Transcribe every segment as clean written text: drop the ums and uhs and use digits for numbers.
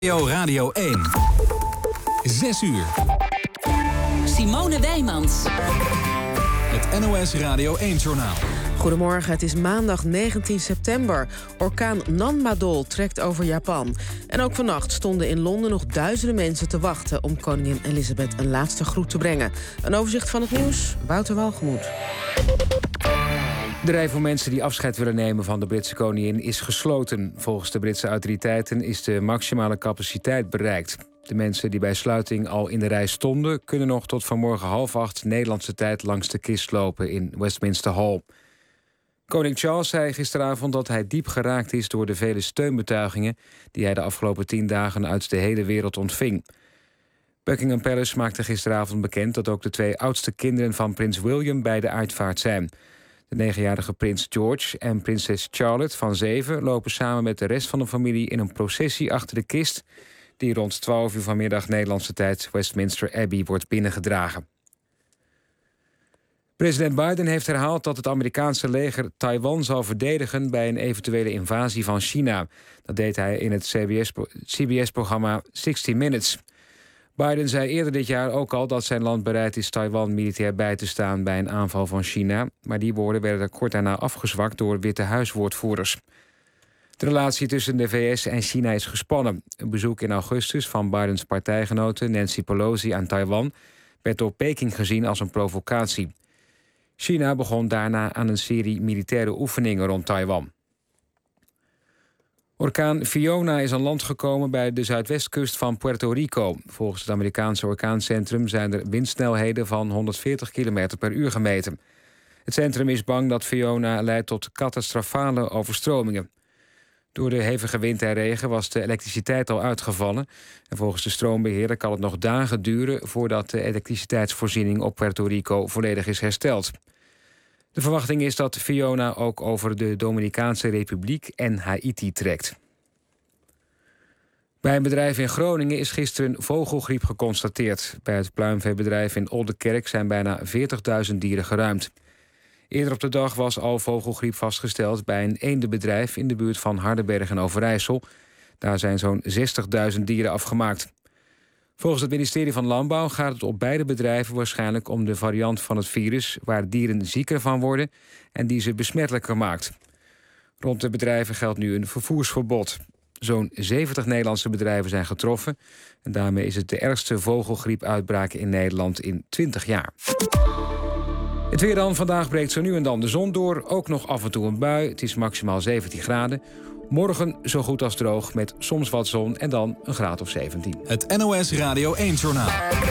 Radio 1. 6 uur. Simone Wijmans. Het NOS Radio 1-journaal. Goedemorgen, het is maandag 19 september. Orkaan Nanmadol trekt over Japan. En ook vannacht stonden in Londen nog duizenden mensen te wachten om koningin Elizabeth een laatste groet te brengen. Een overzicht van het nieuws, Wouter Walgemoed. De rij voor mensen die afscheid willen nemen van de Britse koningin is gesloten. Volgens de Britse autoriteiten is de maximale capaciteit bereikt. De mensen die bij sluiting al in de rij stonden kunnen nog tot vanmorgen 7:30 Nederlandse tijd langs de kist lopen in Westminster Hall. Koning Charles zei gisteravond dat hij diep geraakt is door de vele steunbetuigingen die hij de afgelopen 10 dagen uit de hele wereld ontving. Buckingham Palace maakte gisteravond bekend dat ook de 2 oudste kinderen van prins William bij de uitvaart zijn. De 9-jarige prins George en prinses Charlotte van 7 lopen samen met de rest van de familie in een processie achter de kist die rond 12 uur vanmiddag Nederlandse tijd Westminster Abbey wordt binnengedragen. President Biden heeft herhaald dat het Amerikaanse leger Taiwan zal verdedigen bij een eventuele invasie van China. Dat deed hij in het CBS-programma 60 Minutes. Biden zei eerder dit jaar ook al dat zijn land bereid is Taiwan militair bij te staan bij een aanval van China. Maar die woorden werden kort daarna afgezwakt door Witte Huiswoordvoerders. De relatie tussen de VS en China is gespannen. Een bezoek in augustus van Bidens partijgenote Nancy Pelosi aan Taiwan werd door Peking gezien als een provocatie. China begon daarna aan een serie militaire oefeningen rond Taiwan. Orkaan Fiona is aan land gekomen bij de zuidwestkust van Puerto Rico. Volgens het Amerikaanse orkaancentrum zijn er windsnelheden van 140 km per uur gemeten. Het centrum is bang dat Fiona leidt tot catastrofale overstromingen. Door de hevige wind en regen was de elektriciteit al uitgevallen. En volgens de stroombeheerder kan het nog dagen duren voordat de elektriciteitsvoorziening op Puerto Rico volledig is hersteld. De verwachting is dat Fiona ook over de Dominicaanse Republiek en Haiti trekt. Bij een bedrijf in Groningen is gisteren vogelgriep geconstateerd. Bij het pluimveebedrijf in Oldekerk zijn bijna 40.000 dieren geruimd. Eerder op de dag was al vogelgriep vastgesteld bij een eendenbedrijf in de buurt van Hardenberg en Overijssel. Daar zijn zo'n 60.000 dieren afgemaakt. Volgens het ministerie van Landbouw gaat het op beide bedrijven waarschijnlijk om de variant van het virus waar dieren zieker van worden en die ze besmettelijker maakt. Rond de bedrijven geldt nu een vervoersverbod. Zo'n 70 Nederlandse bedrijven zijn getroffen en daarmee is het de ergste vogelgriepuitbraak in Nederland in 20 jaar. Het weer dan. Vandaag breekt zo nu en dan de zon door. Ook nog af en toe een bui. Het is maximaal 17 graden. Morgen zo goed als droog met soms wat zon en dan een graad of 17. Het NOS Radio 1-journaal.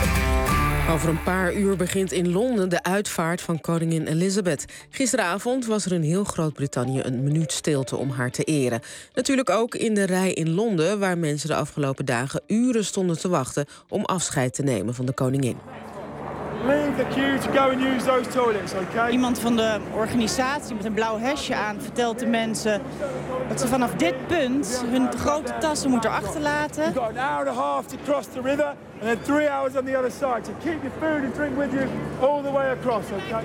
Over een paar uur begint in Londen de uitvaart van koningin Elizabeth. Gisteravond was er in heel Groot-Brittannië een minuut stilte om haar te eren. Natuurlijk ook in de rij in Londen, waar mensen de afgelopen dagen uren stonden te wachten om afscheid te nemen van de koningin. Leave the queue to go and use those toilets, okay? Iemand van de organisatie met een blauw hesje aan vertelt de mensen dat ze vanaf dit punt hun grote tassen moeten achterlaten. You've got an hour and a half to cross the river and then 3 hours on the other side. So keep your food and drink with you all the way across, okay?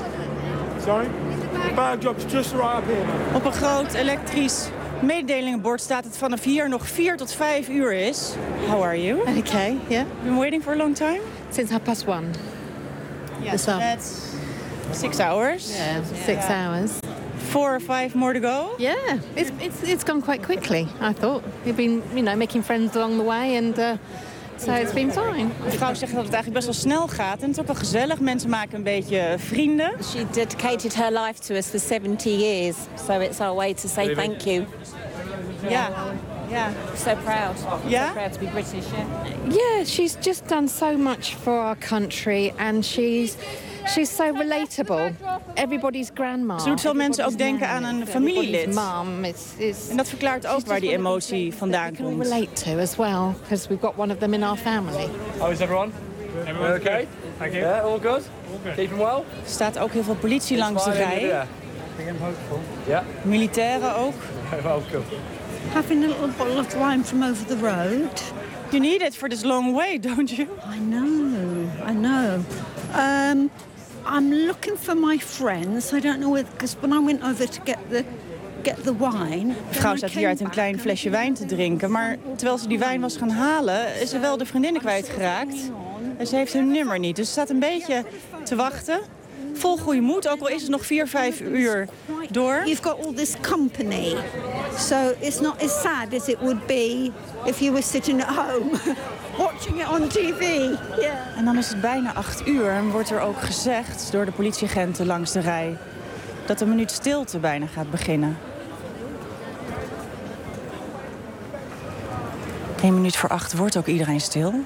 Sorry? The bag drop's just right up here, man. Op een groot elektrisch mededelingenbord staat het vanaf hier nog 4 tot 5 uur is. How are you? Okay, yeah. Been waiting for a long time? Since 1:30. Yes, that's 6 hours. Yeah, 6 hours. 4 or 5 more to go? Yeah, it's gone quite quickly, I thought. We've been, making friends along the way and so it's been fine. De vrouw zegt dat het eigenlijk best wel snel gaat en het is ook wel gezellig. Mensen maken een beetje vrienden. She dedicated her life to us for 70 years, so it's our way to say thank you. Ja. Yeah. So proud. Yeah? So proud to be British, yeah. Yeah, she's just done so much for our country and she's so relatable. Everybody's grandma. Ze doet veel mensen ook denken aan een familielid. Mum. En dat verklaart ook waar die emotie vandaan komt. We can relate to as well, because we've got one of them in our family. How is everyone? Everyone okay? Thank you. Yeah, all good? Keeping well? Er staat ook heel veel politie langs de rij. I'm hopeful. Yeah. Militairen ook. Welcome. Having a little bottle of wine from over the road. You need it for this long way, don't you? I know. I'm looking for my friends. I don't know whether, because when I went over to get the get the wine. De vrouw staat hier uit een klein flesje wijn te drinken. Maar terwijl ze die wijn was gaan halen, is ze wel de vriendinnen kwijtgeraakt. En ze heeft hun nummer niet. Dus ze staat een beetje te wachten. Vol goede moed, ook al is het nog 4-5 uur door. You've got all this company. So it's not as sad as it would be if you were sitting at home watching it on TV. Yeah. En dan is het bijna 8 uur en wordt er ook gezegd door de politieagenten langs de rij dat de minuut stilte bijna gaat beginnen. 1 minuut voor 8 wordt ook iedereen stil.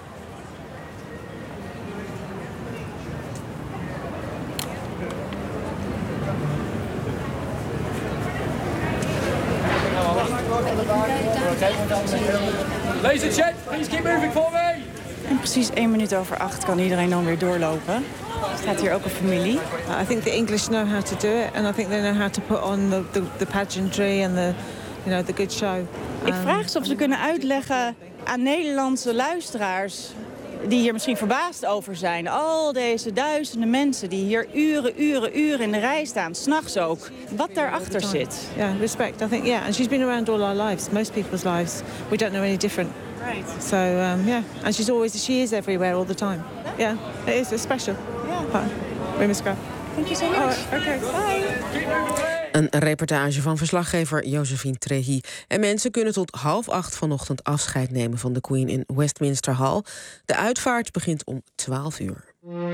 Ladies and gents, please keep moving for me. En precies 1 minuut over 8 kan iedereen dan weer doorlopen. Er staat hier ook een familie. I think the English know how to do it, and I think they know how to put on the pageantry and the good show. Ik vraag ze of ze kunnen uitleggen aan Nederlandse luisteraars die hier misschien verbaasd over zijn. Al deze duizenden mensen die hier uren in de rij staan, 's nachts ook. Wat daarachter zit. Yeah, respect. I think, yeah. And she's been around all our lives, most people's lives. We don't know any different. Right. So, yeah. And she is everywhere all the time. Yeah, it is. It's special. Yeah. We must go. Thank you so much. Okay, bye. Een reportage van verslaggever Josephine Trehi. En mensen kunnen tot 7:30 vanochtend afscheid nemen van de Queen in Westminster Hall. De uitvaart begint om 12 uur.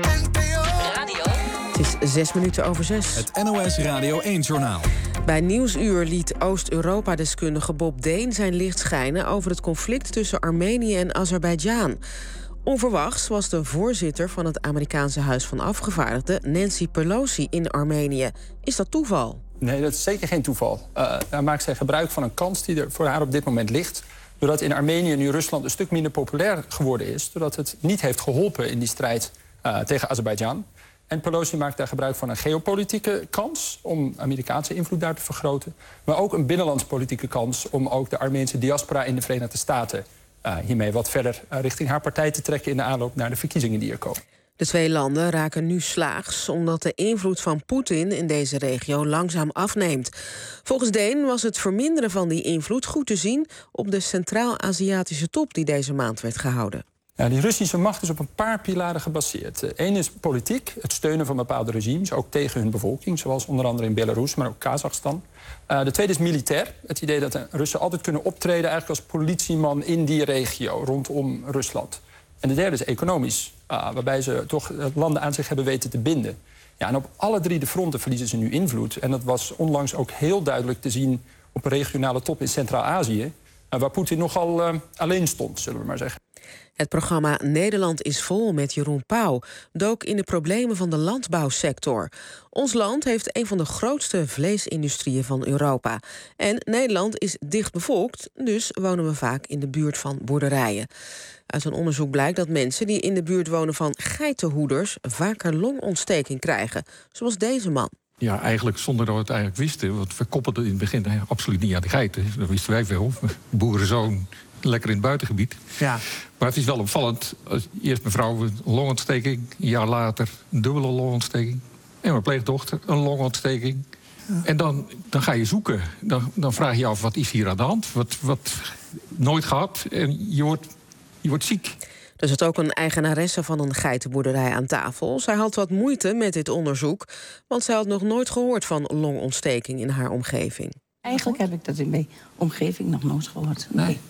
Radio. Het is 6 minuten over 6. Het NOS Radio 1-journaal. Bij Nieuwsuur liet Oost-Europa-deskundige Bob Deen zijn licht schijnen over het conflict tussen Armenië en Azerbeidzjan. Onverwachts was de voorzitter van het Amerikaanse Huis van Afgevaardigden, Nancy Pelosi, in Armenië. Is dat toeval? Nee, dat is zeker geen toeval. Daar maakt zij gebruik van een kans die er voor haar op dit moment ligt. Doordat in Armenië nu Rusland een stuk minder populair geworden is, doordat het niet heeft geholpen in die strijd tegen Azerbeidzjan. En Pelosi maakt daar gebruik van een geopolitieke kans om Amerikaanse invloed daar te vergroten. Maar ook een binnenlandspolitieke kans om ook de Armeense diaspora in de Verenigde Staten hiermee wat verder richting haar partij te trekken in de aanloop naar de verkiezingen die er komen. De twee landen raken nu slaags omdat de invloed van Poetin in deze regio langzaam afneemt. Volgens Deen was het verminderen van die invloed goed te zien op de Centraal-Aziatische top die deze maand werd gehouden. Ja, die Russische macht is op een paar pilaren gebaseerd. Eén is politiek, het steunen van bepaalde regimes, ook tegen hun bevolking, zoals onder andere in Belarus, maar ook Kazachstan. De tweede is militair, het idee dat de Russen altijd kunnen optreden eigenlijk als politieman in die regio rondom Rusland. En de derde is economisch, waarbij ze toch landen aan zich hebben weten te binden. Ja, en op alle drie de fronten verliezen ze nu invloed. En dat was onlangs ook heel duidelijk te zien op een regionale top in Centraal-Azië, waar Poetin nogal alleen stond, zullen we maar zeggen. Het programma Nederland is vol met Jeroen Pauw dook in de problemen van de landbouwsector. Ons land heeft een van de grootste vleesindustrieën van Europa. En Nederland is dicht bevolkt, dus wonen we vaak in de buurt van boerderijen. Uit een onderzoek blijkt dat mensen die in de buurt wonen van geitenhoeders vaker longontsteking krijgen, zoals deze man. Ja, eigenlijk zonder dat we het eigenlijk wisten. Want we koppelden in het begin absoluut niet aan de geiten. Dat wisten wij wel. Boerenzoon, lekker in het buitengebied. Ja. Maar het is wel opvallend. Eerst mevrouw een longontsteking. Een jaar later een dubbele longontsteking. En mijn pleegdochter een longontsteking. Ja. En dan ga je zoeken. Dan vraag je je af, wat is hier aan de hand? Wat nooit gehad. En je wordt ziek. Er zat ook een eigenaresse van een geitenboerderij aan tafel. Zij had wat moeite met dit onderzoek, want zij had nog nooit gehoord van longontsteking in haar omgeving. Eigenlijk heb ik dat in mijn omgeving nog nooit gehoord. Nee.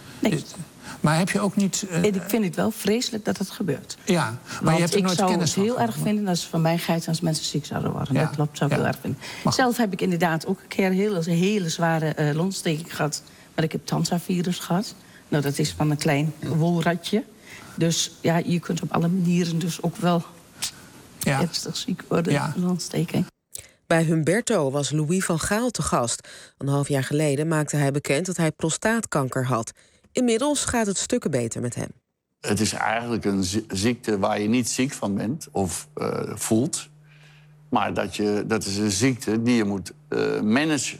Maar heb je ook niet... Ik vind het wel vreselijk dat het gebeurt. Ja, maar je hebt er nooit kennis van. Ik zou het heel erg vinden als van mijn geiten als mensen ziek zouden worden. Ja. Dat klopt, zou ik heel erg vinden. Zelf heb ik inderdaad ook een keer een hele zware longontsteking gehad. Maar ik heb Tansa-virus gehad. Nou, dat is van een klein wolratje. Dus ja, je kunt op alle manieren dus ook wel ernstig ziek worden. Ja. Een ontsteking. Bij Humberto was Louis van Gaal te gast. Een half jaar geleden maakte hij bekend dat hij prostaatkanker had. Inmiddels gaat het stukken beter met hem. Het is eigenlijk een ziekte waar je niet ziek van bent of voelt. Maar dat is een ziekte die je moet managen.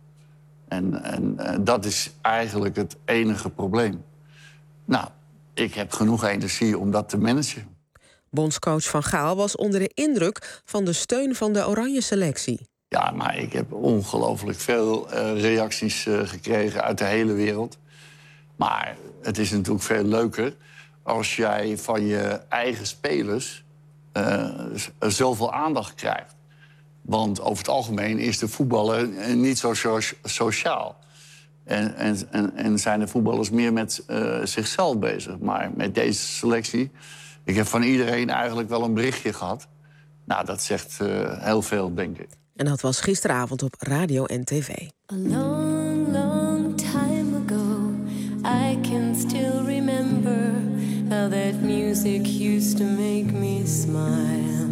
En dat is eigenlijk het enige probleem. Nou, ik heb genoeg energie om dat te managen. Bondscoach Van Gaal was onder de indruk van de steun van de oranje selectie. Ja, maar ik heb ongelooflijk veel reacties gekregen uit de hele wereld. Maar het is natuurlijk veel leuker als jij van je eigen spelers zoveel aandacht krijgt. Want over het algemeen is de voetballer niet zo sociaal. En zijn de voetballers meer met zichzelf bezig. Maar met deze selectie, ik heb van iedereen eigenlijk wel een berichtje gehad. Nou, dat zegt heel veel, denk ik. En dat was gisteravond op radio en tv. A long, long time ago, I can still remember how that music used to make me smile.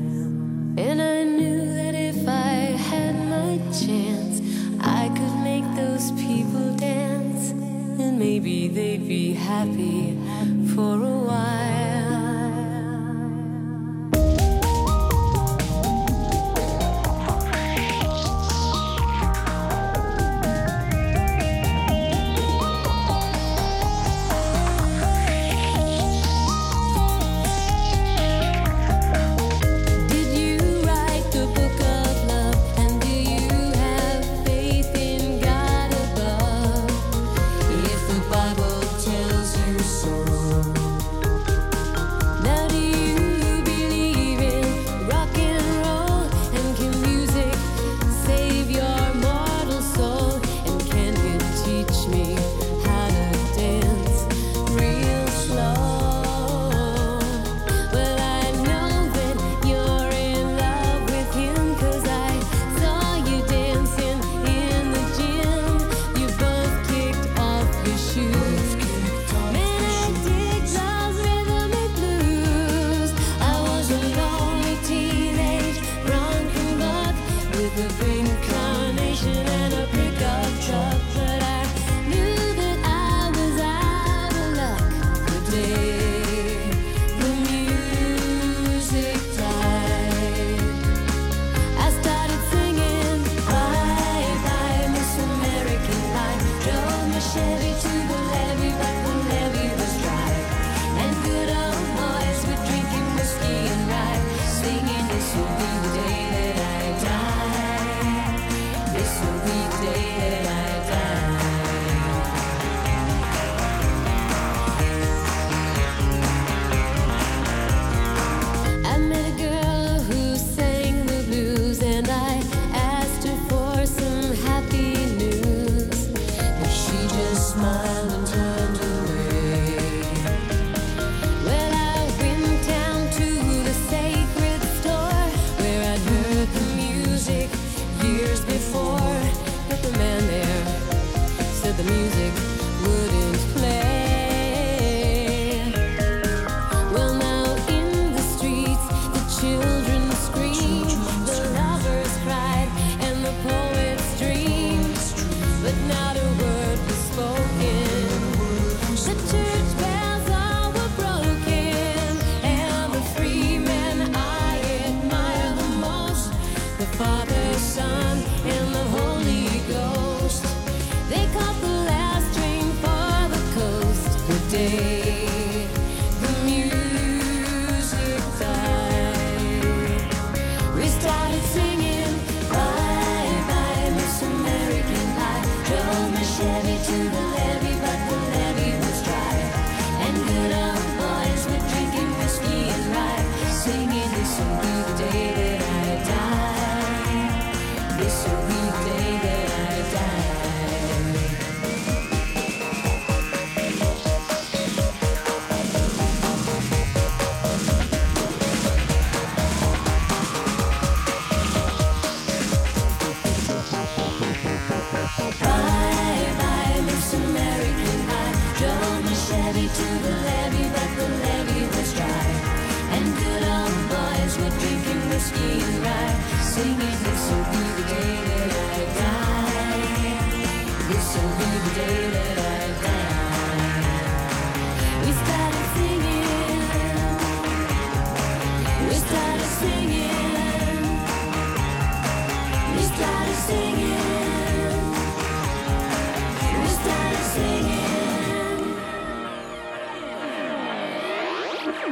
And I knew that if I had my chance, I could make those people dance. And maybe they'd be happy for a while.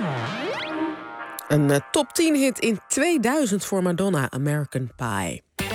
Een top 10 hit in 2000 voor Madonna, American Pie.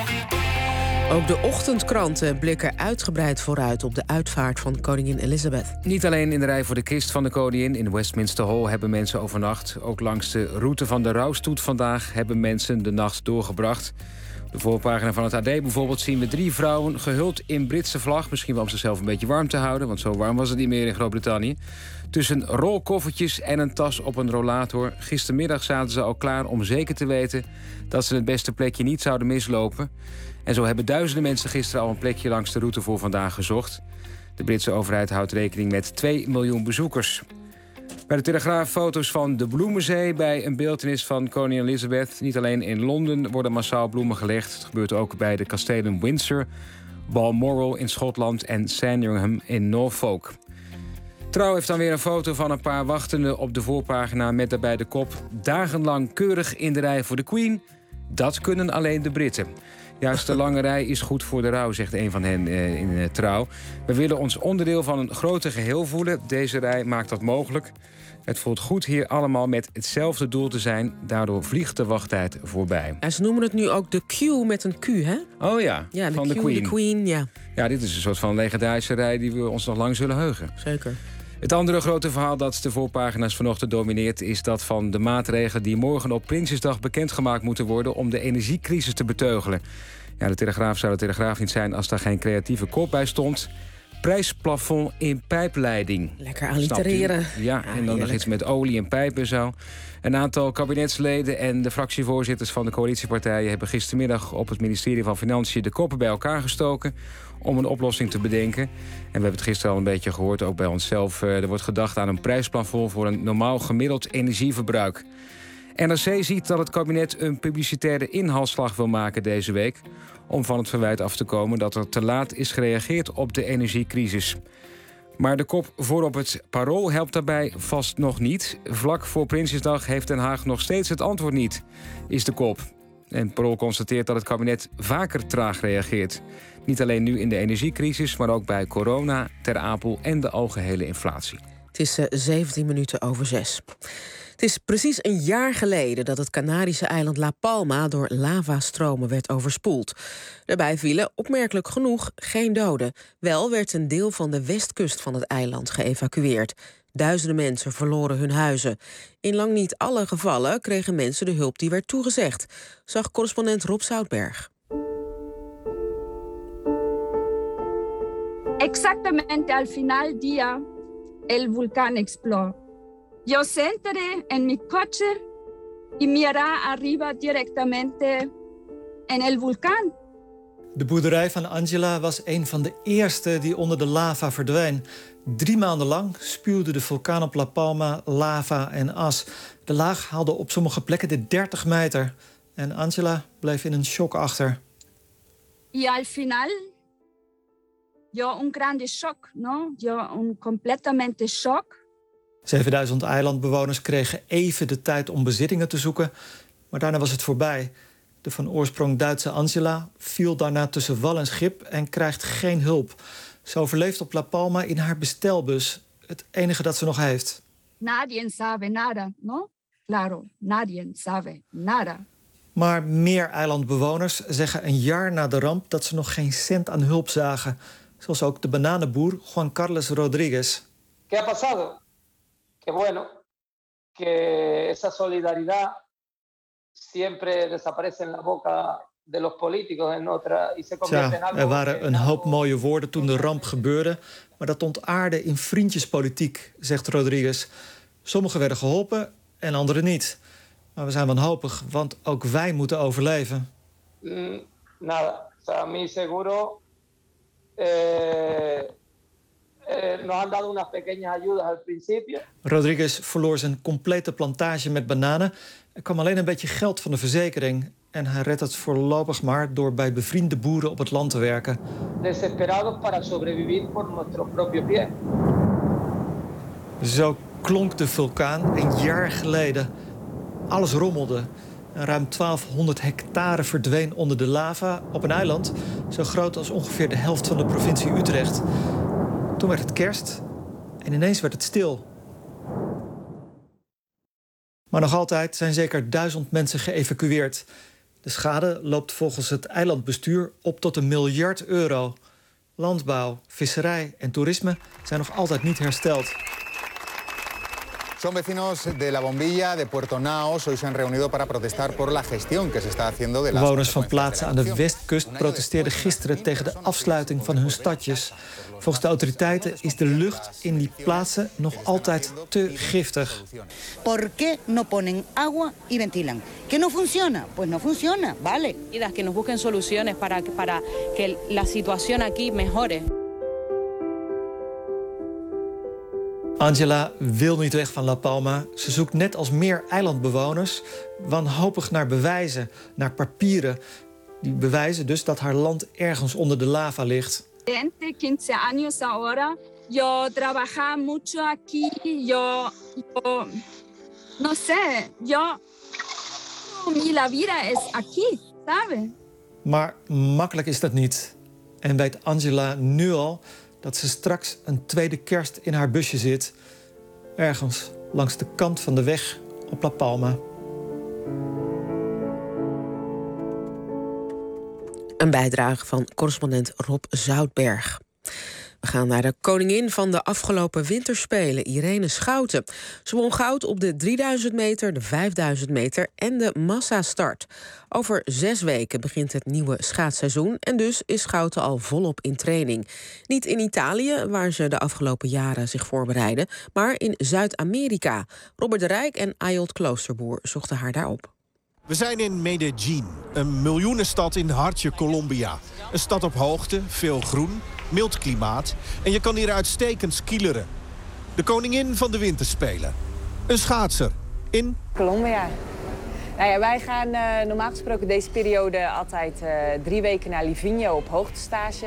Ook de ochtendkranten blikken uitgebreid vooruit op de uitvaart van koningin Elizabeth. Niet alleen in de rij voor de kist van de koningin in Westminster Hall hebben mensen overnacht. Ook langs de route van de rouwstoet vandaag hebben mensen de nacht doorgebracht. Op de voorpagina van het AD bijvoorbeeld zien we 3 vrouwen gehuld in Britse vlag. Misschien wel om zichzelf een beetje warm te houden, want zo warm was het niet meer in Groot-Brittannië. Tussen rolkoffertjes en een tas op een rollator. Gistermiddag zaten ze al klaar om zeker te weten dat ze het beste plekje niet zouden mislopen. En zo hebben duizenden mensen gisteren al een plekje langs de route voor vandaag gezocht. De Britse overheid houdt rekening met 2 miljoen bezoekers. Bij de Telegraaf foto's van de Bloemenzee bij een beeltenis van koningin Elizabeth. Niet alleen in Londen worden massaal bloemen gelegd. Het gebeurt ook bij de kastelen Windsor, Balmoral in Schotland en Sandringham in Norfolk. Trouw heeft dan weer een foto van een paar wachtenden op de voorpagina met daarbij de kop: dagenlang keurig in de rij voor de Queen. Dat kunnen alleen de Britten. Juist de lange rij is goed voor de rouw, zegt een van hen in Trouw. We willen ons onderdeel van een groter geheel voelen. Deze rij maakt dat mogelijk. Het voelt goed hier allemaal met hetzelfde doel te zijn. Daardoor vliegt de wachttijd voorbij. En ze noemen het nu ook de Q met een Q, hè? Oh ja, ja, van de Queen. De Queen, ja. Ja, dit is een soort van legendarische rij die we ons nog lang zullen heugen. Zeker. Het andere grote verhaal dat de voorpagina's vanochtend domineert is dat van de maatregelen die morgen op Prinsjesdag bekendgemaakt moeten worden om de energiecrisis te beteugelen. Ja, de Telegraaf zou de Telegraaf niet zijn als daar geen creatieve kop bij stond. Prijsplafond in pijpleiding. Lekker allitereren. Ja, en dan nog iets met olie en pijpen en zo. Een aantal kabinetsleden en de fractievoorzitters van de coalitiepartijen hebben gistermiddag op het ministerie van Financiën de koppen bij elkaar gestoken om een oplossing te bedenken. En we hebben het gisteren al een beetje gehoord, ook bij onszelf. Er wordt gedacht aan een prijsplafond voor een normaal gemiddeld energieverbruik. NRC ziet dat het kabinet een publicitaire inhaalslag wil maken deze week om van het verwijt af te komen dat er te laat is gereageerd op de energiecrisis. Maar de kop voorop het Parool helpt daarbij vast nog niet. Vlak voor Prinsjesdag heeft Den Haag nog steeds het antwoord niet, is de kop. En Parool constateert dat het kabinet vaker traag reageert. Niet alleen nu in de energiecrisis, maar ook bij corona, Ter Apel en de algehele inflatie. Het is 17 minuten over 6. Het is precies een jaar geleden dat het Canarische eiland La Palma door lavastromen werd overspoeld. Daarbij vielen, opmerkelijk genoeg, geen doden. Wel werd een deel van de westkust van het eiland geëvacueerd. Duizenden mensen verloren hun huizen. In lang niet alle gevallen kregen mensen de hulp die werd toegezegd, zag correspondent Rob Zoutberg. Exactamente al final día, el volcán explotó. Yo sentaré en mi coche y miraré arriba directamente en el volcán. De boerderij van Angela was een van de eerste die onder de lava verdween. 3 maanden lang spuwde de vulkaan op La Palma lava en as. De laag haalde op sommige plekken de 30 meter. En Angela bleef in een shock achter. Y al final, yo un grande shock, ¿no? Yo un completamente shock. 7000 eilandbewoners kregen even de tijd om bezittingen te zoeken. Maar daarna was het voorbij. De van oorsprong Duitse Angela viel daarna tussen wal en schip en krijgt geen hulp. Ze overleeft op La Palma in haar bestelbus. Het enige dat ze nog heeft. Nadie sabe nada, ¿no? Claro, nadie sabe nada. Maar meer eilandbewoners zeggen een jaar na de ramp dat ze nog geen cent aan hulp zagen. Zoals ook de bananenboer Juan Carlos Rodríguez. ¿Qué ha pasado? Que bueno, que esa solidaridad siempre desaparece en la boca de los políticos en otra y se convierte en algo. Er waren een hoop mooie woorden toen de ramp gebeurde, maar dat ontaarde in vriendjespolitiek, zegt Rodríguez. Sommigen werden geholpen en anderen niet. Maar we zijn wanhopig, want ook wij moeten overleven. Nada, o sea, a mí seguro nos han dado unas pequeñas ayudas al principio. Rodríguez verloor zijn complete plantage met bananen. Er kwam alleen een beetje geld van de verzekering. En hij redt het voorlopig maar door bij bevriende boeren op het land te werken. Desesperados para sobrevivir por nuestro propio pie. Zo klonk de vulkaan een jaar geleden. Alles rommelde. Ruim 1200 hectare verdween onder de lava op een eiland zo groot als ongeveer de helft van de provincie Utrecht. Toen werd het kerst en ineens werd het stil. Maar nog altijd zijn zeker 1000 mensen geëvacueerd. De schade loopt volgens het eilandbestuur op tot €1 miljard. Landbouw, visserij en toerisme zijn nog altijd niet hersteld. Son vecinos de La Bombilla, de Puerto Naos. Hoy se han reunido para protestar por la gestión que se está haciendo de las... Bewoners van plaatsen aan de westkust protesteerden gisteren tegen de afsluiting van hun stadjes. Volgens de autoriteiten is de lucht in die plaatsen nog altijd te giftig. ¿Por qué no ponen agua y ventilan? ¿Que no funciona? Pues no funciona, vale. Que nos busquen soluciones para que la situación aquí mejore. Angela wil niet weg van La Palma. Ze zoekt net als meer eilandbewoners wanhopig naar bewijzen, naar papieren. Die bewijzen dus dat haar land ergens onder de lava ligt. 15 años ahora. Yo trabajaba mucho aquí. Yo no sé. La vida es aquí, ¿sabe? Maar makkelijk is dat niet. En weet Angela nu al dat ze straks een tweede kerst in haar busje zit. Ergens langs de kant van de weg op La Palma. Een bijdrage van correspondent Rob Zoutberg. We gaan naar de koningin van de afgelopen winterspelen, Irene Schouten. Ze won goud op de 3000 meter, de 5000 meter en de massastart. Over 6 weken begint het nieuwe schaatsseizoen en dus is Schouten al volop in training. Niet in Italië, waar ze de afgelopen jaren zich voorbereiden, maar in Zuid-Amerika. Robert de Rijk en Ayolt Kloosterboer zochten haar daarop. We zijn in Medellín, een miljoenenstad in hartje Colombia. Een stad op hoogte, veel groen, mild klimaat en je kan hier uitstekend skileren. De koningin van de winterspelen. Een schaatser in Colombia. Nou ja, wij gaan normaal gesproken deze periode altijd 3 weken naar Livigno op hoogtestage.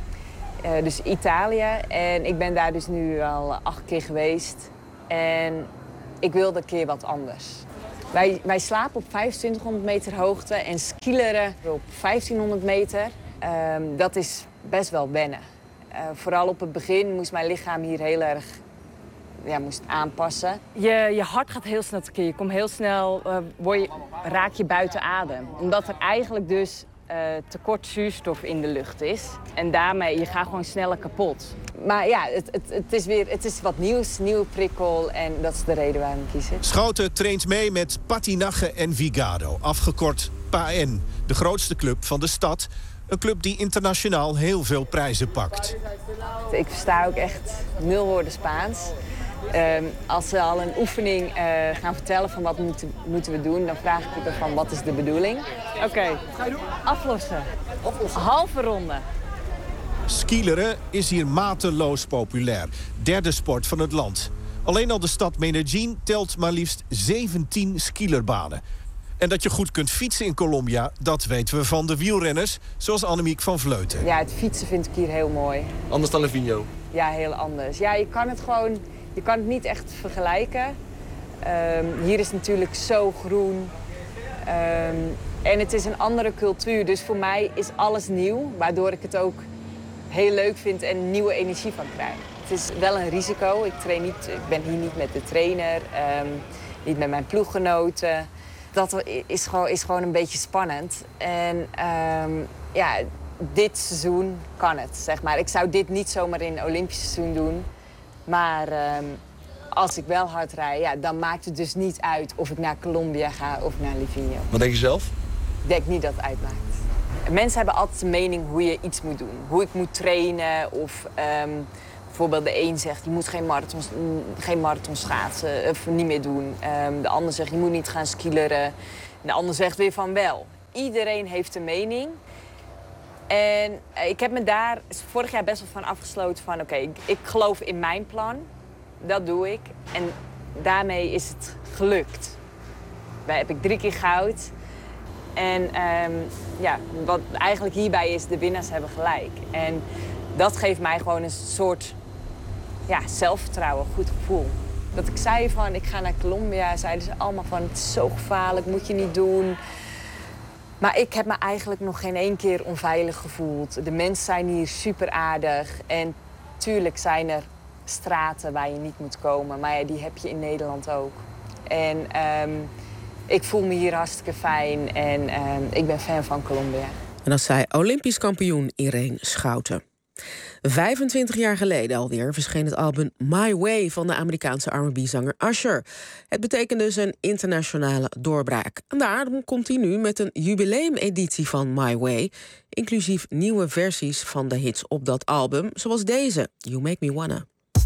Dus Italië. En ik ben daar dus nu al 8 keer geweest. En ik wilde een keer wat anders. Wij slapen op 2500 meter hoogte en skileren op 1500 meter. Dat is best wel wennen. Vooral op het begin moest mijn lichaam hier heel erg moest aanpassen. Je hart gaat heel snel tekeer. Je komt heel snel, raak je buiten adem. Omdat er eigenlijk dus tekort zuurstof in de lucht is. En daarmee, je gaat gewoon sneller kapot. Maar ja, het is wat nieuws, nieuwe prikkel en dat is de reden waarom ik kies. Schouten traint mee met Patinaje Envigado, afgekort PAEN, de grootste club van de stad. Een club die internationaal heel veel prijzen pakt. Ik versta ook echt 0 woorden Spaans. Als ze al een oefening gaan vertellen van wat moeten we doen, dan vraag ik er van wat is de bedoeling. Oké, aflossen. Halve ronde. Skileren is hier mateloos populair. 3e sport van het land. Alleen al de stad Medellín telt maar liefst 17 skielerbanen. En dat je goed kunt fietsen in Colombia, dat weten we van de wielrenners, zoals Annemiek van Vleuten. Ja, het fietsen vind ik hier heel mooi. Anders dan Livigno? Ja, heel anders. Ja, je kan het niet echt vergelijken. Hier is het natuurlijk zo groen. En het is een andere cultuur, dus voor mij is alles nieuw, waardoor ik het ook heel leuk vind en nieuwe energie van krijg. Het is wel een risico. Ik ben hier niet met de trainer, niet met mijn ploeggenoten. Dat is gewoon een beetje spannend. En dit seizoen kan het, zeg maar. Ik zou dit niet zomaar in het Olympisch seizoen doen. Maar als ik wel hard rijd, dan maakt het dus niet uit of ik naar Colombia ga of naar Livigno. Wat denk je zelf? Ik denk niet dat het uitmaakt. Mensen hebben altijd een mening hoe je iets moet doen. Hoe ik moet trainen of bijvoorbeeld de een zegt je moet geen marathon schaatsen of niet meer doen. De ander zegt je moet niet gaan skileren. En de ander zegt weer van wel. Iedereen heeft een mening. En ik heb me daar vorig jaar best wel van afgesloten van oké, ik geloof in mijn plan. Dat doe ik. En daarmee is het gelukt. Daar heb ik 3 keer goud. En wat eigenlijk hierbij is, de winnaars hebben gelijk. En dat geeft mij gewoon een soort zelfvertrouwen, goed gevoel. Dat ik zei van, ik ga naar Colombia, zeiden ze allemaal van, het is zo gevaarlijk, moet je niet doen. Maar ik heb me eigenlijk nog geen 1 keer onveilig gevoeld. De mensen zijn hier super aardig. En tuurlijk zijn er straten waar je niet moet komen. Maar die heb je in Nederland ook. En ik voel me hier hartstikke fijn en ik ben fan van Colombia. En dat zei Olympisch kampioen Irene Schouten. 25 jaar geleden alweer verscheen het album My Way van de Amerikaanse R&B-zanger Usher. Het betekende zijn internationale doorbraak. En daarom komt hij nu met een jubileumeditie van My Way, inclusief nieuwe versies van de hits op dat album, zoals deze, You Make Me Wanna.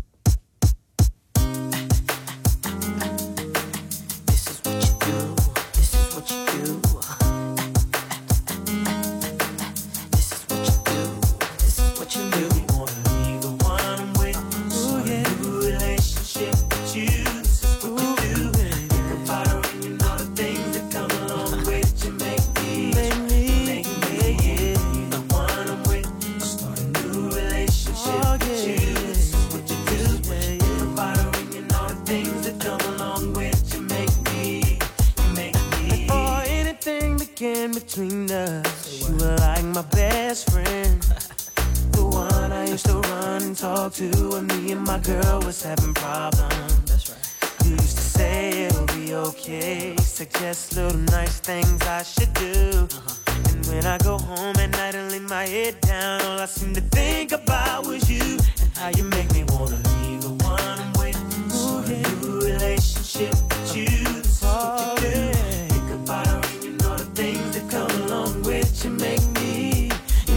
Between us, you were like my best friend, the one I used to run and talk to when me and my girl was having problems. That's right. You used to say it'll be okay, suggest little nice things I should do. And when I go home at night and lay my head down, all I seem to think about was you and how you make me wanna leave the one I'm waiting for. A new relationship with you, that's what you do. Think about her. Things that come along with you make me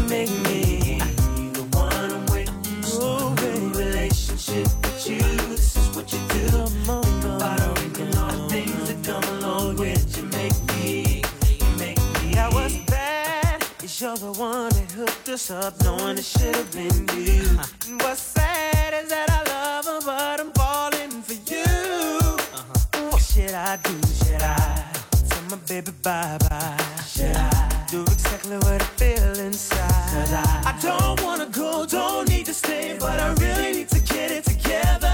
the one I'm waiting for. A relationship with you, this is what you do. Think about her and all the things that come along with you make me. I was bad, 'cause you're the one that hooked us up, knowing it should have been you. And what's sad is that I love her, but I'm falling for you. What should I do? Should I tell my baby bye-bye? Should I do exactly what I feel inside? I don't wanna go, don't need to stay, but I really need to get it together.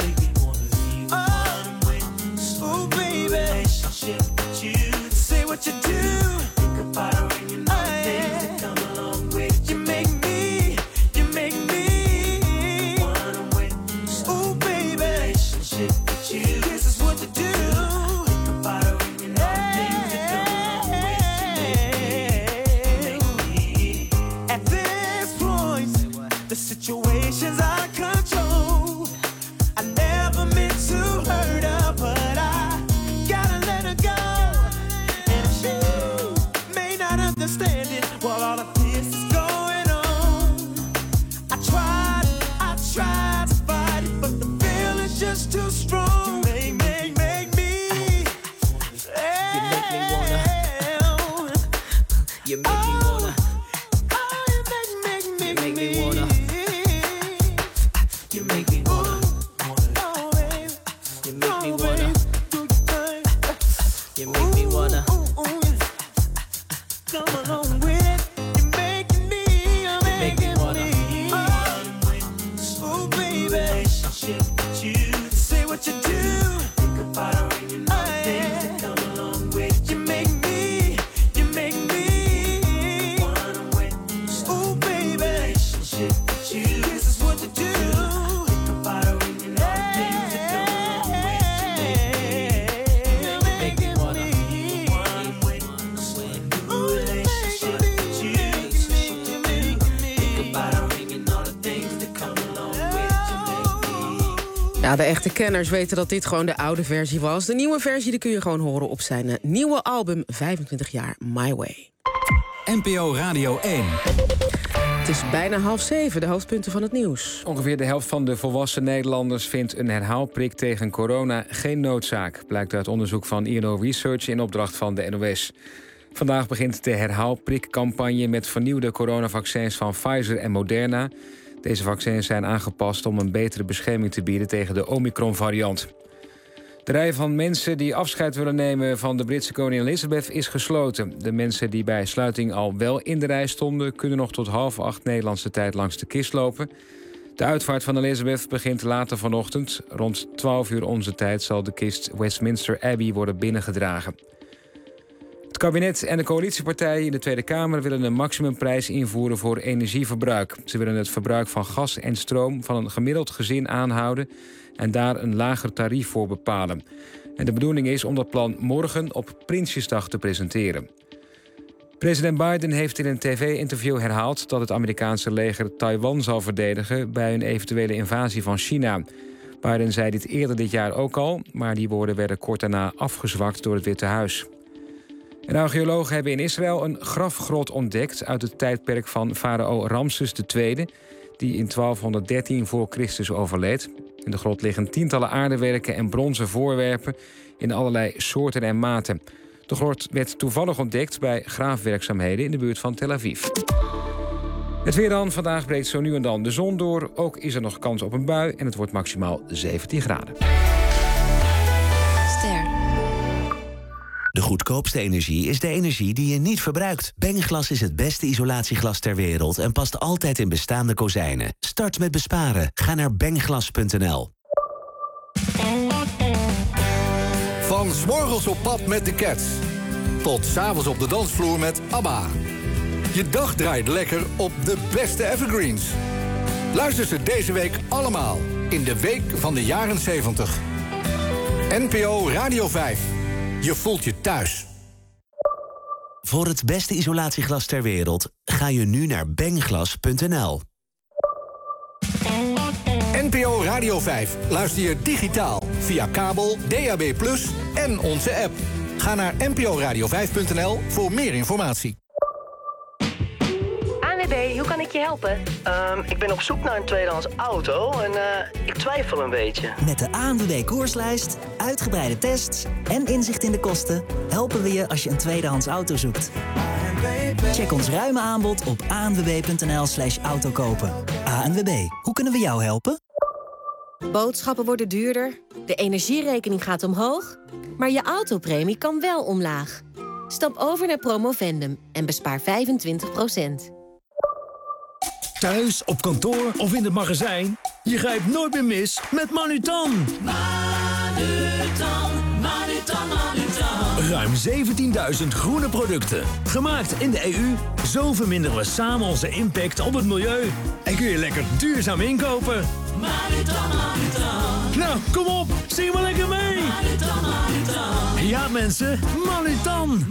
Oh, baby, relationship with you. Say what you do. Think about her and you know the things that come along with you. Make me the one I'm waiting for. Oh, baby, relationship with you. This is what you do. Think about her and you know the things that come along with you. At this point, the situation's out of control. I never meant to hurt her, but I gotta let her go. And she may not understand it while all of this is going on. I tried to fight it, but the feeling's just too strong. You make me. You make me wanna. You make me wanna. You make me wanna. You make me wanna. You make me wanna. You make me wanna. Come along with it. You're making me. You make me wanna. Oh, baby. Relationship with you. Say what you do. Think about her and you know the things that come along with you. Make me. Oh, baby. Relationship with you. This is what you do. Think about her and you know the things that come along with you. Make me wanna. Ooh, relationship with you. Think about her and you know the things that come along with you. Ja, de echte kenners weten dat dit gewoon de oude versie was. De nieuwe versie die kun je gewoon horen op zijn nieuwe album 25 jaar My Way. NPO Radio 1. Het is bijna 6:30, de hoofdpunten van het nieuws. Ongeveer de helft van de volwassen Nederlanders vindt een herhaalprik tegen corona geen noodzaak. Blijkt uit onderzoek van INO Research in opdracht van de NOS. Vandaag begint de herhaalprikcampagne met vernieuwde coronavaccins van Pfizer en Moderna. Deze vaccins zijn aangepast om een betere bescherming te bieden tegen de Omicron-variant. De rij van mensen die afscheid willen nemen van de Britse koningin Elizabeth is gesloten. De mensen die bij sluiting al wel in de rij stonden kunnen nog tot 7:30 Nederlandse tijd langs de kist lopen. De uitvaart van Elizabeth begint later vanochtend. Rond 12 uur onze tijd zal de kist Westminster Abbey worden binnengedragen. Het kabinet en de coalitiepartijen in de Tweede Kamer willen een maximumprijs invoeren voor energieverbruik. Ze willen het verbruik van gas en stroom van een gemiddeld gezin aanhouden en daar een lager tarief voor bepalen. En de bedoeling is om dat plan morgen op Prinsjesdag te presenteren. President Biden heeft in een tv-interview herhaald dat het Amerikaanse leger Taiwan zal verdedigen bij een eventuele invasie van China. Biden zei dit eerder dit jaar ook al, maar die woorden werden kort daarna afgezwakt door het Witte Huis. En archeologen hebben in Israël een grafgrot ontdekt uit het tijdperk van farao Ramses II, die in 1213 voor Christus overleed. In de grot liggen tientallen aardewerken en bronzen voorwerpen in allerlei soorten en maten. De grot werd toevallig ontdekt bij graafwerkzaamheden in de buurt van Tel Aviv. Het weer dan. Vandaag breekt zo nu en dan de zon door. Ook is er nog kans op een bui en het wordt maximaal 17 graden. De goedkoopste energie is de energie die je niet verbruikt. Bengglas is het beste isolatieglas ter wereld en past altijd in bestaande kozijnen. Start met besparen. Ga naar bengglas.nl. Van 's morgens op pad met de Cats tot 's avonds op de dansvloer met ABBA. Je dag draait lekker op de beste evergreens. Luister ze deze week allemaal in de Week van de Jaren 70. NPO Radio 5. Je voelt je thuis. Voor het beste isolatieglas ter wereld ga je nu naar bengglas.nl. NPO Radio 5 luister je digitaal via kabel, DAB+ en onze app. Ga naar nporadio5.nl voor meer informatie. ANWB, hoe kan ik je helpen? Ik ben op zoek naar een tweedehands auto en ik twijfel een beetje. Met de ANWB koerslijst, uitgebreide tests en inzicht in de kosten helpen we je als je een tweedehands auto zoekt. Check ons ruime aanbod op anwb.nl/autokopen. ANWB, hoe kunnen we jou helpen? Boodschappen worden duurder, de energierekening gaat omhoog, maar je autopremie kan wel omlaag. Stap over naar Promovendum en bespaar 25%. Thuis, op kantoor of in het magazijn, je grijpt nooit meer mis met Manutan. Ruim 17.000 groene producten. Gemaakt in de EU. Zo verminderen we samen onze impact op het milieu. En kun je lekker duurzaam inkopen. Nou, kom op. Zing maar lekker mee. Ja, mensen. Manutan.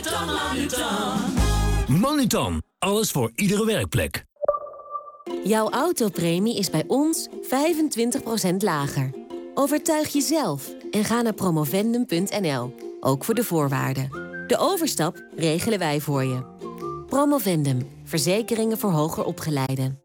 Manutan. Alles voor iedere werkplek. Jouw autopremie is bij ons 25% lager. Overtuig jezelf en ga naar promovendum.nl. Ook voor de voorwaarden. De overstap regelen wij voor je. Promovendum. Verzekeringen voor hoger opgeleiden.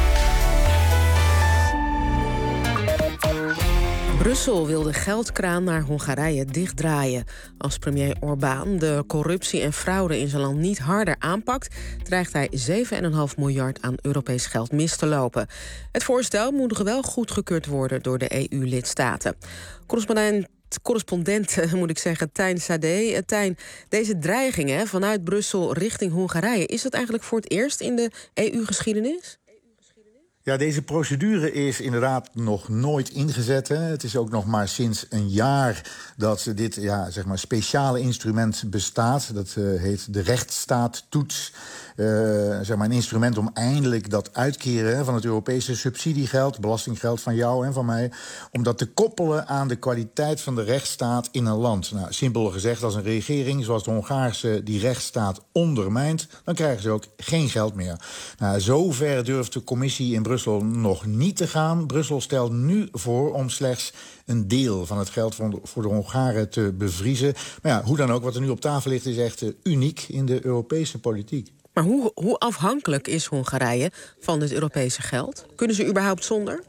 Brussel wil de geldkraan naar Hongarije dichtdraaien. Als premier Orbán de corruptie en fraude in zijn land niet harder aanpakt, dreigt hij 7,5 miljard aan Europees geld mis te lopen. Het voorstel moet nog wel goedgekeurd worden door de EU-lidstaten. Correspondent moet ik zeggen, Tijn Sade. Tijn, deze dreigingen vanuit Brussel richting Hongarije, is dat eigenlijk voor het eerst in de EU-geschiedenis? Ja, deze procedure is inderdaad nog nooit ingezet. Hè. Het is ook nog maar sinds een jaar dat dit zeg maar speciale instrument bestaat. Dat heet de rechtsstaattoets. Zeg maar een instrument om eindelijk dat uitkeren van het Europese subsidiegeld, belastinggeld van jou en van mij, om dat te koppelen aan de kwaliteit van de rechtsstaat in een land. Nou, simpel gezegd, als een regering zoals de Hongaarse die rechtsstaat ondermijnt, dan krijgen ze ook geen geld meer. Nou, zover durft de commissie in Brussel nog niet te gaan. Brussel stelt nu voor om slechts een deel van het geld voor de Hongaren te bevriezen. Maar ja, hoe dan ook, wat er nu op tafel ligt is echt uniek in de Europese politiek. Maar hoe afhankelijk is Hongarije van het Europese geld? Kunnen ze überhaupt zonder?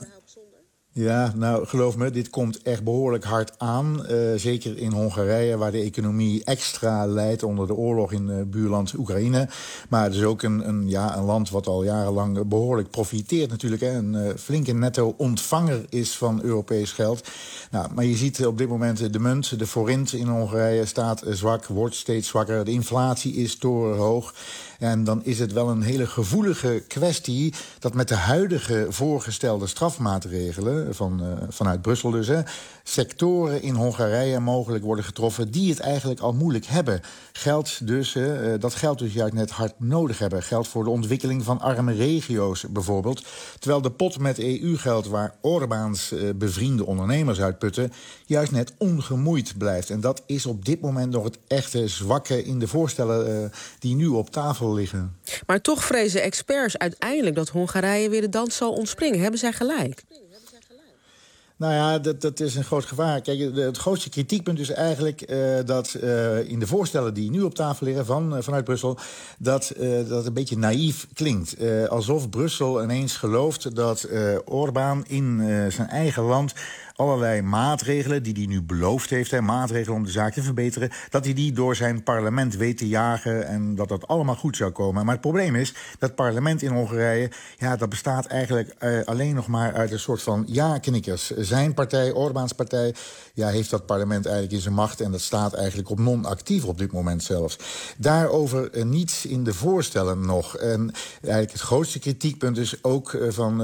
Nou, geloof me, dit komt echt behoorlijk hard aan. Zeker in Hongarije, waar de economie extra lijdt onder de oorlog in buurland Oekraïne. Maar het is ook een land wat al jarenlang behoorlijk profiteert natuurlijk. Hè. Een flinke netto-ontvanger is van Europees geld. Nou, maar je ziet op dit moment de munt, de forint in Hongarije staat zwak, wordt steeds zwakker. De inflatie is torenhoog. En dan is het wel een hele gevoelige kwestie dat met de huidige voorgestelde strafmaatregelen vanuit Brussel dus. Sectoren in Hongarije mogelijk worden getroffen die het eigenlijk al moeilijk hebben. Dat geld dus juist net hard nodig hebben. Geld voor de ontwikkeling van arme regio's bijvoorbeeld. Terwijl de pot met EU-geld waar Orbáns bevriende ondernemers uitputten juist net ongemoeid blijft. En dat is op dit moment nog het echte zwakke in de voorstellen die nu op tafel liggen. Maar toch vrezen experts uiteindelijk dat Hongarije weer de dans zal ontspringen. Hebben zij gelijk? Nou ja, dat is een groot gevaar. Kijk, het grootste kritiekpunt is eigenlijk dat in de voorstellen die nu op tafel liggen vanuit Brussel, dat een beetje naïef klinkt. Alsof Brussel ineens gelooft dat Orbán in zijn eigen land allerlei maatregelen die hij nu beloofd heeft, maatregelen om de zaak te verbeteren, dat hij die door zijn parlement weet te jagen en dat dat allemaal goed zou komen. Maar het probleem is, dat parlement in Hongarije, dat bestaat eigenlijk alleen nog maar uit een soort van ja-knikkers. Zijn partij, Orbáns partij, heeft dat parlement eigenlijk in zijn macht en dat staat eigenlijk op non-actief op dit moment zelfs. Daarover niets in de voorstellen nog. En eigenlijk het grootste kritiekpunt is ook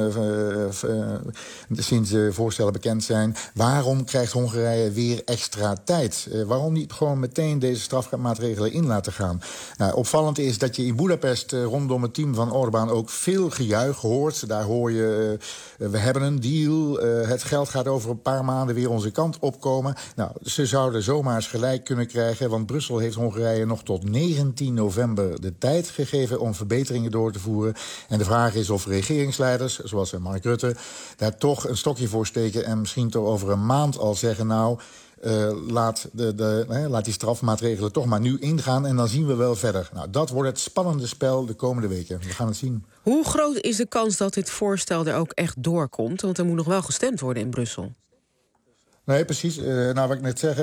sinds de voorstellen bekend zijn, waarom krijgt Hongarije weer extra tijd? Waarom niet gewoon meteen deze strafmaatregelen in laten gaan? Nou, opvallend is dat je in Boedapest rondom het team van Orbán ook veel gejuich hoort. Daar hoor je, we hebben een deal, het geld gaat over een paar maanden weer onze kant opkomen. Nou, ze zouden zomaar eens gelijk kunnen krijgen, want Brussel heeft Hongarije nog tot 19 november de tijd gegeven om verbeteringen door te voeren. En de vraag is of regeringsleiders, zoals Mark Rutte, daar toch een stokje voor steken en misschien toch over een maand al zeggen, laat die strafmaatregelen toch maar nu ingaan en dan zien we wel verder. Nou, dat wordt het spannende spel de komende weken. We gaan het zien. Hoe groot is de kans dat dit voorstel er ook echt doorkomt? Want er moet nog wel gestemd worden in Brussel. Nee, precies. Wat ik net zeg,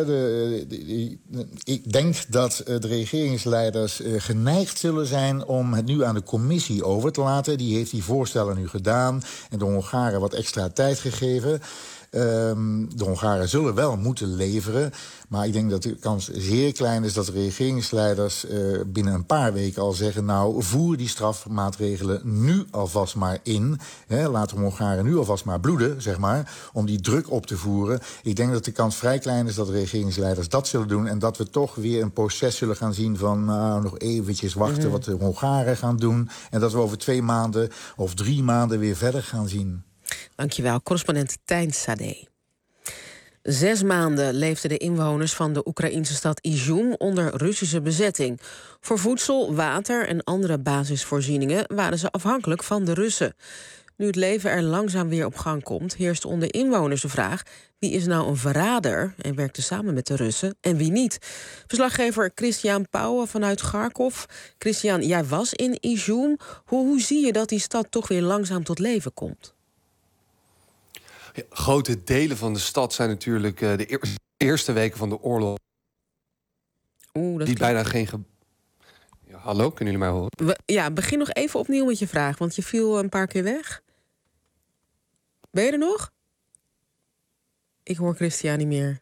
ik denk dat de regeringsleiders geneigd zullen zijn om het nu aan de commissie over te laten. Die heeft die voorstellen nu gedaan en de Hongaren wat extra tijd gegeven. De Hongaren zullen wel moeten leveren, maar ik denk dat de kans zeer klein is dat de regeringsleiders binnen een paar weken al zeggen, voer die strafmaatregelen nu alvast maar in. Laat de Hongaren nu alvast maar bloeden, zeg maar, om die druk op te voeren. Ik denk dat de kans vrij klein is dat de regeringsleiders dat zullen doen en dat we toch weer een proces zullen gaan zien van nog eventjes wachten wat de Hongaren gaan doen en dat we over 2 maanden of 3 maanden weer verder gaan zien. Dankjewel, correspondent Tijn Sade. 6 maanden leefden de inwoners van de Oekraïnse stad Izum onder Russische bezetting. Voor voedsel, water en andere basisvoorzieningen waren ze afhankelijk van de Russen. Nu het leven er langzaam weer op gang komt, heerst onder inwoners de vraag: wie is nou een verrader en werkte samen met de Russen en wie niet? Verslaggever Christian Pauwen vanuit Kharkov. Christian, jij was in Izum. Hoe zie je dat die stad toch weer langzaam tot leven komt? Ja, grote delen van de stad zijn natuurlijk de eerste weken van de oorlog. Die bijna geen. Hallo, kunnen jullie mij horen? Begin nog even opnieuw met je vraag, want je viel een paar keer weg. Ben je er nog? Ik hoor Christian niet meer.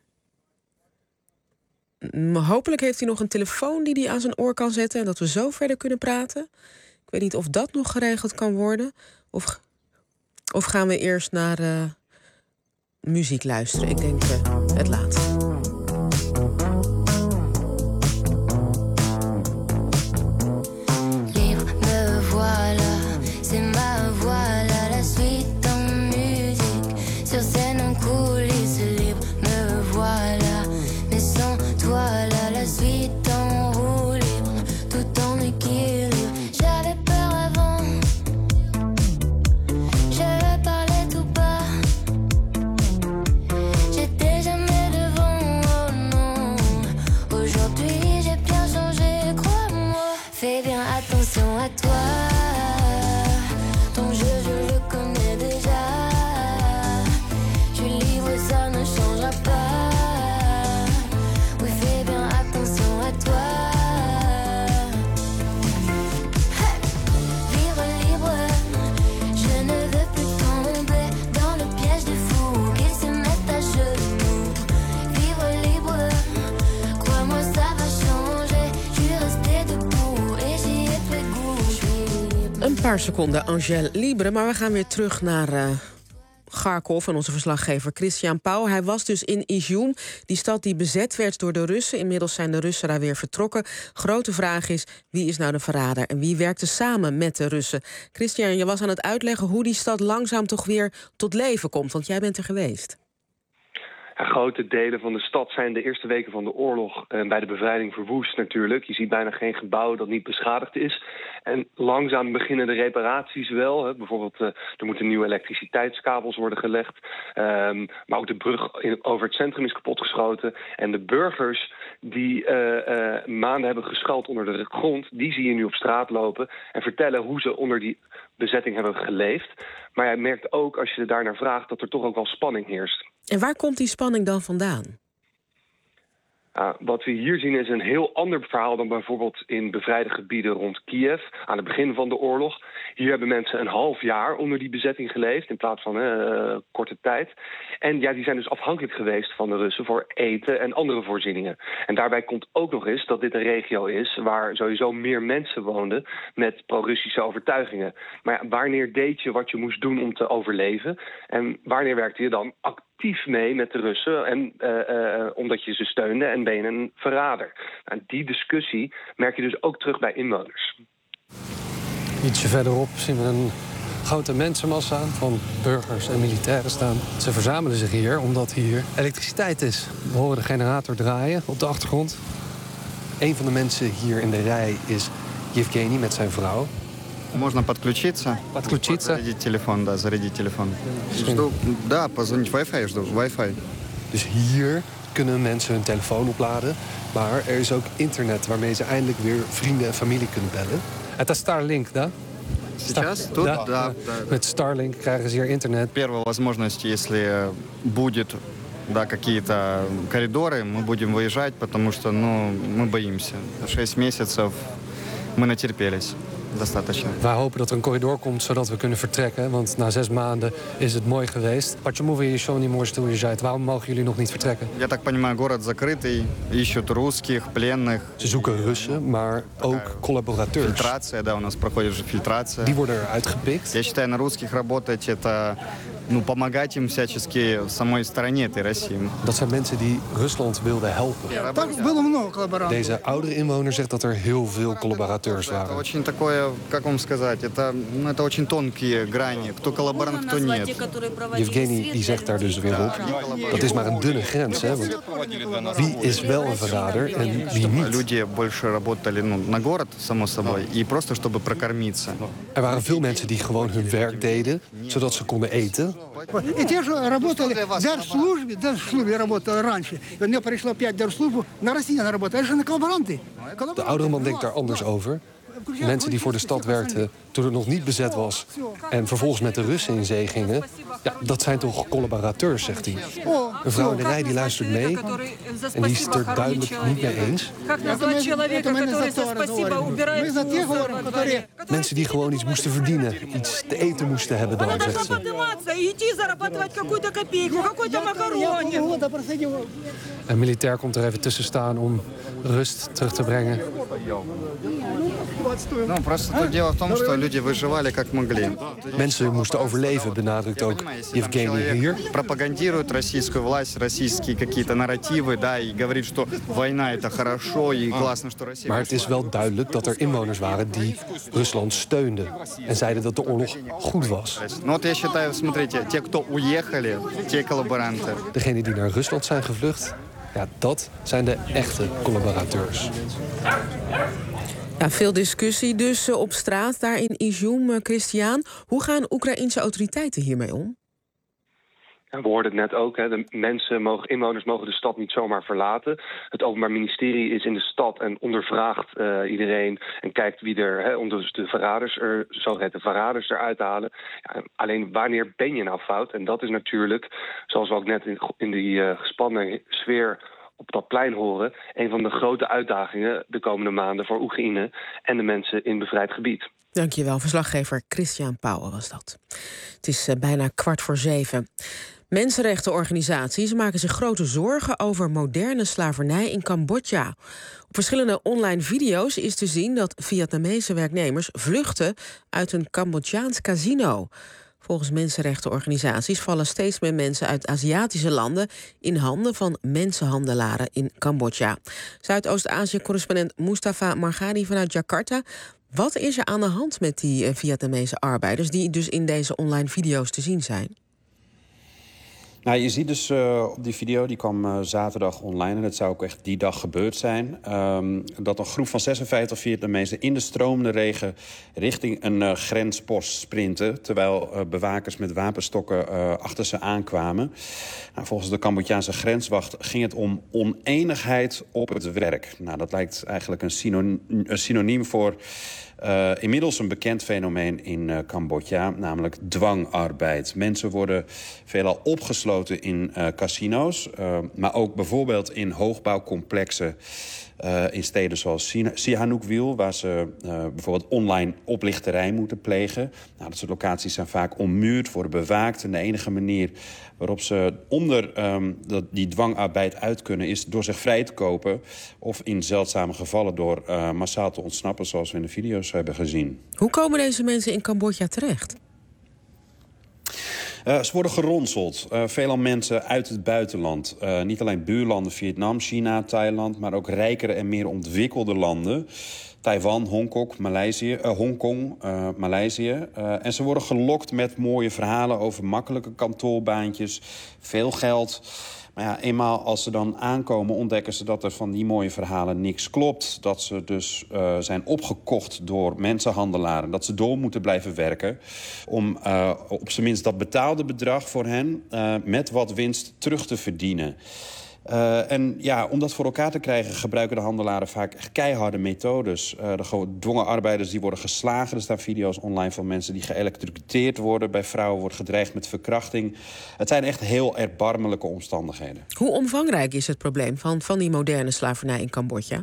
Hopelijk heeft hij nog een telefoon die hij aan zijn oor kan zetten en dat we zo verder kunnen praten. Ik weet niet of dat nog geregeld kan worden. Of gaan we eerst naar muziek luisteren? Ik denk het laatste. Een paar seconden Angèle Libre, maar we gaan weer terug naar Kharkov. En onze verslaggever Christian Pauw. Hij was dus in Izum, die stad die bezet werd door de Russen. Inmiddels zijn de Russen daar weer vertrokken. Grote vraag is, wie is nou de verrader en wie werkte samen met de Russen? Christian, je was aan het uitleggen hoe die stad langzaam toch weer tot leven komt, want jij bent er geweest. Ja, grote delen van de stad zijn de eerste weken van de oorlog bij de bevrijding verwoest natuurlijk. Je ziet bijna geen gebouw dat niet beschadigd is. En langzaam beginnen de reparaties wel. Hè. Bijvoorbeeld, er moeten nieuwe elektriciteitskabels worden gelegd. Maar ook de brug over het centrum is kapotgeschoten. En de burgers die maanden hebben geschuild onder de grond, die zie je nu op straat lopen en vertellen hoe ze onder die bezetting hebben geleefd. Maar je merkt ook, als je daar naar vraagt, dat er toch ook wel spanning heerst. En waar komt die spanning dan vandaan? Wat we hier zien is een heel ander verhaal dan bijvoorbeeld in bevrijde gebieden rond Kiev aan het begin van de oorlog. Hier hebben mensen een half jaar onder die bezetting geleefd in plaats van korte tijd. En ja, die zijn dus afhankelijk geweest van de Russen voor eten en andere voorzieningen. En daarbij komt ook nog eens dat dit een regio is waar sowieso meer mensen woonden met pro-Russische overtuigingen. Maar ja, wanneer deed je wat je moest doen om te overleven? En wanneer werkte je dan actief mee met de Russen en omdat je ze steunde en ben je een verrader? Nou, die discussie merk je dus ook terug bij inwoners. Ietsje verderop zien we een grote mensenmassa van burgers en militairen staan. Ze verzamelen zich hier omdat hier elektriciteit is. We horen de generator draaien op de achtergrond. Een van de mensen hier in de rij is Yevgeny met zijn vrouw. Можно подключиться. Подключиться? Зарядить телефон, да, зарядить телефон. Жду, да, позвонить Wi-Fi жду, Wi-Fi. Dus hier kunnen mensen hun telefoon opladen. Maar er is ook internet waarmee ze eindelijk weer vrienden en familie kunnen bellen. Het is Starlink, да? Сейчас? Тут? Да. Met Starlink krijgen ze hier internet. Первая возможность, если будет, да, какие-то коридоры, мы будем выезжать, потому что, мы боимся. 6 месяцев мы натерпелись. Wij hopen dat er een corridor komt zodat we kunnen vertrekken. Want na 6 maanden is het mooi geweest. Почему вы еще не можете уезжать? Waarom mogen jullie nog niet vertrekken? Я так понимаю, город закрытый, ищут русских, pленных. Ze zoeken Russen, maar ook collaborateurs. Фильтрация, да, у нас проходит же фильтрация. Die worden eruit gepikt. Я считаю, на русских работать это, помогать им всячески в самой стороне этой России. Dat zijn mensen die Rusland wilden helpen. Deze oudere inwoner zegt dat er heel veel collaborateurs waren. Очень такое, как вам сказать, это очень тонкие грани. Кто коллаборант, кто нет. Yevgeny die zegt daar dus weer op. Dat is maar een dunne grens, hè? Want wie is wel een verrader en wie niet? Люди больше работали на город, само собой, и просто чтобы прокормиться. Er waren veel mensen die gewoon hun werk deden, zodat ze konden eten. И те же работали в держслужбе работали раньше. И у меня пришло 5 держслужбу на России работали. Это же коллаборанты. De oudere man denkt daar anders over. Mensen die voor de stad werkten toen het nog niet bezet was en vervolgens met de Russen in zee gingen, ja, dat zijn toch collaborateurs, zegt hij. Een vrouw in de rij die luistert mee en die is het er duidelijk niet mee eens. Mensen die gewoon iets moesten verdienen, iets te eten moesten hebben dan, zegt ze. Een militair komt er even tussen staan om rust terug te brengen. Mensen moesten overleven, benadrukt ook Yevgeny hier. Пропагандирует российскую власть, российские какие-то нарративы, да, и говорит, что война это хорошо и классно, что Россия. Maar het is wel duidelijk dat er inwoners waren die Rusland steunden en zeiden dat de oorlog goed was. Ну вот я считаю, смотрите, те, кто уехали, те коллаборанты. Degenen die naar Rusland zijn gevlucht, ja, dat zijn de echte collaborateurs. Ja, veel discussie dus op straat daar in Izum, Christian. Hoe gaan Oekraïense autoriteiten hiermee om? Ja, we hoorden het net ook. Hè. Inwoners mogen de stad niet zomaar verlaten. Het Openbaar Ministerie is in de stad en ondervraagt iedereen en kijkt wie er om de verraders eruit te halen. Ja, alleen wanneer ben je nou fout? En dat is natuurlijk, zoals we ook net in die gespannen sfeer op dat plein horen, een van de grote uitdagingen de komende maanden voor Oekraïne en de mensen in bevrijd gebied. Dankjewel, verslaggever Christian Pauwen was dat. Het is bijna 6:15. Mensenrechtenorganisaties maken zich grote zorgen over moderne slavernij in Cambodja. Op verschillende online video's is te zien dat Vietnamese werknemers vluchten uit een Cambodjaans casino. Volgens mensenrechtenorganisaties vallen steeds meer mensen uit Aziatische landen in handen van mensenhandelaren in Cambodja. Zuidoost-Azië-correspondent Mustafa Margadi vanuit Jakarta. Wat is er aan de hand met die Vietnamese arbeiders die dus in deze online video's te zien zijn? Nou, je ziet dus op die video, die kwam zaterdag online... en het zou ook echt die dag gebeurd zijn... dat een groep van 56 Vietnamezen in de stromende regen... richting een grenspost sprinten... terwijl bewakers met wapenstokken achter ze aankwamen. Nou, volgens de Cambodjaanse grenswacht ging het om oneenigheid op het werk. Nou, dat lijkt eigenlijk een synoniem voor... inmiddels een bekend fenomeen in Cambodja, namelijk dwangarbeid. Mensen worden veelal opgesloten in casino's, maar ook bijvoorbeeld in hoogbouwcomplexen in steden zoals Sihanoukville, waar ze bijvoorbeeld online oplichterij moeten plegen. Nou, dat soort locaties zijn vaak ommuurd, worden bewaakt. En de enige manier waarop ze onder die dwangarbeid uit kunnen... is door zich vrij te kopen of in zeldzame gevallen door massaal te ontsnappen... zoals we in de video's hebben gezien. Hoe komen deze mensen in Cambodja terecht? Ze worden geronseld. Veelal mensen uit het buitenland. Niet alleen buurlanden Vietnam, China, Thailand... maar ook rijkere en meer ontwikkelde landen. Taiwan, Hongkong, Maleisië. En ze worden gelokt met mooie verhalen over makkelijke kantoorbaantjes, veel geld. Maar ja, eenmaal als ze dan aankomen ontdekken ze dat er van die mooie verhalen niks klopt. Dat ze dus zijn opgekocht door mensenhandelaren. Dat ze door moeten blijven werken om op zijn minst dat betaalde bedrag voor hen met wat winst terug te verdienen. En ja, om dat voor elkaar te krijgen gebruiken de handelaren vaak keiharde methodes. De gedwongen arbeiders die worden geslagen. Er staan video's online van mensen die geëlektrocuteerd worden. Bij vrouwen wordt gedreigd met verkrachting. Het zijn echt heel erbarmelijke omstandigheden. Hoe omvangrijk is het probleem van die moderne slavernij in Cambodja?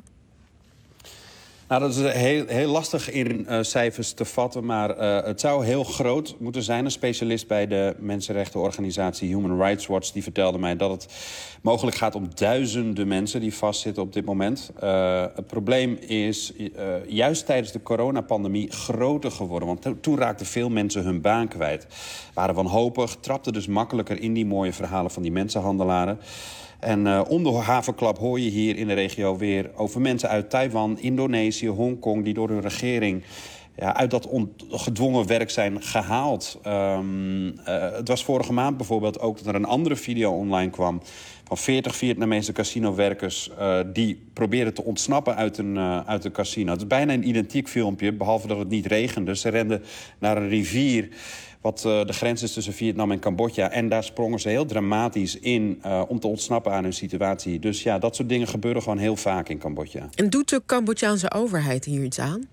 Nou, dat is heel lastig in cijfers te vatten, maar het zou heel groot moeten zijn. Een specialist bij de mensenrechtenorganisatie Human Rights Watch die vertelde mij dat het mogelijk gaat om duizenden mensen die vastzitten op dit moment. Het probleem is juist tijdens de coronapandemie groter geworden. Want toen raakten veel mensen hun baan kwijt. Waren wanhopig, trapten dus makkelijker in die mooie verhalen van die mensenhandelaren. En om de havenklap hoor je hier in de regio weer over mensen uit Taiwan, Indonesië, Hongkong, die door hun regering uit dat gedwongen werk zijn gehaald. Het was vorige maand bijvoorbeeld ook dat er een andere video online kwam van 40 Vietnamese casinowerkers die probeerden te ontsnappen uit een casino. Het is bijna een identiek filmpje, behalve dat het niet regende. Ze renden naar een rivier wat de grens is tussen Vietnam en Cambodja. En daar sprongen ze heel dramatisch in om te ontsnappen aan hun situatie. Dus ja, dat soort dingen gebeuren gewoon heel vaak in Cambodja. En doet de Cambodjaanse overheid hier iets aan?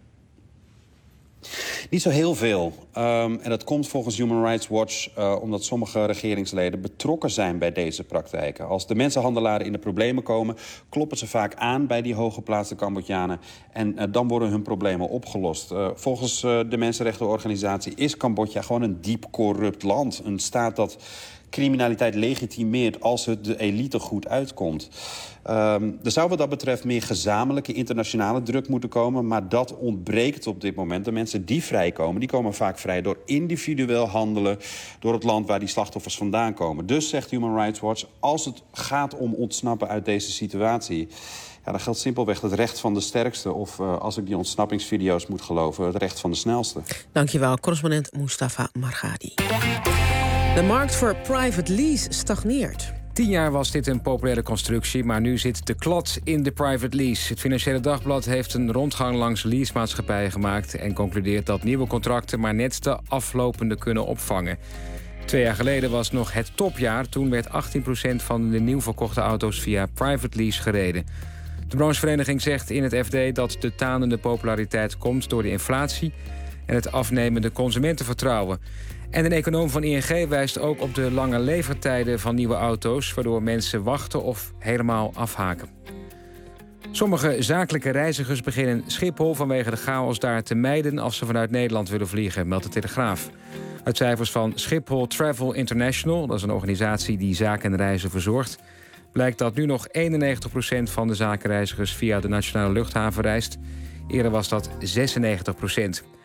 Niet zo heel veel. En dat komt volgens Human Rights Watch omdat sommige regeringsleden betrokken zijn bij deze praktijken. Als de mensenhandelaren in de problemen komen, kloppen ze vaak aan bij die hooggeplaatste Cambodjanen. En dan worden hun problemen opgelost. Volgens de mensenrechtenorganisatie is Cambodja gewoon een diep corrupt land. Een staat dat criminaliteit legitimeert als het de elite goed uitkomt. Er zou wat dat betreft meer gezamenlijke internationale druk moeten komen, maar dat ontbreekt op dit moment. De mensen die vrijkomen, die komen vaak vrij door individueel handelen door het land waar die slachtoffers vandaan komen. Dus, zegt Human Rights Watch, als het gaat om ontsnappen uit deze situatie, ja, dan geldt simpelweg het recht van de sterkste, of als ik die ontsnappingsvideo's moet geloven, het recht van de snelste. Dankjewel, correspondent Mustafa Margadi. De markt voor private lease stagneert. 10 jaar was dit een populaire constructie, maar nu zit de klad in de private lease. Het Financiële Dagblad heeft een rondgang langs leasemaatschappijen gemaakt en concludeert dat nieuwe contracten maar net de aflopende kunnen opvangen. 2 jaar geleden was nog het topjaar. Toen werd 18% van de nieuw verkochte auto's via private lease gereden. De branchevereniging zegt in het FD dat de tanende populariteit komt door de inflatie en het afnemende consumentenvertrouwen. En een econoom van ING wijst ook op de lange levertijden van nieuwe auto's, waardoor mensen wachten of helemaal afhaken. Sommige zakelijke reizigers beginnen Schiphol vanwege de chaos daar te mijden als ze vanuit Nederland willen vliegen, meldt de Telegraaf. Uit cijfers van Schiphol Travel International, dat is een organisatie die zaken en reizen verzorgt, blijkt dat nu nog 91% van de zakenreizigers via de nationale luchthaven reist. Eerder was dat 96%.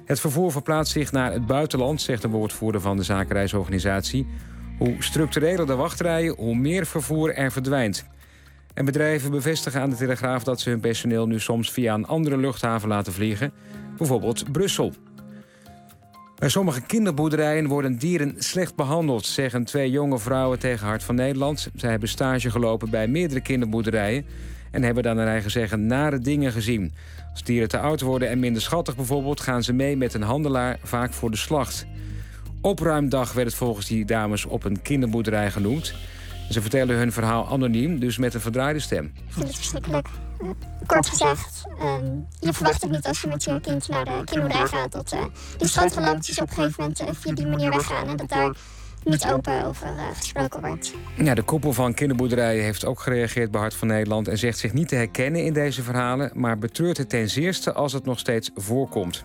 Het vervoer verplaatst zich naar het buitenland, zegt een woordvoerder van de zakenreisorganisatie. Hoe structureler de wachtrijen, hoe meer vervoer er verdwijnt. En bedrijven bevestigen aan de Telegraaf dat ze hun personeel nu soms via een andere luchthaven laten vliegen. Bijvoorbeeld Brussel. Bij sommige kinderboerderijen worden dieren slecht behandeld, zeggen 2 jonge vrouwen tegen Hart van Nederland. Zij hebben stage gelopen bij meerdere kinderboerderijen en hebben dan naar eigen zeggen nare dingen gezien. Als dieren te oud worden en minder schattig bijvoorbeeld, gaan ze mee met een handelaar, vaak voor de slacht. Opruimdag werd het volgens die dames op een kinderboerderij genoemd. Ze vertellen hun verhaal anoniem, dus met een verdraaide stem. Ik vind het verschrikkelijk. Kort gezegd, je verwacht ook niet als je met je kind naar de kinderboerderij gaat... dat die strandverlampjes op een gegeven moment via die manier weggaan... en dat daar niet open over gesproken wordt. Ja, de koepel van kinderboerderijen heeft ook gereageerd bij Hart van Nederland... en zegt zich niet te herkennen in deze verhalen... maar betreurt het ten zeerste als het nog steeds voorkomt.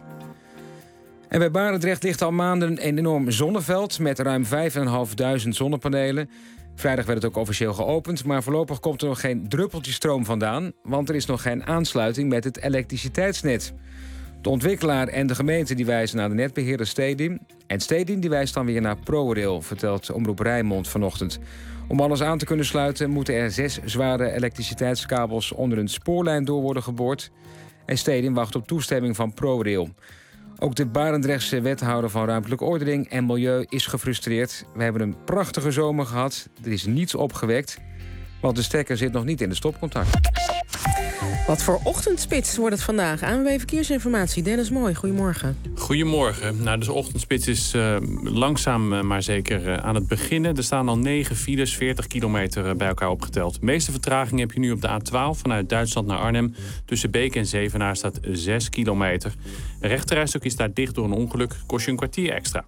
En bij Barendrecht ligt al maanden een enorm zonneveld... met ruim 5.500 zonnepanelen. Vrijdag werd het ook officieel geopend... maar voorlopig komt er nog geen druppeltje stroom vandaan... want er is nog geen aansluiting met het elektriciteitsnet. De ontwikkelaar en de gemeente die wijzen naar de netbeheerder Stedin... en Stedin die wijst dan weer naar ProRail, vertelt Omroep Rijnmond vanochtend. Om alles aan te kunnen sluiten moeten er 6 zware elektriciteitskabels... onder een spoorlijn door worden geboord. En Stedin wacht op toestemming van ProRail. Ook de Barendrechtse wethouder van Ruimtelijke Ordening en Milieu is gefrustreerd. We hebben een prachtige zomer gehad. Er is niets opgewekt, want de stekker zit nog niet in de stopcontact. Wat voor ochtendspits wordt het vandaag? ANWB Verkeersinformatie, Dennis Mooi, goedemorgen. Goedemorgen. Nou, de ochtendspits is langzaam maar zeker aan het beginnen. Er staan al 9 files, 40 kilometer bij elkaar opgeteld. De meeste vertraging heb je nu op de A12 vanuit Duitsland naar Arnhem. Tussen Beek en Zevenaar staat 6 kilometer. De rechterrijstok is daar dicht door een ongeluk. Kost je een kwartier extra.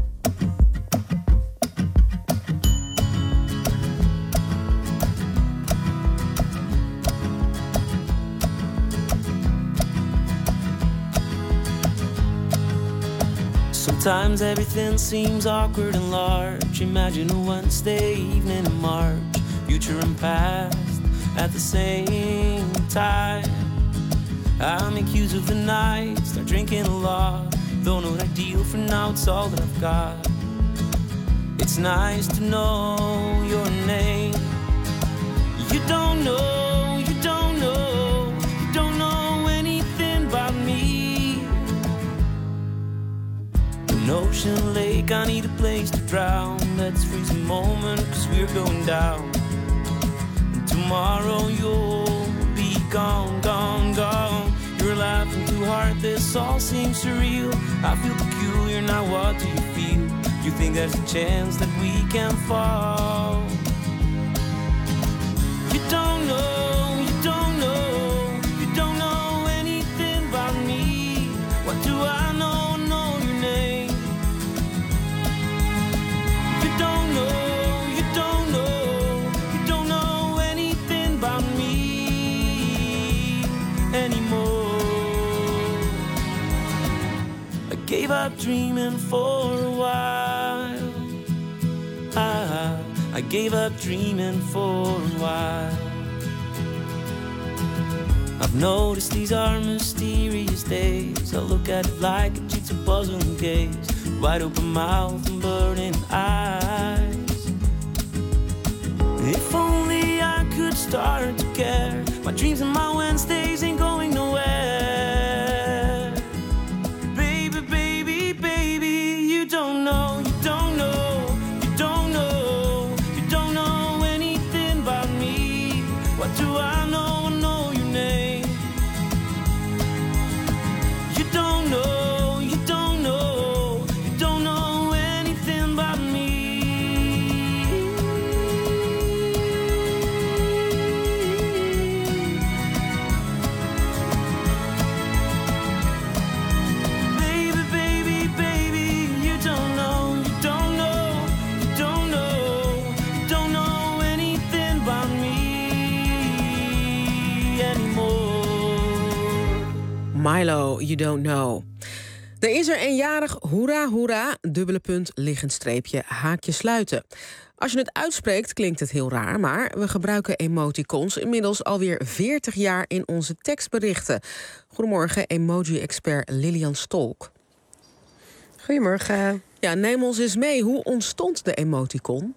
Sometimes everything seems awkward and large. Imagine a Wednesday evening in March. Future and past at the same time. I make use of the night, start drinking a lot. Though not ideal for now, it's all that I've got. It's nice to know your name. You don't know, you don't know, you don't know anything about me. An ocean lake, I need a place to drown. Let's freeze a moment, cause we're going down. And tomorrow you'll be gone, gone, gone. You're laughing too hard, this all seems surreal. I feel peculiar, now what do you feel? You think there's a chance that we can fall? You don't know, you don't know, you don't know anything about me. What do I know, know your name? You don't know, you don't know, you don't know anything about me anymore. I gave up dreaming for a while. I gave up dreaming for a while. I've noticed these are mysterious days. I look at it like a jigsaw puzzle and gaze. Wide open mouth and burning eyes. If only I could start to care. My dreams and my Wednesdays ain't going nowhere. Baby, baby, baby, you don't know, you don't know, you don't know, you don't know anything about me. What do I know? I know your name. You don't know, you don't know, you don't know anything about me. Baby, baby, baby, you don't know, you don't know, you don't know, you don't know anything about me anymore. Milo, You Don't Know. Er is er eenjarig, hoera, hoera, dubbele punt, liggend streepje, haakje sluiten. Als je het uitspreekt klinkt het heel raar, maar we gebruiken emoticons inmiddels alweer 40 jaar in onze tekstberichten. Goedemorgen, emoji-expert Lilian Stolk. Goedemorgen. Ja, neem ons eens mee. Hoe ontstond de emoticon?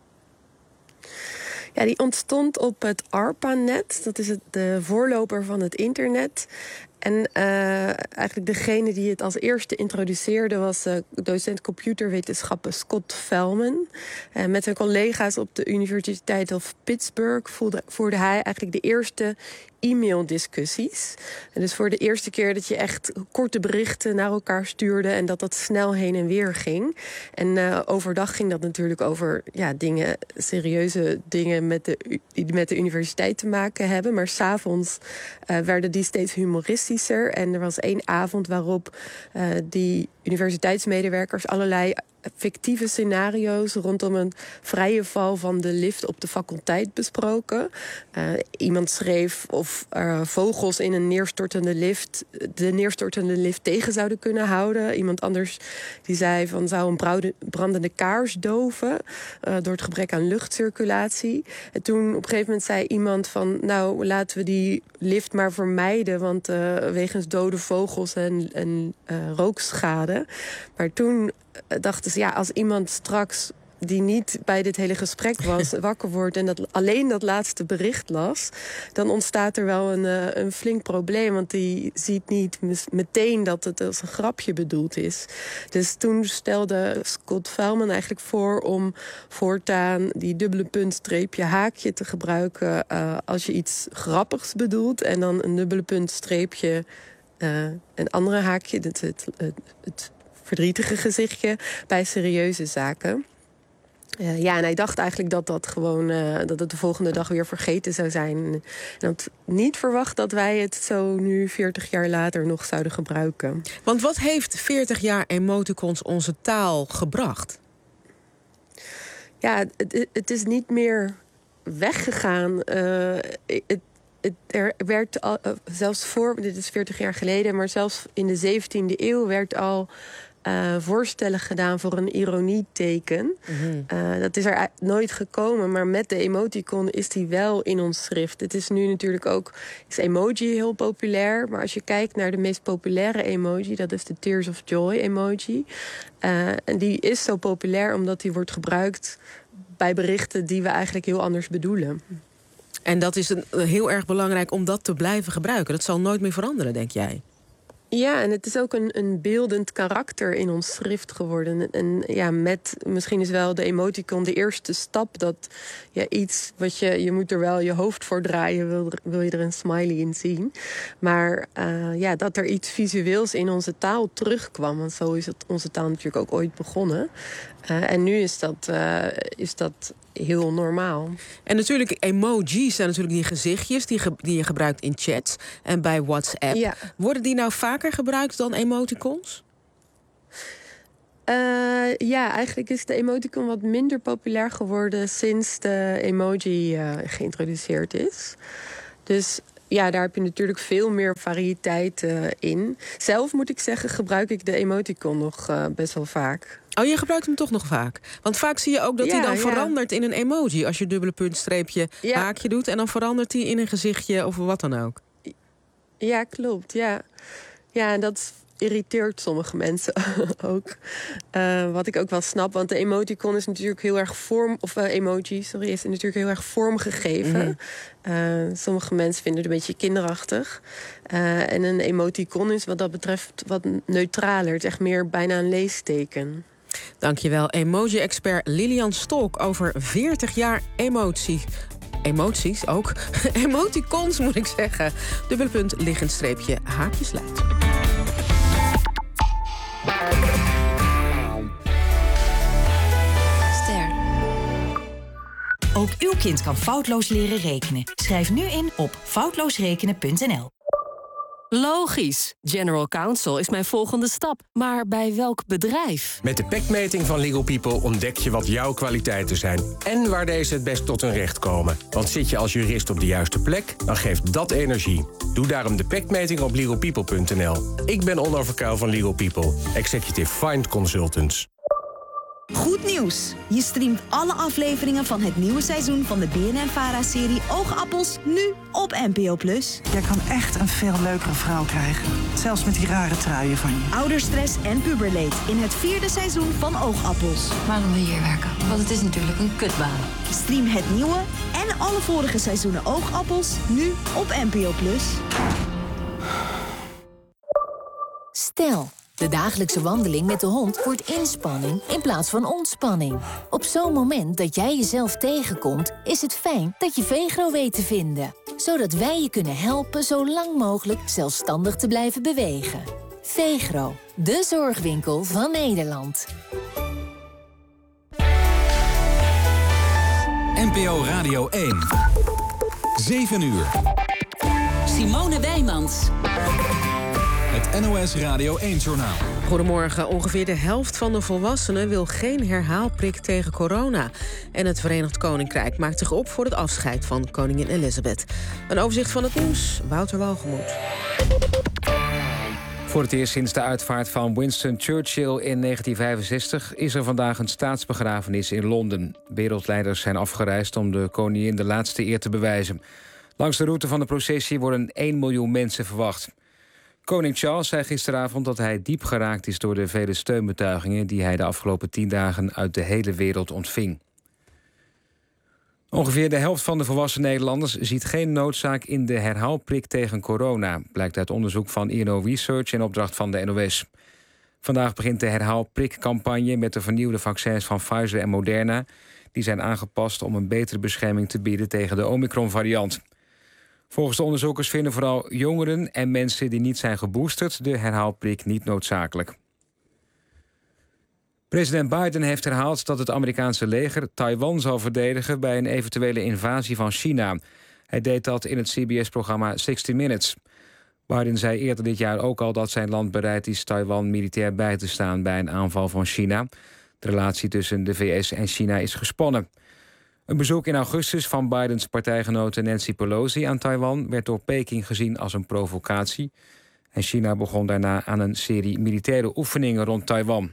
Ja, die ontstond op het ARPANET. Dat is de voorloper van het internet. En eigenlijk degene die het als eerste introduceerde was docent computerwetenschappen Scott Fahlman. Met zijn collega's op de Universiteit of Pittsburgh voerde hij eigenlijk de eerste e-maildiscussies. En dus voor de eerste keer dat je echt korte berichten naar elkaar stuurde en dat snel heen en weer ging. En overdag ging dat natuurlijk over dingen, serieuze dingen die met de universiteit te maken hebben. Maar 's avonds werden die steeds humoristischer. En er was 1 avond waarop die universiteitsmedewerkers allerlei fictieve scenario's rondom een vrije val van de lift op de faculteit besproken. Iemand schreef of vogels in een de neerstortende lift tegen zouden kunnen houden. Iemand anders die zei van zou een brandende kaars doven door het gebrek aan luchtcirculatie. En toen op een gegeven moment zei iemand van nou laten we die lift maar vermijden, want wegens dode vogels en rookschade. Maar toen dachten ze, als iemand straks die niet bij dit hele gesprek was wakker wordt en alleen dat laatste bericht las, dan ontstaat er wel een flink probleem, want die ziet niet meteen dat het als een grapje bedoeld is. Dus toen stelde Scott Fahlman eigenlijk voor om voortaan die dubbele punt streepje haakje te gebruiken als je iets grappigs bedoelt en dan een dubbele punt streepje een andere haakje, het verdrietige gezichtje bij serieuze zaken. En hij dacht eigenlijk dat het de volgende dag weer vergeten zou zijn. En had niet verwacht dat wij het zo nu 40 jaar later nog zouden gebruiken. Want wat heeft 40 jaar emoticons onze taal gebracht? Ja, het is niet meer weggegaan. Er werd al, zelfs voor, dit is 40 jaar geleden, maar zelfs in de 17e eeuw werd al voorstellen gedaan voor een ironieteken. Dat is er nooit gekomen, maar met de emoticon is die wel in ons schrift. Het is nu natuurlijk ook, is emoji heel populair, maar als je kijkt naar de meest populaire emoji, dat is de Tears of Joy emoji. En die is zo populair omdat die wordt gebruikt bij berichten die we eigenlijk heel anders bedoelen. En dat is heel erg belangrijk om dat te blijven gebruiken. Dat zal nooit meer veranderen, denk jij? Ja, en het is ook een beeldend karakter in ons schrift geworden. En misschien is wel de emoticon de eerste stap dat iets wat je moet er wel je hoofd voor draaien, wil je er een smiley in zien. Maar dat er iets visueels in onze taal terugkwam. Want zo is onze taal natuurlijk ook ooit begonnen. En nu is dat heel normaal. En natuurlijk, emojis zijn natuurlijk die gezichtjes die je gebruikt in chats en bij WhatsApp. Ja. Worden die nou vaker gebruikt dan emoticons? Eigenlijk is de emoticon wat minder populair geworden sinds de emoji geïntroduceerd is. Dus daar heb je natuurlijk veel meer variëteit in. Zelf moet ik zeggen, gebruik ik de emoticon nog best wel vaak. Oh, je gebruikt hem toch nog vaak? Want vaak zie je ook dat hij dan verandert in een emoji. Als je dubbele punt, streepje, haakje doet. En dan verandert hij in een gezichtje of wat dan ook. Ja, klopt. Ja, en dat irriteert sommige mensen ook. Wat ik ook wel snap. Want de emoticon is natuurlijk heel erg is natuurlijk heel erg vormgegeven. Sommige mensen vinden het een beetje kinderachtig. En een emoticon is wat dat betreft wat neutraler. Het is echt meer bijna een leesteken. Dankjewel, emoji-expert Lilian Stolk over 40 jaar emotie. Emoties ook. Emoticons moet ik zeggen. Dubbele punt, liggend streepje, haakje sluit. Ook uw kind kan foutloos leren rekenen. Schrijf nu in op foutloosrekenen.nl. Logisch. General Counsel is mijn volgende stap. Maar bij welk bedrijf? Met de PEC-meting van Legal People ontdek je wat jouw kwaliteiten zijn en waar deze het best tot hun recht komen. Want zit je als jurist op de juiste plek, dan geeft dat energie. Doe daarom de PEC-meting op legalpeople.nl. Ik ben Onno Verkuil van Legal People, Executive Fine Consultants. Goed nieuws! Je streamt alle afleveringen van het nieuwe seizoen van de BNN-VARA-serie Oogappels nu op NPO+. Jij kan echt een veel leukere vrouw krijgen. Zelfs met die rare truien van je. Ouderstress en puberleed in het 4e seizoen van Oogappels. Waarom wil je hier werken? Want het is natuurlijk een kutbaan. Stream het nieuwe en alle vorige seizoenen Oogappels nu op NPO+. Stel, de dagelijkse wandeling met de hond wordt inspanning in plaats van ontspanning. Op zo'n moment dat jij jezelf tegenkomt, is het fijn dat je Vegro weet te vinden. Zodat wij je kunnen helpen zo lang mogelijk zelfstandig te blijven bewegen. Vegro, de zorgwinkel van Nederland. NPO Radio 1. 7 uur. Simone Wijmans. Het NOS Radio 1-journaal. Goedemorgen. Ongeveer de helft van de volwassenen wil geen herhaalprik tegen corona. En het Verenigd Koninkrijk maakt zich op voor het afscheid van koningin Elizabeth. Een overzicht van het nieuws, Wouter Walgemoed. Voor het eerst sinds de uitvaart van Winston Churchill in 1965... is er vandaag een staatsbegrafenis in Londen. Wereldleiders zijn afgereisd om de koningin de laatste eer te bewijzen. Langs de route van de processie worden 1 miljoen mensen verwacht. Koning Charles zei gisteravond dat hij diep geraakt is door de vele steunbetuigingen die hij de afgelopen 10 dagen uit de hele wereld ontving. Ongeveer de helft van de volwassen Nederlanders ziet geen noodzaak in de herhaalprik tegen corona, blijkt uit onderzoek van INO Research in opdracht van de NOS. Vandaag begint de herhaalprikcampagne met de vernieuwde vaccins van Pfizer en Moderna. Die zijn aangepast om een betere bescherming te bieden tegen de Omicron-variant. Volgens de onderzoekers vinden vooral jongeren en mensen die niet zijn geboosterd de herhaalprik niet noodzakelijk. President Biden heeft herhaald dat het Amerikaanse leger Taiwan zal verdedigen bij een eventuele invasie van China. Hij deed dat in het CBS-programma 60 Minutes. Biden zei eerder dit jaar ook al dat zijn land bereid is Taiwan militair bij te staan bij een aanval van China. De relatie tussen de VS en China is gespannen. Een bezoek in augustus van Bidens partijgenote Nancy Pelosi aan Taiwan werd door Peking gezien als een provocatie. En China begon daarna aan een serie militaire oefeningen rond Taiwan.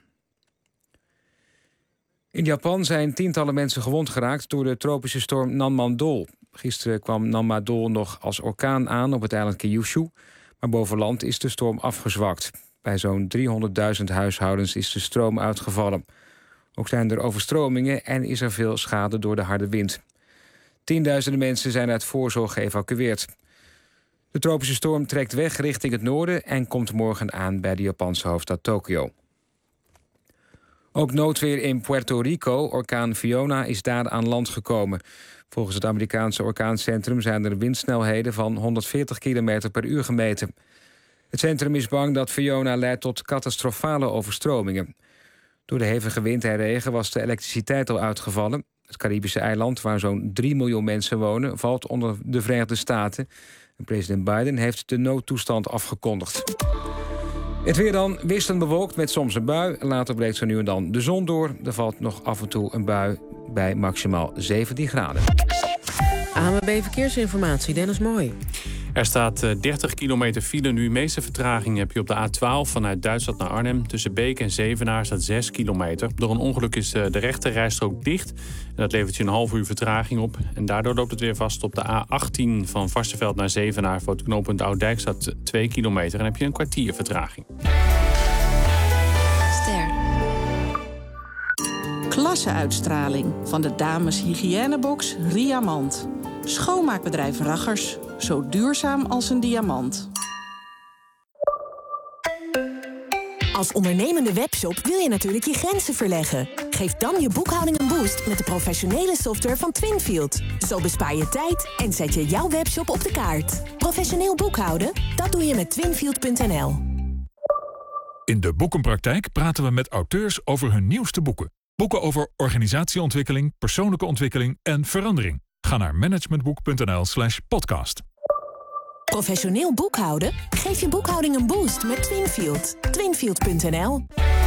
In Japan zijn tientallen mensen gewond geraakt door de tropische storm Nanmadol. Gisteren kwam Nanmadol nog als orkaan aan op het eiland Kyushu, maar boven land is de storm afgezwakt. Bij zo'n 300.000 huishoudens is de stroom uitgevallen. Ook zijn er overstromingen en is er veel schade door de harde wind. Tienduizenden mensen zijn uit voorzorg geëvacueerd. De tropische storm trekt weg richting het noorden en komt morgen aan bij de Japanse hoofdstad Tokio. Ook noodweer in Puerto Rico, orkaan Fiona, is daar aan land gekomen. Volgens het Amerikaanse orkaancentrum zijn er windsnelheden van 140 km per uur gemeten. Het centrum is bang dat Fiona leidt tot catastrofale overstromingen. Door de hevige wind en regen was de elektriciteit al uitgevallen. Het Caribische eiland, waar zo'n 3 miljoen mensen wonen, valt onder de Verenigde Staten. En president Biden heeft de noodtoestand afgekondigd. Het weer dan wisselend bewolkt met soms een bui. Later breekt zo nu en dan de zon door. Er valt nog af en toe een bui bij maximaal 17 graden. ANWB Verkeersinformatie, Dennis Mooi. Er staat 30 kilometer file nu. De meeste vertraging heb je op de A12 vanuit Duitsland naar Arnhem. Tussen Beek en Zevenaar staat 6 kilometer. Door een ongeluk is de rechte rijstrook dicht. En dat levert je een half uur vertraging op. En daardoor loopt het weer vast op de A18 van Varsseveld naar Zevenaar. Voor het knooppunt Ouddijk staat 2 kilometer. En heb je een kwartier vertraging. Ster. Klasseuitstraling van de dames hygiënebox Riamant. Schoonmaakbedrijf Raggers. Zo duurzaam als een diamant. Als ondernemende webshop wil je natuurlijk je grenzen verleggen. Geef dan je boekhouding een boost met de professionele software van Twinfield. Zo bespaar je tijd en zet je jouw webshop op de kaart. Professioneel boekhouden? Dat doe je met Twinfield.nl. In de Boekenpraktijk praten we met auteurs over hun nieuwste boeken. Boeken over organisatieontwikkeling, persoonlijke ontwikkeling en verandering. Ga naar managementboek.nl/podcast. Professioneel boekhouden? Geef je boekhouding een boost met Twinfield. Twinfield.nl.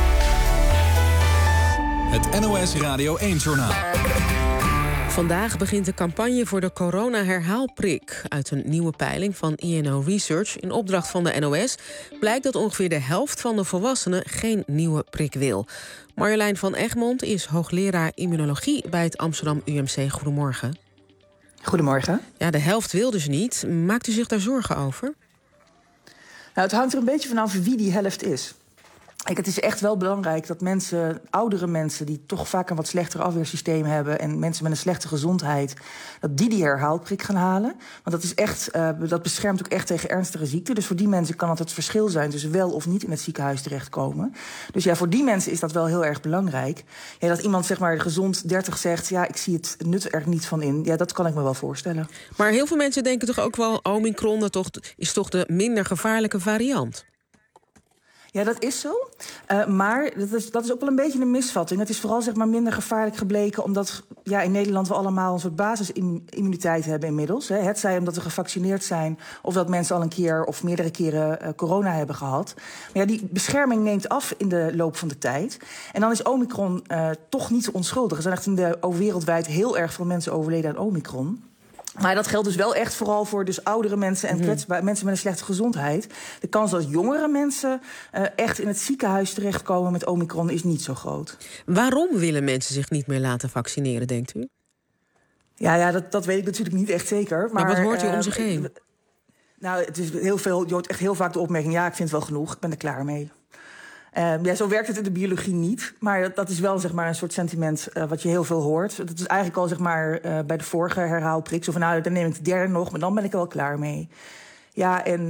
Het NOS Radio 1-journaal. Vandaag begint de campagne voor de corona-herhaalprik. Uit een nieuwe peiling van INO Research in opdracht van de NOS blijkt dat ongeveer de helft van de volwassenen geen nieuwe prik wil. Marjolein van Egmond is hoogleraar immunologie bij het Amsterdam UMC. Goedemorgen. Goedemorgen. Ja, de helft wil dus niet. Maakt u zich daar zorgen over? Nou, het hangt er een beetje vanaf wie die helft is. Kijk, het is echt wel belangrijk dat oudere mensen die toch vaak een wat slechter afweersysteem hebben en mensen met een slechte gezondheid, dat die herhaalprik gaan halen. Want dat is echt, dat beschermt ook echt tegen ernstige ziekten. Dus voor die mensen kan het verschil zijn tussen wel of niet in het ziekenhuis terechtkomen. Dus ja, voor die mensen is dat wel heel erg belangrijk. Ja, dat iemand zeg maar gezond 30 zegt, ja, ik zie het nut er niet van in. Ja, dat kan ik me wel voorstellen. Maar heel veel mensen denken toch ook wel, Omicron is toch de minder gevaarlijke variant? Ja, dat is zo. Maar dat is ook wel een beetje een misvatting. Het is vooral zeg maar minder gevaarlijk gebleken omdat in Nederland we allemaal een soort basisimmuniteit hebben inmiddels. Hè. Het zij omdat we gevaccineerd zijn of dat mensen al een keer of meerdere keren corona hebben gehad. Maar ja, die bescherming neemt af in de loop van de tijd. En dan is Omicron toch niet zo onschuldig. Er zijn echt wereldwijd heel erg veel mensen overleden aan Omicron. Maar dat geldt dus wel echt vooral voor dus oudere mensen en kwetsbare mensen met een slechte gezondheid. De kans dat jongere mensen echt in het ziekenhuis terechtkomen met Omicron is niet zo groot. Waarom willen mensen zich niet meer laten vaccineren, denkt u? Ja, dat weet ik natuurlijk niet echt zeker. Maar wat hoort u om zich heen? Nou, het is heel veel. Je hoort echt heel vaak de opmerking, ja, ik vind het wel genoeg, ik ben er klaar mee. Zo werkt het in de biologie niet. Maar dat is wel zeg maar, een soort sentiment wat je heel veel hoort. Dat is eigenlijk al zeg maar, bij de vorige herhaalprik. Zo van, nou, dan neem ik de derde nog, maar dan ben ik er wel klaar mee. Ja, en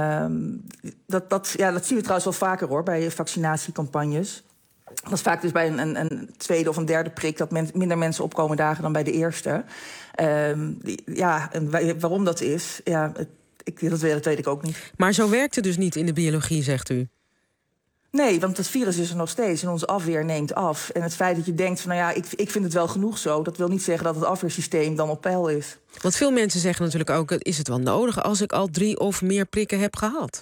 dat zien we trouwens wel vaker hoor, bij vaccinatiecampagnes. Dat is vaak dus bij een tweede of een derde prik dat minder mensen opkomen dagen dan bij de eerste. En waarom dat is, dat weet ik ook niet. Maar zo werkt het dus niet in de biologie, zegt u? Nee, want het virus is er nog steeds en onze afweer neemt af. En het feit dat je denkt van, nou ja, ik vind het wel genoeg zo, dat wil niet zeggen dat het afweersysteem dan op peil is. Want veel mensen zeggen natuurlijk ook, is het wel nodig als ik al 3 of meer prikken heb gehad?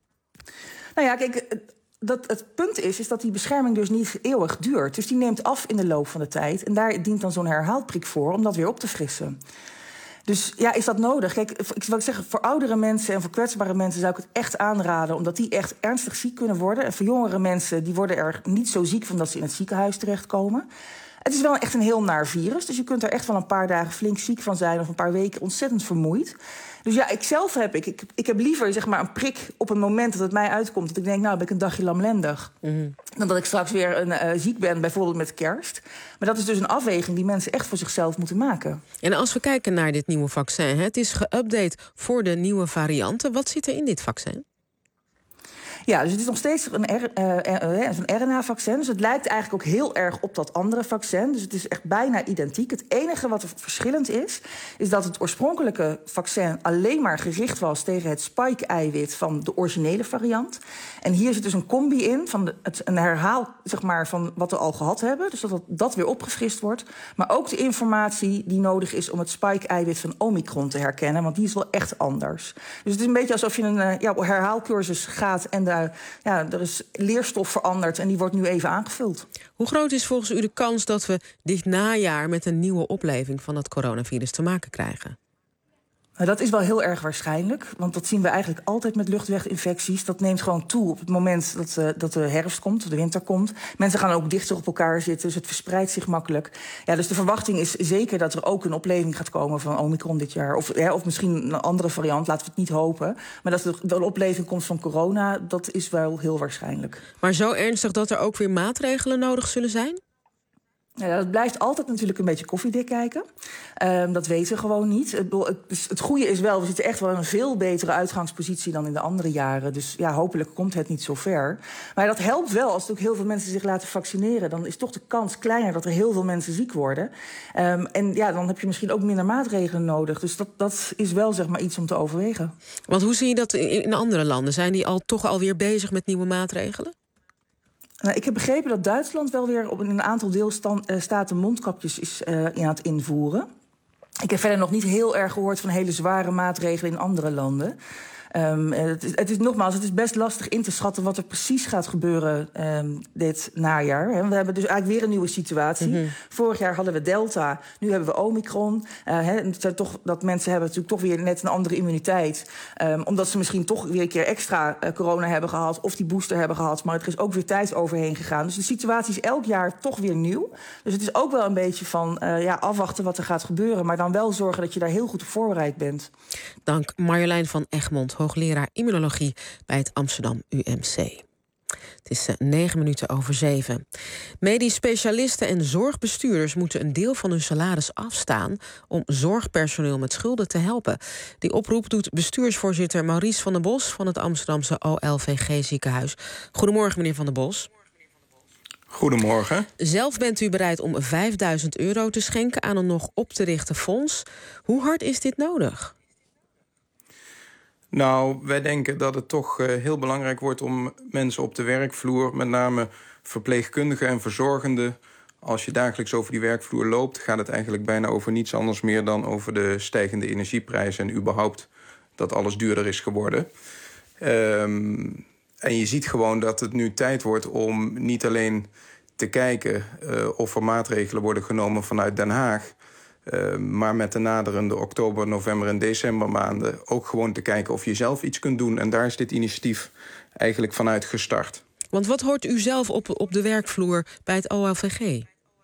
Nou ja, kijk, het punt is dat die bescherming dus niet eeuwig duurt. Dus die neemt af in de loop van de tijd. En daar dient dan zo'n herhaalprik voor om dat weer op te frissen. Dus ja, is dat nodig? Kijk, ik wil zeggen, voor oudere mensen en voor kwetsbare mensen zou ik het echt aanraden, omdat die echt ernstig ziek kunnen worden. En voor jongere mensen, die worden er niet zo ziek van dat ze in het ziekenhuis terechtkomen. Het is wel echt een heel naar virus, dus je kunt er echt wel een paar dagen flink ziek van zijn of een paar weken ontzettend vermoeid. Dus ja, ik heb liever zeg maar een prik op een moment dat het mij uitkomt, dat ik denk, nou ben ik een dagje lamlendig. Dan dat ik straks weer ziek ben, bijvoorbeeld met kerst. Maar dat is dus een afweging die mensen echt voor zichzelf moeten maken. En als we kijken naar dit nieuwe vaccin, het is geüpdate voor de nieuwe varianten. Wat zit er in dit vaccin? Ja, dus het is nog steeds een RNA-vaccin. Dus het lijkt eigenlijk ook heel erg op dat andere vaccin. Dus het is echt bijna identiek. Het enige wat er verschillend is dat het oorspronkelijke vaccin alleen maar gericht was tegen het spike-eiwit van de originele variant. En hier zit dus een combi in van een herhaal zeg maar, van wat we al gehad hebben. Dus dat weer opgefrist wordt. Maar ook de informatie die nodig is om het spike-eiwit van Omicron te herkennen. Want die is wel echt anders. Dus het is een beetje alsof je een herhaalcursus gaat en er is leerstof veranderd en die wordt nu even aangevuld. Hoe groot is volgens u de kans dat we dit najaar met een nieuwe opleving van het coronavirus te maken krijgen? Nou, dat is wel heel erg waarschijnlijk, want dat zien we eigenlijk altijd met luchtweginfecties. Dat neemt gewoon toe op het moment dat de herfst komt, of de winter komt. Mensen gaan ook dichter op elkaar zitten, dus het verspreidt zich makkelijk. Ja, dus de verwachting is zeker dat er ook een opleving gaat komen van Omicron dit jaar. Of misschien een andere variant, laten we het niet hopen. Maar dat er een opleving komt van corona, dat is wel heel waarschijnlijk. Maar zo ernstig dat er ook weer maatregelen nodig zullen zijn? Ja, dat blijft altijd natuurlijk een beetje koffiedik kijken. Dat weten we gewoon niet. Het goede is wel, we zitten echt wel in een veel betere uitgangspositie dan in de andere jaren. Dus ja, hopelijk komt het niet zo ver. Maar dat helpt wel als ook heel veel mensen zich laten vaccineren. Dan is toch de kans kleiner dat er heel veel mensen ziek worden. En ja, dan heb je misschien ook minder maatregelen nodig. Dus dat is wel zeg maar iets om te overwegen. Want hoe zie je dat in andere landen? Zijn die toch alweer bezig met nieuwe maatregelen? Nou, ik heb begrepen dat Duitsland wel weer in een aantal deelstaten mondkapjes is aan het invoeren. Ik heb verder nog niet heel erg gehoord van hele zware maatregelen in andere landen. Het is best lastig in te schatten wat er precies gaat gebeuren dit najaar. We hebben dus eigenlijk weer een nieuwe situatie. Mm-hmm. Vorig jaar hadden we Delta, nu hebben we Omicron. Het zijn toch dat mensen hebben natuurlijk toch weer net een andere immuniteit. Omdat ze misschien toch weer een keer extra corona hebben gehad of die booster hebben gehad. Maar er is ook weer tijd overheen gegaan. Dus de situatie is elk jaar toch weer nieuw. Dus het is ook wel een beetje van afwachten wat er gaat gebeuren. Maar dan wel zorgen dat je daar heel goed op voorbereid bent. Dank Marjolein van Egmond, hoogleraar immunologie bij het Amsterdam UMC. Het is 7:09. Medisch specialisten en zorgbestuurders moeten een deel van hun salaris afstaan om zorgpersoneel met schulden te helpen. Die oproep doet bestuursvoorzitter Maurice van der Bos van het Amsterdamse OLVG ziekenhuis. Goedemorgen, meneer van der Bos. Goedemorgen. Zelf bent u bereid om €5.000 te schenken aan een nog op te richten fonds. Hoe hard is dit nodig? Nou, wij denken dat het toch heel belangrijk wordt om mensen op de werkvloer, met name verpleegkundigen en verzorgenden, als je dagelijks over die werkvloer loopt, gaat het eigenlijk bijna over niets anders meer dan over de stijgende energieprijzen en überhaupt dat alles duurder is geworden. En je ziet gewoon dat het nu tijd wordt om niet alleen te kijken of er maatregelen worden genomen vanuit Den Haag, maar met de naderende oktober, november en december maanden ook gewoon te kijken of je zelf iets kunt doen. En daar is dit initiatief eigenlijk vanuit gestart. Want wat hoort u zelf op de werkvloer bij het OLVG?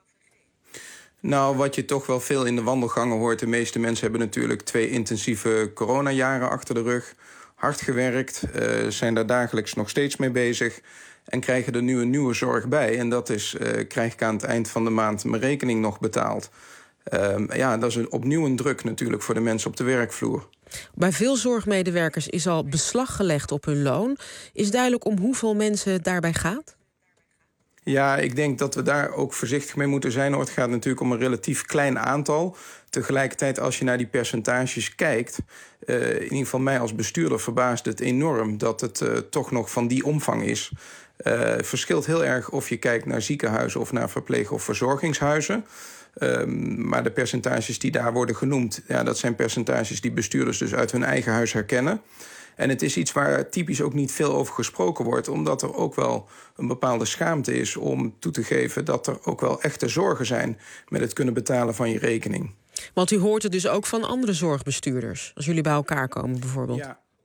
Nou, wat je toch wel veel in de wandelgangen hoort. De meeste mensen hebben natuurlijk 2 intensieve coronajaren achter de rug. Hard gewerkt, zijn daar dagelijks nog steeds mee bezig. En krijgen er nu een nieuwe zorg bij. En dat is, krijg ik aan het eind van de maand mijn rekening nog betaald. Dat is opnieuw een druk natuurlijk voor de mensen op de werkvloer. Bij veel zorgmedewerkers is al beslag gelegd op hun loon. Is duidelijk om hoeveel mensen het daarbij gaat? Ja, ik denk dat we daar ook voorzichtig mee moeten zijn. Het gaat natuurlijk om een relatief klein aantal. Tegelijkertijd, als je naar die percentages kijkt, in ieder geval mij als bestuurder verbaast het enorm dat het toch nog van die omvang is. Het verschilt heel erg of je kijkt naar ziekenhuizen of naar verpleeg- of verzorgingshuizen. Maar de percentages die daar worden genoemd, dat zijn percentages die bestuurders dus uit hun eigen huis herkennen. En het is iets waar typisch ook niet veel over gesproken wordt, omdat er ook wel een bepaalde schaamte is om toe te geven dat er ook wel echte zorgen zijn met het kunnen betalen van je rekening. Want u hoort het dus ook van andere zorgbestuurders, als jullie bij elkaar komen bijvoorbeeld.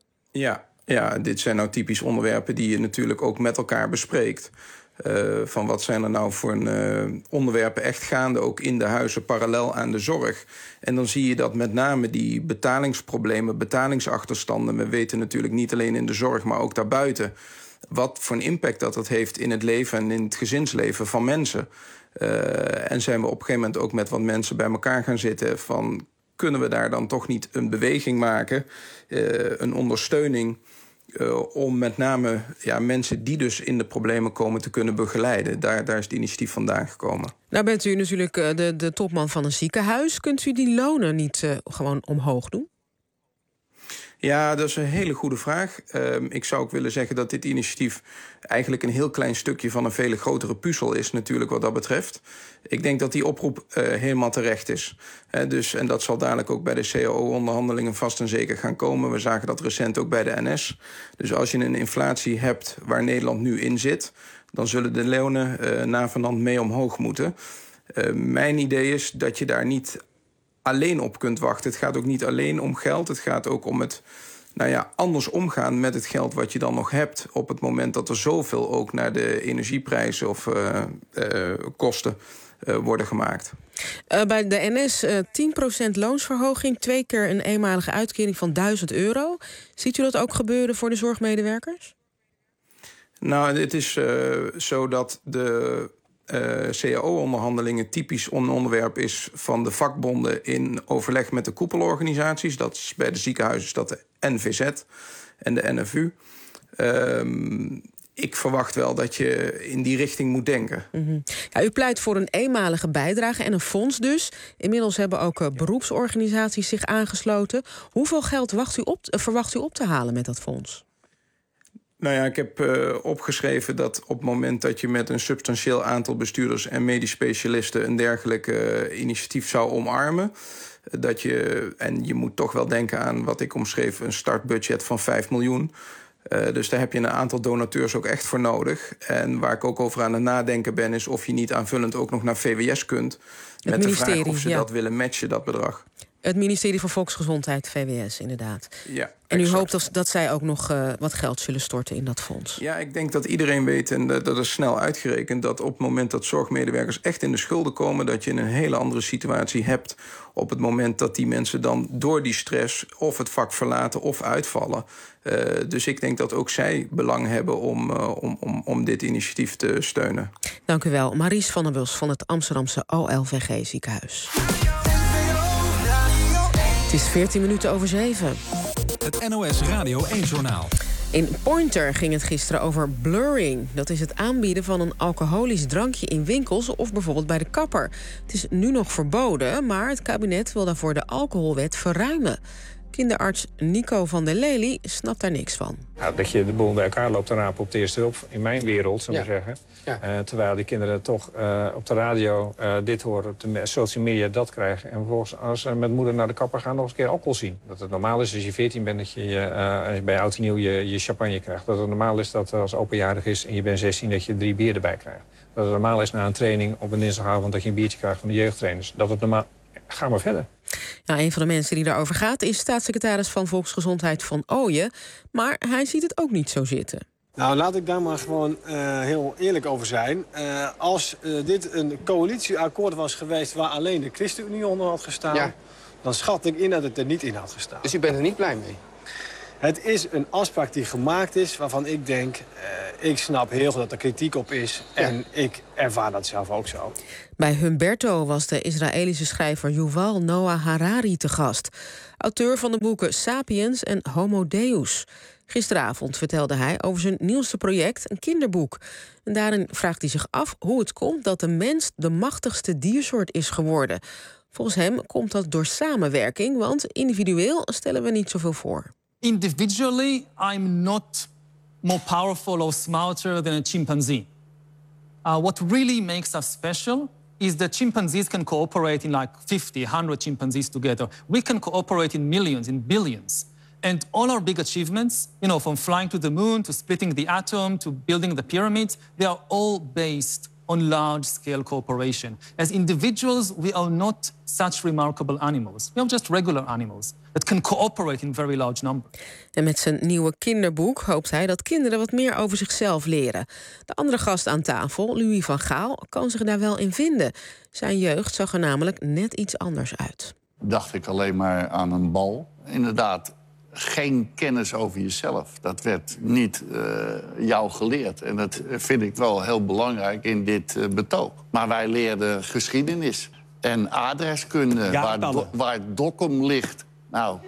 Ja, dit zijn nou typisch onderwerpen die je natuurlijk ook met elkaar bespreekt. Van wat zijn er nou voor onderwerpen echt gaande, ook in de huizen, parallel aan de zorg. En dan zie je dat met name die betalingsproblemen, betalingsachterstanden, we weten natuurlijk niet alleen in de zorg, maar ook daarbuiten, wat voor een impact dat heeft in het leven en in het gezinsleven van mensen. En zijn we op een gegeven moment ook met wat mensen bij elkaar gaan zitten van, kunnen we daar dan toch niet een beweging maken, een ondersteuning, om met name mensen die dus in de problemen komen te kunnen begeleiden. Daar is het initiatief vandaan gekomen. Nou bent u natuurlijk de topman van een ziekenhuis. Kunt u die lonen niet gewoon omhoog doen? Ja, dat is een hele goede vraag. Ik zou ook willen zeggen dat dit initiatief eigenlijk een heel klein stukje van een veel grotere puzzel is natuurlijk wat dat betreft. Ik denk dat die oproep helemaal terecht is. En dat zal dadelijk ook bij de CAO-onderhandelingen vast en zeker gaan komen. We zagen dat recent ook bij de NS. Dus als je een inflatie hebt waar Nederland nu in zit, dan zullen de lonen navenant mee omhoog moeten. Mijn idee is dat je daar niet alleen op kunt wachten. Het gaat ook niet alleen om geld. Het gaat ook om het anders omgaan met het geld wat je dan nog hebt op het moment dat er zoveel ook naar de energieprijzen of kosten worden gemaakt. Bij de NS 10% loonsverhoging, 2 keer een eenmalige uitkering van €1.000. Ziet u dat ook gebeuren voor de zorgmedewerkers? Nou, het is zo dat de CAO-onderhandelingen typisch een onderwerp is van de vakbonden in overleg met de koepelorganisaties. Dat is bij de ziekenhuizen dat de NVZ en de NFU. Ik verwacht wel dat je in die richting moet denken. Mm-hmm. Ja, u pleit voor een eenmalige bijdrage en een fonds dus. Inmiddels hebben ook beroepsorganisaties zich aangesloten. Hoeveel geld verwacht u op te halen met dat fonds? Nou ja, ik heb opgeschreven dat op het moment dat je met een substantieel aantal bestuurders en medisch specialisten een dergelijk initiatief zou omarmen, En je moet toch wel denken aan wat ik omschreef, een startbudget van 5 miljoen. Dus daar heb je een aantal donateurs ook echt voor nodig. En waar ik ook over aan het nadenken ben, is of je niet aanvullend ook nog naar VWS kunt. Met de vraag of ze dat willen matchen, dat bedrag. Het ministerie van Volksgezondheid, VWS, inderdaad. Ja, en u hoopt dat zij ook nog wat geld zullen storten in dat fonds? Ja, ik denk dat iedereen weet, en dat is snel uitgerekend, dat op het moment dat zorgmedewerkers echt in de schulden komen, dat je een hele andere situatie hebt op het moment dat die mensen dan door die stress of het vak verlaten of uitvallen. Dus ik denk dat ook zij belang hebben om dit initiatief te steunen. Dank u wel. Maries van der Bus van het Amsterdamse OLVG ziekenhuis. Het is 14 minuten over 7. Het NOS Radio 1-journaal. In Pointer ging het gisteren over blurring. Dat is het aanbieden van een alcoholisch drankje in winkels of bijvoorbeeld bij de kapper. Het is nu nog verboden, maar het kabinet wil daarvoor de alcoholwet verruimen. Kinderarts Nico van der Lely snapt daar niks van. Nou, dat je de boel bij elkaar loopt te rapen op de eerste hulp, in mijn wereld, zou ik maar zeggen. Ja. Terwijl die kinderen toch op de radio dit horen, op de social media dat krijgen. En vervolgens als ze met moeder naar de kapper gaan nog eens een keer alcohol zien. Dat het normaal is als je 14 bent dat je bij oud en nieuw je champagne krijgt. Dat het normaal is dat als openjarig is en je bent 16 dat je 3 bier erbij krijgt. Dat het normaal is na een training op een dinsdagavond dat je een biertje krijgt van de jeugdtrainers. Dat het normaal... Ga maar verder. Ja, een van de mensen die daarover gaat is staatssecretaris van Volksgezondheid Van Ooyen. Maar hij ziet het ook niet zo zitten. Nou, laat ik daar maar gewoon heel eerlijk over zijn. Als dit een coalitieakkoord was geweest waar alleen de ChristenUnie onder had gestaan... dan schat ik in dat het er niet in had gestaan. Dus u bent er niet blij mee? Het is een afspraak die gemaakt is waarvan ik denk... ik snap heel goed dat er kritiek op is en ik ervaar dat zelf ook zo. Bij Humberto was de Israëlische schrijver Yuval Noah Harari te gast. Auteur van de boeken Sapiens en Homo Deus. Gisteravond vertelde hij over zijn nieuwste project, een kinderboek. En daarin vraagt hij zich af hoe het komt dat de mens de machtigste diersoort is geworden. Volgens hem komt dat door samenwerking, want individueel stellen we niet zoveel voor. Individually, I'm not more powerful or smarter than a chimpanzee. What really makes us special is that chimpanzees can cooperate in like 50, 100 chimpanzees together. We can cooperate in millions, in billions. And all our big achievements, you know, from flying to the moon, to splitting the atom, to building the pyramids, they are all based on large-scale cooperation. As individuals, we are not such remarkable animals. We are just regular animals that can cooperate in very large numbers. En met zijn nieuwe kinderboek hoopt hij dat kinderen wat meer over zichzelf leren. De andere gast aan tafel, Louis van Gaal, kan zich daar wel in vinden. Zijn jeugd zag er namelijk net iets anders uit. Dacht ik alleen maar aan een bal. Inderdaad, geen kennis over jezelf. Dat werd niet jou geleerd. En dat vind ik wel heel belangrijk in dit betoog. Maar wij leerden geschiedenis en adreskunde, waar Dokkum ligt. Nou,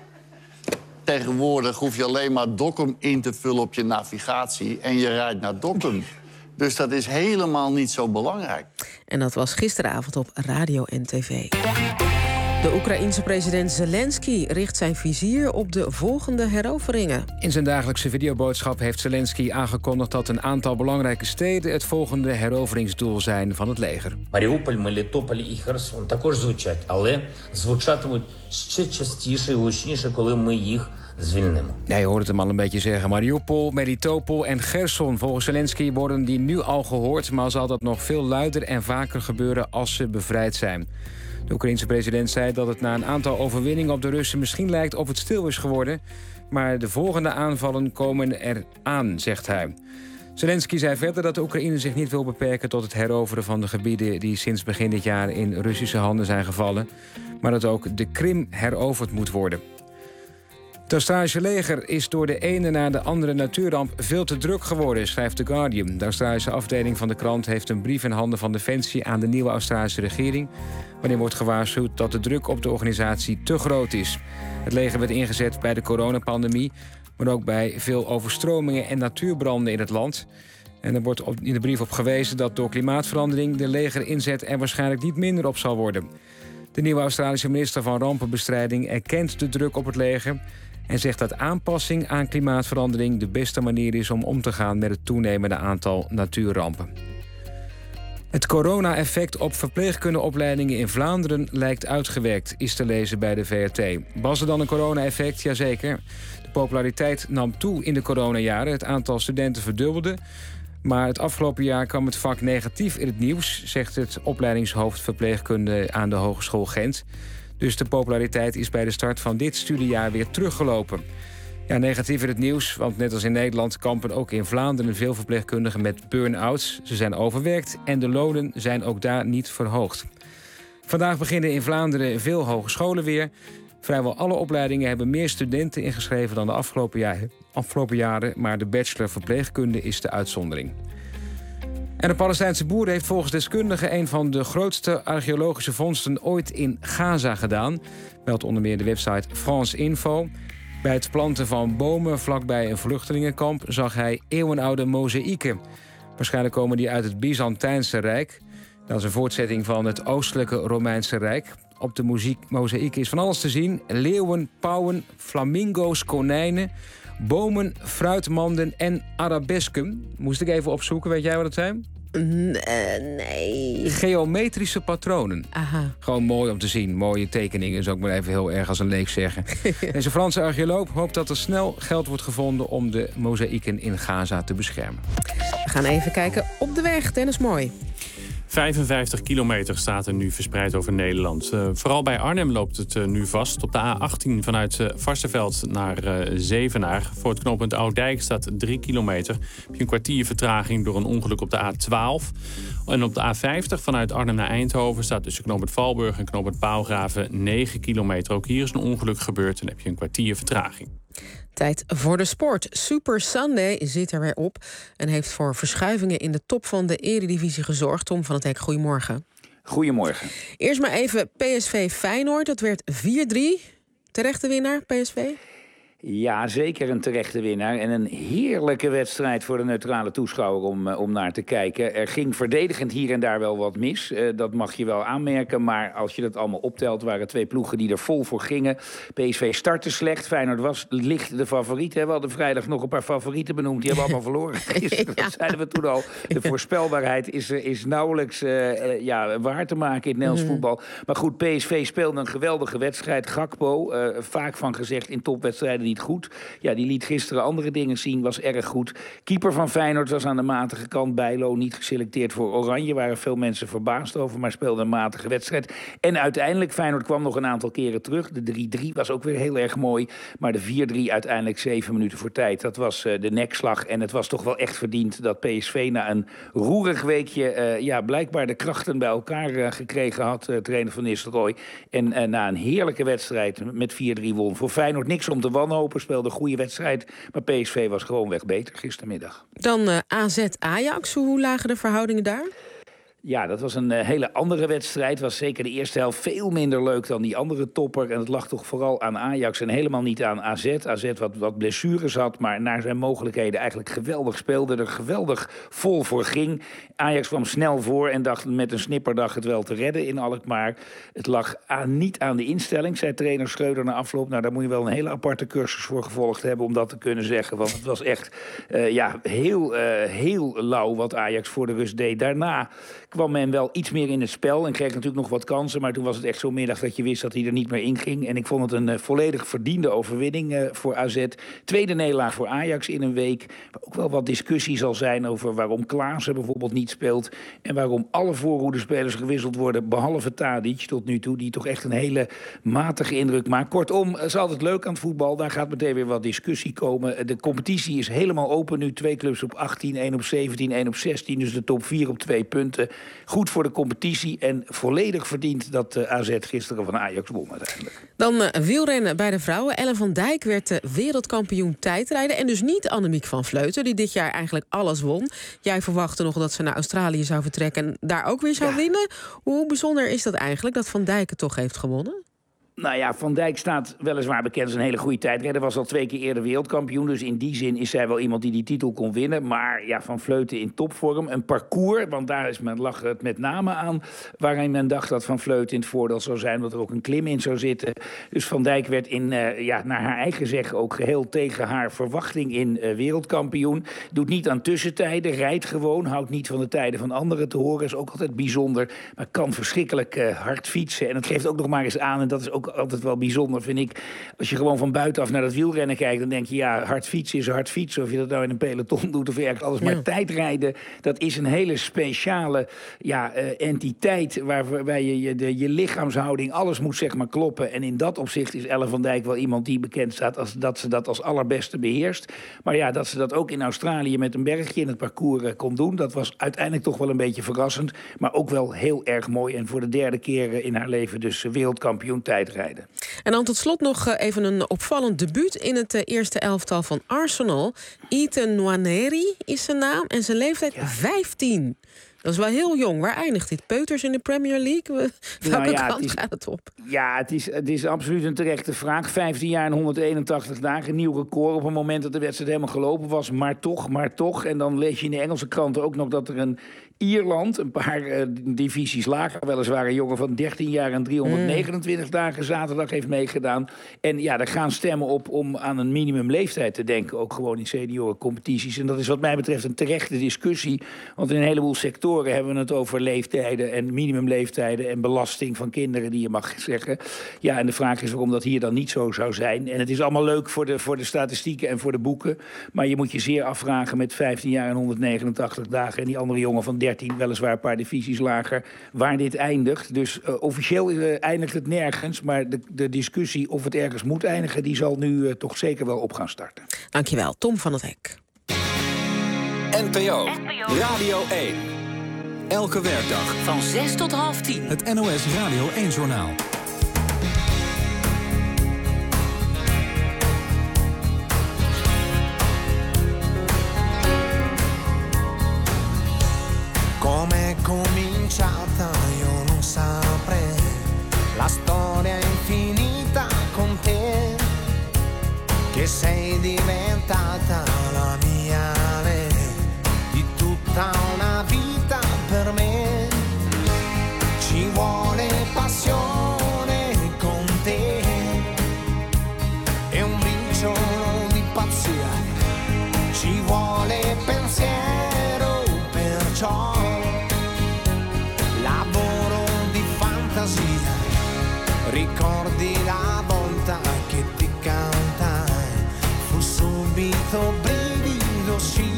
tegenwoordig hoef je alleen maar Dokkum in te vullen op je navigatie en je rijdt naar Dokkum. Dus dat is helemaal niet zo belangrijk. En dat was gisteravond op radio en tv. De Oekraïense president Zelensky richt zijn vizier op de volgende heroveringen. In zijn dagelijkse videoboodschap heeft Zelensky aangekondigd dat een aantal belangrijke steden het volgende heroveringsdoel zijn van het leger. Маріуполь, Мелітополь і Херсон також звучать, але звучатимуть ще частіше і гучніше, коли ми їх звільнимо. Ja, je hoort het hem al een beetje zeggen. Mariupol, Melitopol en Gerson. Volgens Zelensky worden die nu al gehoord, maar zal dat nog veel luider en vaker gebeuren als ze bevrijd zijn. De Oekraïense president zei dat het na een aantal overwinningen op de Russen misschien lijkt of het stil is geworden. Maar de volgende aanvallen komen eraan, zegt hij. Zelensky zei verder dat de Oekraïne zich niet wil beperken tot het heroveren van de gebieden die sinds begin dit jaar in Russische handen zijn gevallen, maar dat ook de Krim heroverd moet worden. Het Australische leger is door de ene na de andere natuurramp veel te druk geworden, schrijft The Guardian. De Australische afdeling van de krant heeft een brief in handen van Defensie aan de nieuwe Australische regering, waarin wordt gewaarschuwd dat de druk op de organisatie te groot is. Het leger werd ingezet bij de coronapandemie, maar ook bij veel overstromingen en natuurbranden in het land. En er wordt in de brief op gewezen dat door klimaatverandering de legerinzet er waarschijnlijk niet minder op zal worden. De nieuwe Australische minister van Rampenbestrijding erkent de druk op het leger en zegt dat aanpassing aan klimaatverandering de beste manier is om te gaan met het toenemende aantal natuurrampen. Het corona-effect op verpleegkundeopleidingen in Vlaanderen lijkt uitgewerkt, is te lezen bij de VRT. Was er dan een corona-effect? Jazeker. De populariteit nam toe in de coronajaren. Het aantal studenten verdubbelde. Maar het afgelopen jaar kwam het vak negatief in het nieuws, zegt het opleidingshoofd verpleegkunde aan de Hogeschool Gent. Dus de populariteit is bij de start van dit studiejaar weer teruggelopen. Ja, negatief in het nieuws, want net als in Nederland kampen ook in Vlaanderen veel verpleegkundigen met burn-outs. Ze zijn overwerkt en de lonen zijn ook daar niet verhoogd. Vandaag beginnen in Vlaanderen veel hogescholen weer. Vrijwel alle opleidingen hebben meer studenten ingeschreven dan de afgelopen jaren, maar de bachelor verpleegkunde is de uitzondering. En de Palestijnse boer heeft volgens deskundigen een van de grootste archeologische vondsten ooit in Gaza gedaan, meldt onder meer de website France Info. Bij het planten van bomen vlakbij een vluchtelingenkamp zag hij eeuwenoude mozaïeken. Waarschijnlijk komen die uit het Byzantijnse Rijk. Dat is een voortzetting van het Oostelijke Romeinse Rijk. Op de mozaïeken is van alles te zien: leeuwen, pauwen, flamingo's, konijnen, bomen, fruitmanden en arabesken. Moest ik even opzoeken, weet jij wat het zijn? Nee. Geometrische patronen. Aha. Gewoon mooi om te zien. Mooie tekeningen, zou ik maar even heel erg als een leek zeggen. Deze Franse archeoloog hoopt dat er snel geld wordt gevonden om de mozaïeken in Gaza te beschermen. We gaan even kijken op de weg. Dennis Mooi. 55 kilometer staat er nu verspreid over Nederland. Vooral bij Arnhem loopt het nu vast. Op de A18 vanuit Varsseveld naar Zevenaar. Voor het knooppunt Oud-Dijk staat 3 kilometer. Heb je een kwartier vertraging door een ongeluk op de A12. En op de A50 vanuit Arnhem naar Eindhoven staat tussen knooppunt Valburg en knooppunt Paalgraven 9 kilometer. Ook hier is een ongeluk gebeurd en heb je een kwartier vertraging. Tijd voor de sport. Super Sunday zit er weer op en heeft voor verschuivingen in de top van de Eredivisie gezorgd. Tom van het Hek, goedemorgen. Goedemorgen. Eerst maar even PSV Feyenoord. Dat werd 4-3. Terechte winnaar, PSV? Ja, zeker een terechte winnaar. En een heerlijke wedstrijd voor de neutrale toeschouwer om naar te kijken. Er ging verdedigend hier en daar wel wat mis. Dat mag je wel aanmerken. Maar als je dat allemaal optelt, waren twee ploegen die er vol voor gingen. PSV startte slecht. Feyenoord was licht de favoriet. We hadden vrijdag nog een paar favorieten benoemd. Die hebben allemaal verloren. Dat zeiden we toen al. De voorspelbaarheid is nauwelijks waar te maken in het Nederlands voetbal. Maar goed, PSV speelde een geweldige wedstrijd. Gakpo, vaak van gezegd in topwedstrijden niet goed. Ja, die liet gisteren andere dingen zien, was erg goed. Keeper van Feyenoord was aan de matige kant. Bijlo niet geselecteerd voor Oranje. Waren veel mensen verbaasd over, maar speelde een matige wedstrijd. En uiteindelijk, Feyenoord kwam nog een aantal keren terug. De 3-3 was ook weer heel erg mooi. Maar de 4-3 uiteindelijk 7 minuten voor tijd. Dat was de nekslag. En het was toch wel echt verdiend dat PSV na een roerig weekje blijkbaar de krachten bij elkaar gekregen had. Trainer van Nistelrooy. En na een heerlijke wedstrijd met 4-3 won. Voor Feyenoord niks om te wanhopen. Speelde een goede wedstrijd. Maar PSV was gewoonweg beter gistermiddag. Dan AZ-Ajax. Hoe lagen de verhoudingen daar? Ja, dat was een hele andere wedstrijd. Was zeker de eerste helft veel minder leuk dan die andere topper. En het lag toch vooral aan Ajax en helemaal niet aan AZ. AZ wat blessures had, maar naar zijn mogelijkheden eigenlijk geweldig speelde. Er geweldig vol voor ging. Ajax kwam snel voor en dacht met een snipperdag het wel te redden in Alkmaar. Het lag niet aan de instelling, zei trainer Schreuder na afloop. Nou, daar moet je wel een hele aparte cursus voor gevolgd hebben om dat te kunnen zeggen. Want het was echt heel lauw wat Ajax voor de rust deed. Daarna kwam men wel iets meer in het spel en kreeg natuurlijk nog wat kansen. Maar toen was het echt zo'n middag dat je wist dat hij er niet meer in ging. En ik vond het een volledig verdiende overwinning voor AZ. Tweede nederlaag voor Ajax in een week. Waar ook wel wat discussie zal zijn over waarom Klaassen bijvoorbeeld niet speelt. En waarom alle voorhoedespelers gewisseld worden, behalve Tadic tot nu toe. Die toch echt een hele matige indruk maakt. Kortom, het is altijd leuk aan het voetbal. Daar gaat meteen weer wat discussie komen. De competitie is helemaal open nu. 2 clubs op 18, 1 op 17, 1 op 16. Dus de top 4 op 2 punten. Goed voor de competitie en volledig verdiend dat AZ gisteren van Ajax won uiteindelijk. Dan wielrennen bij de vrouwen. Ellen van Dijk werd wereldkampioen tijdrijden. En dus niet Annemiek van Vleuten, die dit jaar eigenlijk alles won. Jij verwachtte nog dat ze naar Australië zou vertrekken en daar ook weer zou winnen. Hoe bijzonder is dat eigenlijk, dat Van Dijk het toch heeft gewonnen? Nou ja, Van Dijk staat weliswaar bekend als een hele goede tijdrijder. Was al 2 keer eerder wereldkampioen. Dus in die zin is zij wel iemand die titel kon winnen. Maar ja, Van Vleuten in topvorm. Een parcours, want daar lag het met name aan. Waarin men dacht dat Van Vleuten in het voordeel zou zijn. Dat er ook een klim in zou zitten. Dus Van Dijk werd naar haar eigen zeggen ook geheel tegen haar verwachting in wereldkampioen. Doet niet aan tussentijden, rijdt gewoon. Houdt niet van de tijden van anderen te horen. Is ook altijd bijzonder. Maar kan verschrikkelijk hard fietsen. En het geeft ook nog maar eens aan, en dat is ook altijd wel bijzonder, vind ik. Als je gewoon van buitenaf naar dat wielrennen kijkt, dan denk je, ja, hard fietsen is hard fietsen. Of je dat nou in een peloton doet of ergens alles. Maar tijdrijden, dat is een hele speciale entiteit waarbij je lichaamshouding, alles moet zeg maar kloppen. En in dat opzicht is Ellen van Dijk wel iemand die bekend staat als dat ze dat als allerbeste beheerst. Maar ja, dat ze dat ook in Australië met een bergje in het parcours kon doen, dat was uiteindelijk toch wel een beetje verrassend. Maar ook wel heel erg mooi. En voor de 3e keer in haar leven dus wereldkampioen tijdrijden. En dan tot slot nog even een opvallend debuut in het eerste elftal van Arsenal. Ethan Nwaneri is zijn naam en zijn leeftijd 15. Dat is wel heel jong. Waar eindigt dit? Peuters in de Premier League? Welke kant gaat het op? Ja, het is absoluut een terechte vraag. 15 jaar en 181 dagen. Nieuw record op het moment dat de wedstrijd helemaal gelopen was. Maar toch. En dan lees je in de Engelse kranten ook nog dat er een Ierland, een paar divisies lager, weliswaar een jongen van 13 jaar en 329 dagen zaterdag heeft meegedaan. En ja, er gaan stemmen op om aan een minimumleeftijd te denken, ook gewoon in seniorencompetities. En dat is wat mij betreft een terechte discussie, want in een heleboel sectoren hebben we het over leeftijden en minimumleeftijden en belasting van kinderen die je mag zeggen. Ja, en de vraag is waarom dat hier dan niet zo zou zijn. En het is allemaal leuk voor de statistieken en voor de boeken, maar je moet je zeer afvragen met 15 jaar en 189 dagen en die andere jongen van 13, weliswaar een paar divisies lager, waar dit eindigt. Dus officieel eindigt het nergens, maar de discussie of het ergens moet eindigen, die zal nu toch zeker wel op gaan starten. Dankjewel, Tom van het Hek. NPO Radio 1. Elke werkdag van 6 tot half 10. Het NOS Radio 1-journaal. Com'è cominciata io non saprei, la storia è infinita con te, che sei diventata la mia lei, di tutta una vita per me, ci vuole passione con te, e un briciolo di pazzia, ci vuole pensiero perciò. Ricordi la volta che ti cantai, fu subito brivido sì.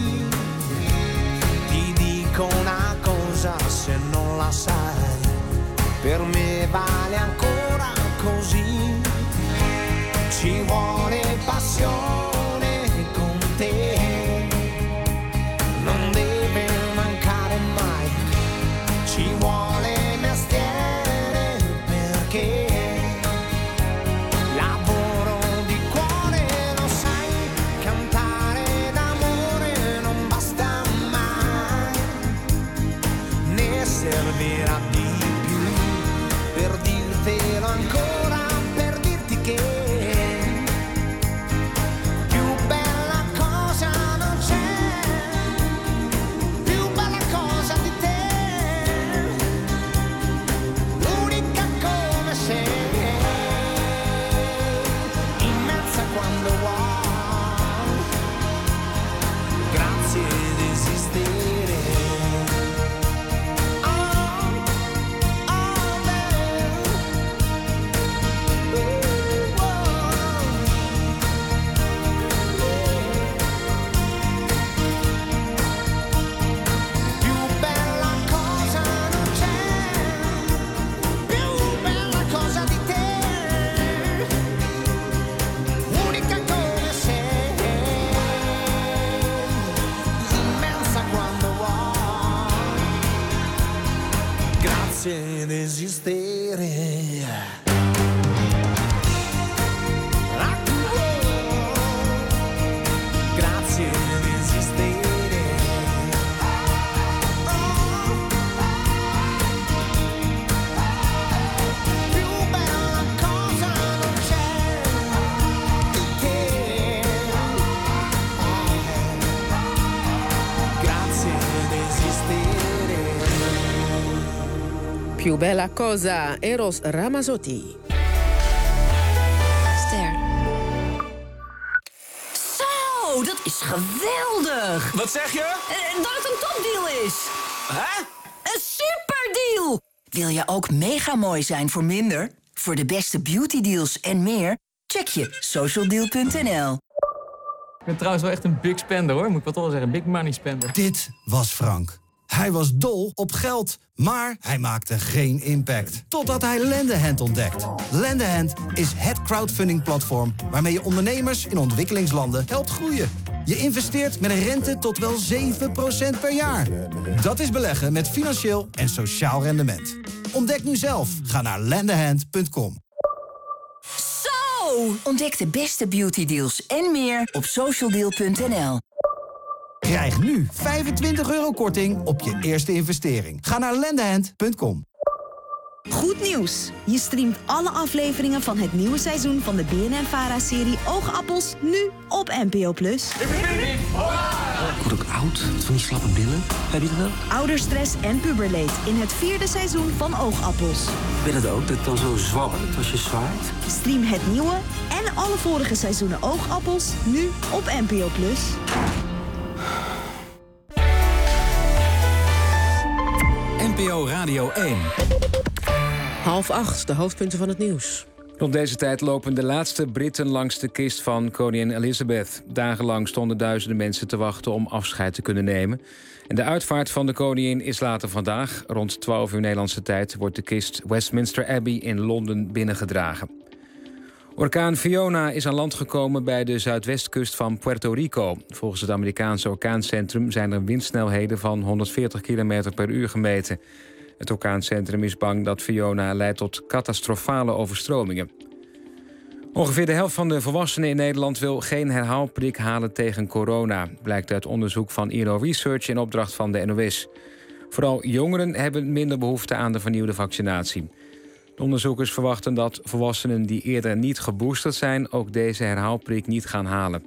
Ti dico una cosa se non la sai, per me vale ancora così. Ci vuole passione con te, non deve mancare mai. Ci vuole mestiere perché servirà di più per dirtelo ancora, per dirti che Più bella cosa, Eros Ramazzotti. Ster. Zo, dat is geweldig. Wat zeg je? Dat het een topdeal is. Hè? Een superdeal. Wil je ook mega mooi zijn voor minder? Voor de beste beautydeals en meer? Check je socialdeal.nl. Ik ben trouwens wel echt een big spender, hoor. Moet ik wel toch wel zeggen, big money spender. Dit was Frank. Hij was dol op geld, maar hij maakte geen impact. Totdat hij Lendehand ontdekt. Lendehand is het crowdfunding-platform waarmee je ondernemers in ontwikkelingslanden helpt groeien. Je investeert met een rente tot wel 7% per jaar. Dat is beleggen met financieel en sociaal rendement. Ontdek nu zelf. Ga naar lendehand.com. Zo! Ontdek de beste beautydeals en meer op socialdeal.nl. Krijg nu €25 korting op je eerste investering. Ga naar lendehand.com. Goed nieuws! Je streamt alle afleveringen van het nieuwe seizoen van de BNN-VARA-serie Oogappels nu op NPO+. Ik word ook oud, van die slappe billen. Heb je dat ook? Ouderstress en puberleed in het 4e seizoen van Oogappels. Ben het ook, dat het dan zo zwabbert als je zwaait? Stream het nieuwe en alle vorige seizoenen Oogappels nu op NPO+. NPO Radio 1. 7:30, de hoofdpunten van het nieuws. Rond deze tijd lopen de laatste Britten langs de kist van koningin Elizabeth. Dagenlang stonden duizenden mensen te wachten om afscheid te kunnen nemen. En de uitvaart van de koningin is later vandaag. Rond 12 uur Nederlandse tijd wordt de kist Westminster Abbey in Londen binnengedragen. Orkaan Fiona is aan land gekomen bij de zuidwestkust van Puerto Rico. Volgens het Amerikaanse orkaancentrum zijn er windsnelheden van 140 km per uur gemeten. Het orkaancentrum is bang dat Fiona leidt tot catastrofale overstromingen. Ongeveer de helft van de volwassenen in Nederland wil geen herhaalprik halen tegen corona, blijkt uit onderzoek van INO Research in opdracht van de NOS. Vooral jongeren hebben minder behoefte aan de vernieuwde vaccinatie. De onderzoekers verwachten dat volwassenen die eerder niet geboosterd zijn ook deze herhaalprik niet gaan halen.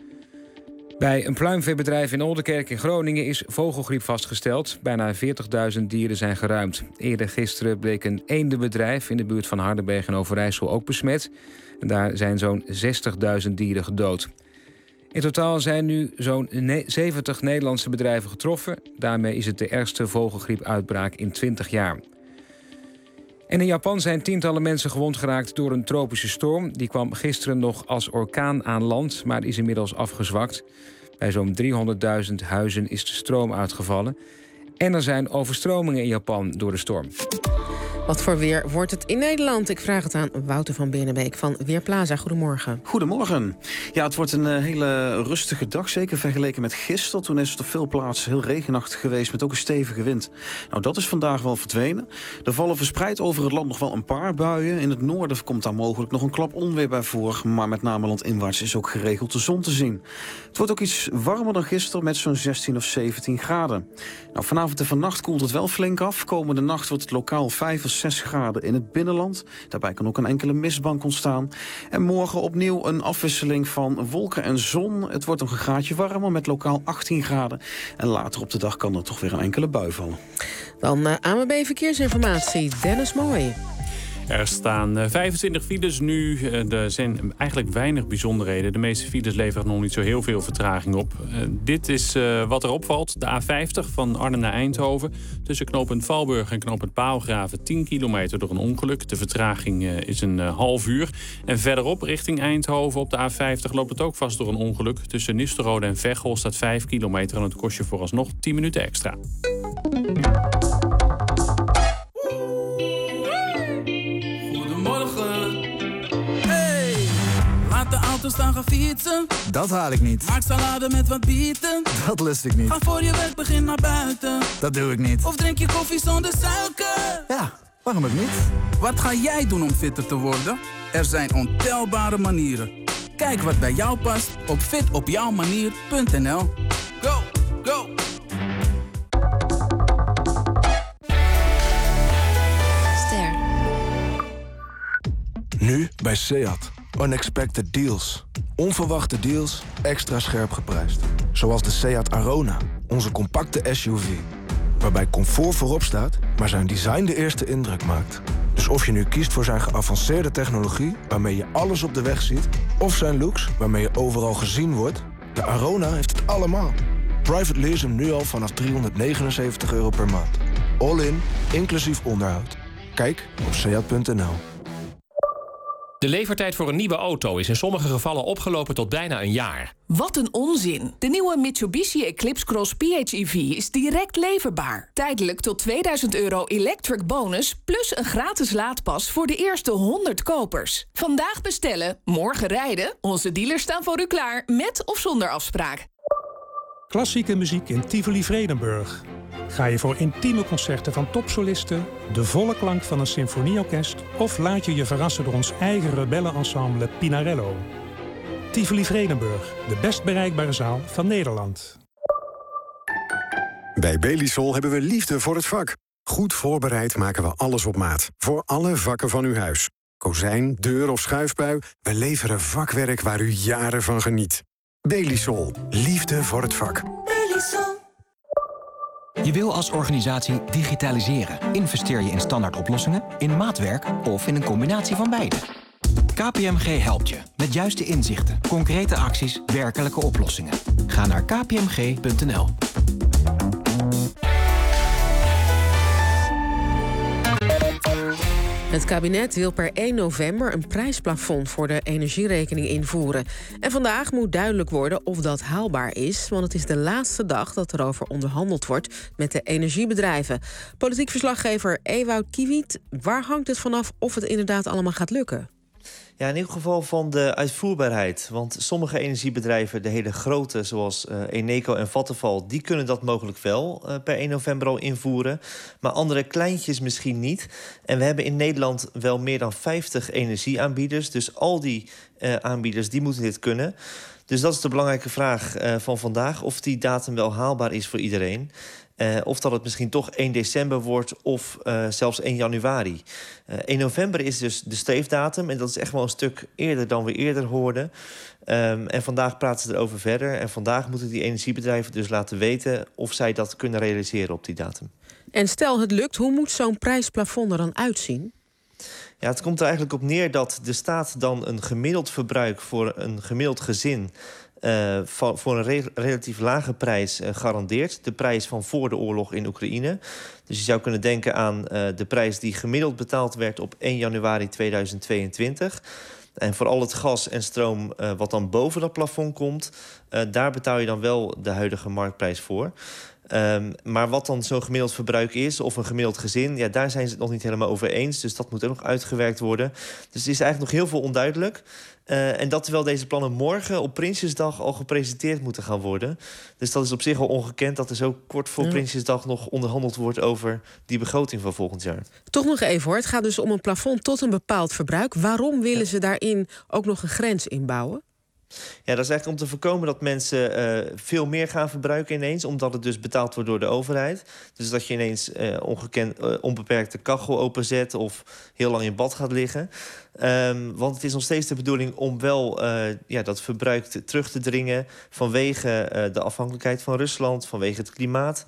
Bij een pluimveebedrijf in Oldenkerk in Groningen is vogelgriep vastgesteld. Bijna 40.000 dieren zijn geruimd. Eerder gisteren bleek een eendenbedrijf in de buurt van Hardenberg en Overijssel ook besmet. En daar zijn zo'n 60.000 dieren gedood. In totaal zijn nu zo'n 70 Nederlandse bedrijven getroffen. Daarmee is het de ergste vogelgriepuitbraak in 20 jaar. En in Japan zijn tientallen mensen gewond geraakt door een tropische storm. Die kwam gisteren nog als orkaan aan land, maar is inmiddels afgezwakt. Bij zo'n 300.000 huizen is de stroom uitgevallen. En er zijn overstromingen in Japan door de storm. Wat voor weer wordt het in Nederland? Ik vraag het aan Wouter van Binnenbeek van Weerplaza. Goedemorgen. Goedemorgen. Ja, het wordt een hele rustige dag, zeker vergeleken met gisteren. Toen is het op veel plaatsen heel regenachtig geweest met ook een stevige wind. Nou, dat is vandaag wel verdwenen. Er vallen verspreid over het land nog wel een paar buien. In het noorden komt daar mogelijk nog een klap onweer bij voor. Maar met name landinwaarts is ook geregeld de zon te zien. Het wordt ook iets warmer dan gisteren met zo'n 16 of 17 graden. Nou, vanavond en vannacht koelt het wel flink af. Komende nacht wordt het lokaal 5 of 6 graden in het binnenland. Daarbij kan ook een enkele mistbank ontstaan. En morgen opnieuw een afwisseling van wolken en zon. Het wordt nog een graadje warmer met lokaal 18 graden. En later op de dag kan er toch weer een enkele bui vallen. Dan ANWB Verkeersinformatie, Dennis Mooi. Er staan 25 files nu. Er zijn eigenlijk weinig bijzonderheden. De meeste files leveren nog niet zo heel veel vertraging op. Dit is wat er opvalt. De A50 van Arnhem naar Eindhoven. Tussen knooppunt Valburg en knooppunt Paalgraven 10 kilometer door een ongeluk. De vertraging is een half uur. En verderop richting Eindhoven op de A50 loopt het ook vast door een ongeluk. Tussen Nistelrode en Veghel staat 5 kilometer. En het kost je vooralsnog 10 minuten extra. Laat de auto staan, gaan fietsen. Dat haal ik niet. Maak salade met wat bieten. Dat lust ik niet. Ga voor je werk, begin naar buiten. Dat doe ik niet. Of drink je koffie zonder suiker. Ja, waarom ook niet? Wat ga jij doen om fitter te worden? Er zijn ontelbare manieren. Kijk wat bij jou past op fitopjouwmanier.nl. Go, go! Ster. Nu bij Seat. Unexpected deals. Onverwachte deals, extra scherp geprijsd. Zoals de Seat Arona, onze compacte SUV. waarbij comfort voorop staat, maar zijn design de eerste indruk maakt. Dus of je nu kiest voor zijn geavanceerde technologie, waarmee je alles op de weg ziet, of zijn looks, waarmee je overal gezien wordt, de Arona heeft het allemaal. Private lease hem nu al vanaf €379 per maand. All in, inclusief onderhoud. Kijk op seat.nl. De levertijd voor een nieuwe auto is in sommige gevallen opgelopen tot bijna een jaar. Wat een onzin. De nieuwe Mitsubishi Eclipse Cross PHEV is direct leverbaar. Tijdelijk tot €2000 electric bonus plus een gratis laadpas voor de eerste 100 kopers. Vandaag bestellen, morgen rijden. Onze dealers staan voor u klaar, met of zonder afspraak. Klassieke muziek in Tivoli-Vredenburg. Ga je voor intieme concerten van topsolisten, de volle klank van een symfonieorkest of laat je je verrassen door ons eigen rebellenensemble Pinarello. Tivoli-Vredenburg, de best bereikbare zaal van Nederland. Bij Belisol hebben we liefde voor het vak. Goed voorbereid maken we alles op maat. Voor alle vakken van uw huis. Kozijn, deur of schuifbui, we leveren vakwerk waar u jaren van geniet. Belisol. Liefde voor het vak. Belisol. Je wil als organisatie digitaliseren. Investeer je in standaard oplossingen, in maatwerk of in een combinatie van beide? KPMG helpt je met juiste inzichten, concrete acties, werkelijke oplossingen. Ga naar kpmg.nl. Het kabinet wil per 1 november een prijsplafond voor de energierekening invoeren. En vandaag moet duidelijk worden of dat haalbaar is, want het is de laatste dag dat erover onderhandeld wordt met de energiebedrijven. Politiek verslaggever Ewout Kiewiet, waar hangt het vanaf of het inderdaad allemaal gaat lukken? Ja, in ieder geval van de uitvoerbaarheid. Want sommige energiebedrijven, de hele grote, zoals Eneco en Vattenfall, die kunnen dat mogelijk wel per 1 november al invoeren. Maar andere kleintjes misschien niet. En we hebben in Nederland wel meer dan 50 energieaanbieders. Dus al die aanbieders, die moeten dit kunnen. Dus dat is de belangrijke vraag van vandaag. Of die datum wel haalbaar is voor iedereen. Of dat het misschien toch 1 december wordt of zelfs 1 januari. 1 november is dus de streefdatum. En dat is echt wel een stuk eerder dan we eerder hoorden. En vandaag praten ze erover verder. En vandaag moeten die energiebedrijven dus laten weten of zij dat kunnen realiseren op die datum. En stel het lukt, hoe moet zo'n prijsplafond er dan uitzien? Ja, het komt er eigenlijk op neer dat de staat dan een gemiddeld verbruik voor een gemiddeld gezin voor een relatief lage prijs garandeert. De prijs van voor de oorlog in Oekraïne. Dus je zou kunnen denken aan de prijs die gemiddeld betaald werd op 1 januari 2022. En voor al het gas en stroom wat dan boven dat plafond komt, daar betaal je dan wel de huidige marktprijs voor. Maar wat dan zo'n gemiddeld verbruik is, of een gemiddeld gezin, ja, daar zijn ze het nog niet helemaal over eens. Dus dat moet ook nog uitgewerkt worden. Dus er is eigenlijk nog heel veel onduidelijk. En dat terwijl deze plannen morgen op Prinsjesdag al gepresenteerd moeten gaan worden. Dus dat is op zich al ongekend dat er zo kort voor Prinsjesdag nog onderhandeld wordt over die begroting van volgend jaar. Toch nog even hoor, het gaat dus om een plafond tot een bepaald verbruik. Waarom willen ze daarin ook nog een grens inbouwen? Ja, dat is eigenlijk om te voorkomen dat mensen veel meer gaan verbruiken ineens, omdat het dus betaald wordt door de overheid. Dus dat je ineens onbeperkte kachel openzet of heel lang in bad gaat liggen. Want het is nog steeds de bedoeling om wel dat verbruik terug te dringen vanwege de afhankelijkheid van Rusland, vanwege het klimaat.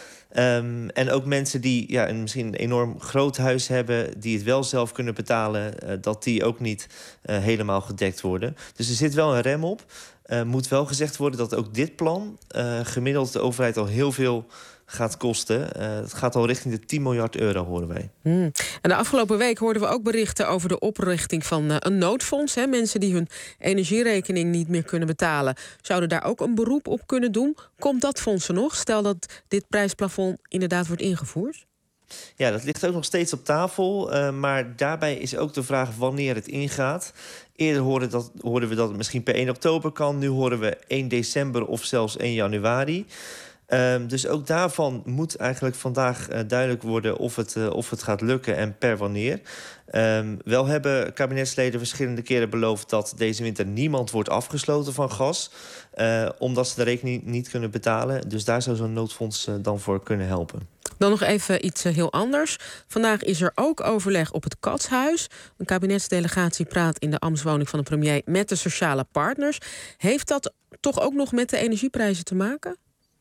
En ook mensen die misschien een enorm groot huis hebben, die het wel zelf kunnen betalen, dat die ook niet helemaal gedekt worden. Dus er zit wel een rem op. Moet wel gezegd worden dat ook dit plan gemiddeld de overheid al heel veel gaat kosten. Het gaat al richting de 10 miljard euro, horen wij. En de afgelopen week hoorden we ook berichten over de oprichting van een noodfonds. Mensen die hun energierekening niet meer kunnen betalen, zouden daar ook een beroep op kunnen doen. Komt dat fonds er nog? Stel dat dit prijsplafond inderdaad wordt ingevoerd? Ja, dat ligt ook nog steeds op tafel. Maar daarbij is ook de vraag wanneer het ingaat. Eerder hoorden we dat het misschien per 1 oktober kan. Nu horen we 1 december of zelfs 1 januari. Dus ook daarvan moet eigenlijk vandaag duidelijk worden of het gaat lukken en per wanneer. Wel hebben kabinetsleden verschillende keren beloofd dat deze winter niemand wordt afgesloten van gas, omdat ze de rekening niet kunnen betalen. Dus daar zou zo'n noodfonds dan voor kunnen helpen. Dan nog even iets heel anders. Vandaag is er ook overleg op het Katshuis. Een kabinetsdelegatie praat in de ambtswoning van de premier met de sociale partners. Heeft dat toch ook nog met de energieprijzen te maken?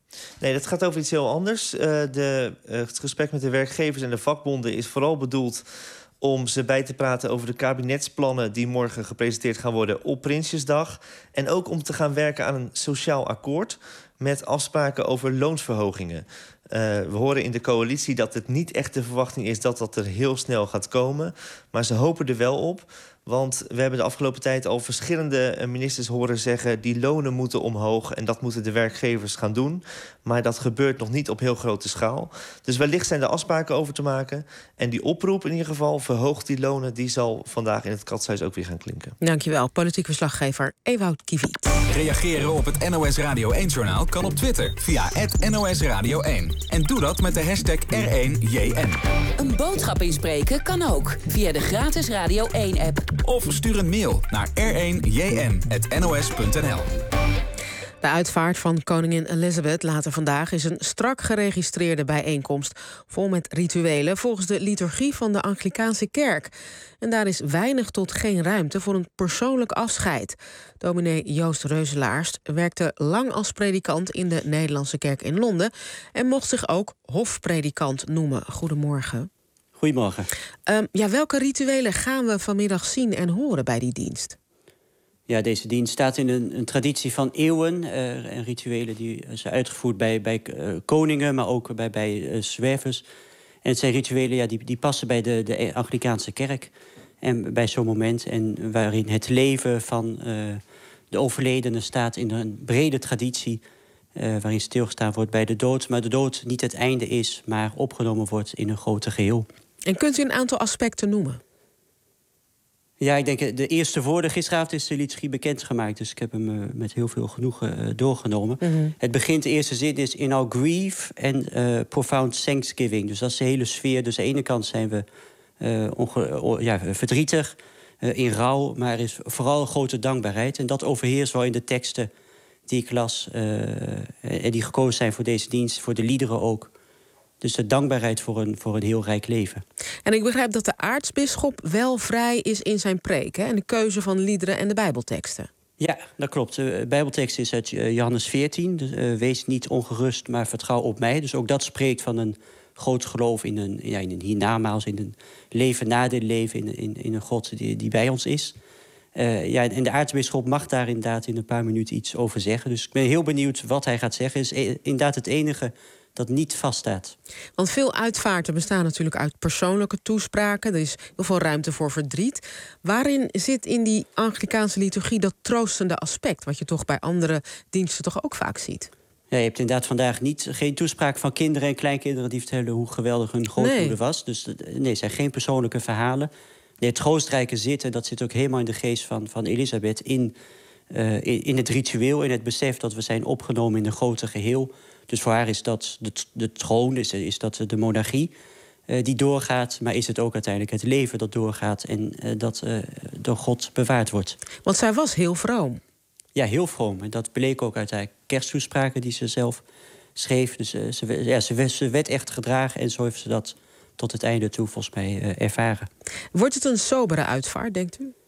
Nee, dat gaat over iets heel anders. Het gesprek met de werkgevers en de vakbonden is vooral bedoeld om ze bij te praten over de kabinetsplannen die morgen gepresenteerd gaan worden op Prinsjesdag. En ook om te gaan werken aan een sociaal akkoord met afspraken over loonsverhogingen. We horen in de coalitie dat het niet echt de verwachting is dat dat er heel snel gaat komen. Maar ze hopen er wel op. Want we hebben de afgelopen tijd al verschillende ministers horen zeggen die lonen moeten omhoog en dat moeten de werkgevers gaan doen. Maar dat gebeurt nog niet op heel grote schaal. Dus wellicht zijn er afspraken over te maken. En die oproep in ieder geval, verhoogt die lonen, die zal vandaag in het Katshuis ook weer gaan klinken. Dankjewel, politiek verslaggever Ewout Kiviet. Reageren op het NOS Radio 1-journaal kan op Twitter via @NOS Radio 1. En doe dat met de hashtag R1JN. Een boodschap inspreken kan ook via de gratis Radio 1-app. Of stuur een mail naar r1jn@nos.nl. De uitvaart van koningin Elizabeth later vandaag is een strak geregistreerde bijeenkomst, vol met rituelen volgens de liturgie van de Anglicaanse kerk. En daar is weinig tot geen ruimte voor een persoonlijk afscheid. Dominee Joost Reuzelaars werkte lang als predikant in de Nederlandse kerk in Londen en mocht zich ook hofpredikant noemen. Goedemorgen. Goedemorgen. Welke rituelen gaan we vanmiddag zien en horen bij die dienst? Ja, deze dienst staat in een traditie van eeuwen. En rituelen die zijn uitgevoerd bij koningen, maar ook bij zwervers. En het zijn rituelen die passen bij de Anglicaanse kerk. En bij zo'n moment, en waarin het leven van de overledene staat in een brede traditie, waarin stilgestaan wordt bij de dood. Maar de dood niet het einde is, maar opgenomen wordt in een groter geheel. En kunt u een aantal aspecten noemen? Ja, ik denk de eerste woorden. Gisteravond is de liturgie bekendgemaakt, dus ik heb hem met heel veel genoegen doorgenomen. Mm-hmm. Het begint, de eerste zin is in our grief and profound thanksgiving. Dus dat is de hele sfeer. Dus aan de ene kant zijn we verdrietig, in rouw, maar er is vooral een grote dankbaarheid. En dat overheerst wel in de teksten die ik las en die gekozen zijn voor deze dienst, voor de liederen ook. Dus de dankbaarheid voor een heel rijk leven. En ik begrijp dat de aartsbisschop wel vrij is in zijn preek, hè? En de keuze van liederen en de bijbelteksten. Ja, dat klopt. De bijbeltekst is uit Johannes 14. Dus, wees niet ongerust, maar vertrouw op mij. Dus ook dat spreekt van een groot geloof in een hiernamaals, in een leven na dit leven, in een God die bij ons is. En de aartsbisschop mag daar inderdaad in een paar minuten iets over zeggen. Dus ik ben heel benieuwd wat hij gaat zeggen. Is inderdaad het enige dat niet vaststaat. Want veel uitvaarten bestaan natuurlijk uit persoonlijke toespraken. Er is heel veel ruimte voor verdriet. Waarin zit in die Anglicaanse liturgie dat troostende aspect, wat je toch bij andere diensten toch ook vaak ziet? Ja, je hebt inderdaad vandaag geen toespraak van kinderen en kleinkinderen die vertellen hoe geweldig hun grootmoeder was. Dus het zijn geen persoonlijke verhalen. Nee, het troostrijke zitten, dat zit ook helemaal in de geest van Elisabeth, in het ritueel, in het besef dat we zijn opgenomen in een groter geheel. Dus voor haar is dat de troon, is dat de monarchie die doorgaat, maar is het ook uiteindelijk het leven dat doorgaat en dat door God bewaard wordt. Want zij was heel vroom. Ja, heel vroom. En dat bleek ook uit haar kersttoespraken die ze zelf schreef. Dus ze werd echt gedragen en zo heeft ze dat tot het einde toe volgens mij ervaren. Wordt het een sobere uitvaart, denkt u?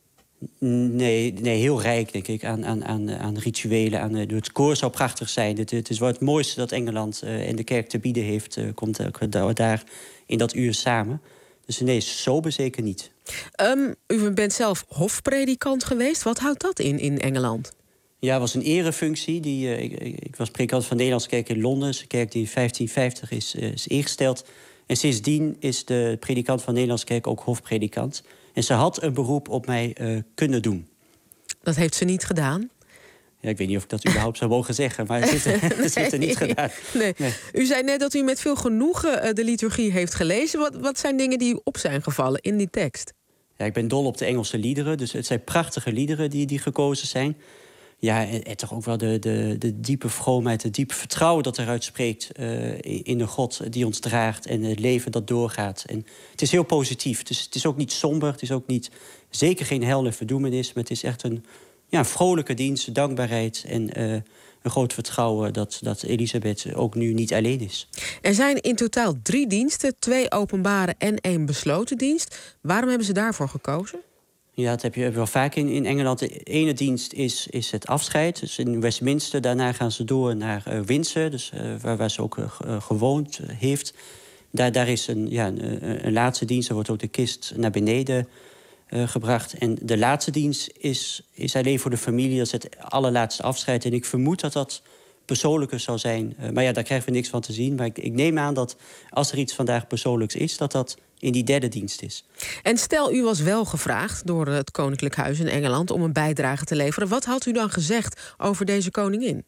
Nee, heel rijk, denk ik, aan rituelen. Het koor zou prachtig zijn. Het is wel het mooiste dat Engeland en de kerk te bieden heeft. Komt daar in dat uur samen. Dus nee, sober zeker niet. U bent zelf hofpredikant geweest. Wat houdt dat in Engeland? Ja, het was een erefunctie. Ik was predikant van de Nederlandse kerk in Londen. Een kerk die in 1550 is ingesteld. En sindsdien is de predikant van de Nederlandse kerk ook hofpredikant. En ze had een beroep op mij kunnen doen. Dat heeft ze niet gedaan? Ja, ik weet niet of ik dat überhaupt zou mogen zeggen, maar het is er niet gedaan. Nee. U zei net dat u met veel genoegen de liturgie heeft gelezen. Wat zijn dingen die u op zijn gevallen in die tekst? Ja, ik ben dol op de Engelse liederen, dus het zijn prachtige liederen die gekozen zijn. Ja, en toch ook wel de diepe vroomheid, het diepe vertrouwen dat eruit spreekt in de God die ons draagt en het leven dat doorgaat. En het is heel positief. Dus het is ook niet somber, het is ook niet, zeker geen hel en verdoemenis, maar het is echt een vrolijke dienst, dankbaarheid en een groot vertrouwen dat Elisabeth ook nu niet alleen is. Er zijn in totaal 3 diensten, 2 openbare en 1 besloten dienst. Waarom hebben ze daarvoor gekozen? Ja, dat heb je wel vaak in Engeland. De ene dienst is het afscheid. Dus in Westminster. Daarna gaan ze door naar Windsor. Dus waar ze ook gewoond heeft. Daar is een laatste dienst. Er wordt ook de kist naar beneden gebracht. En de laatste dienst is alleen voor de familie. Dat is het allerlaatste afscheid. En ik vermoed dat dat persoonlijker zou zijn. Maar ja, daar krijgen we niks van te zien. Maar ik neem aan dat als er iets vandaag persoonlijks is, dat in die derde dienst is. En stel, u was wel gevraagd door het Koninklijk Huis in Engeland om een bijdrage te leveren. Wat had u dan gezegd over deze koningin?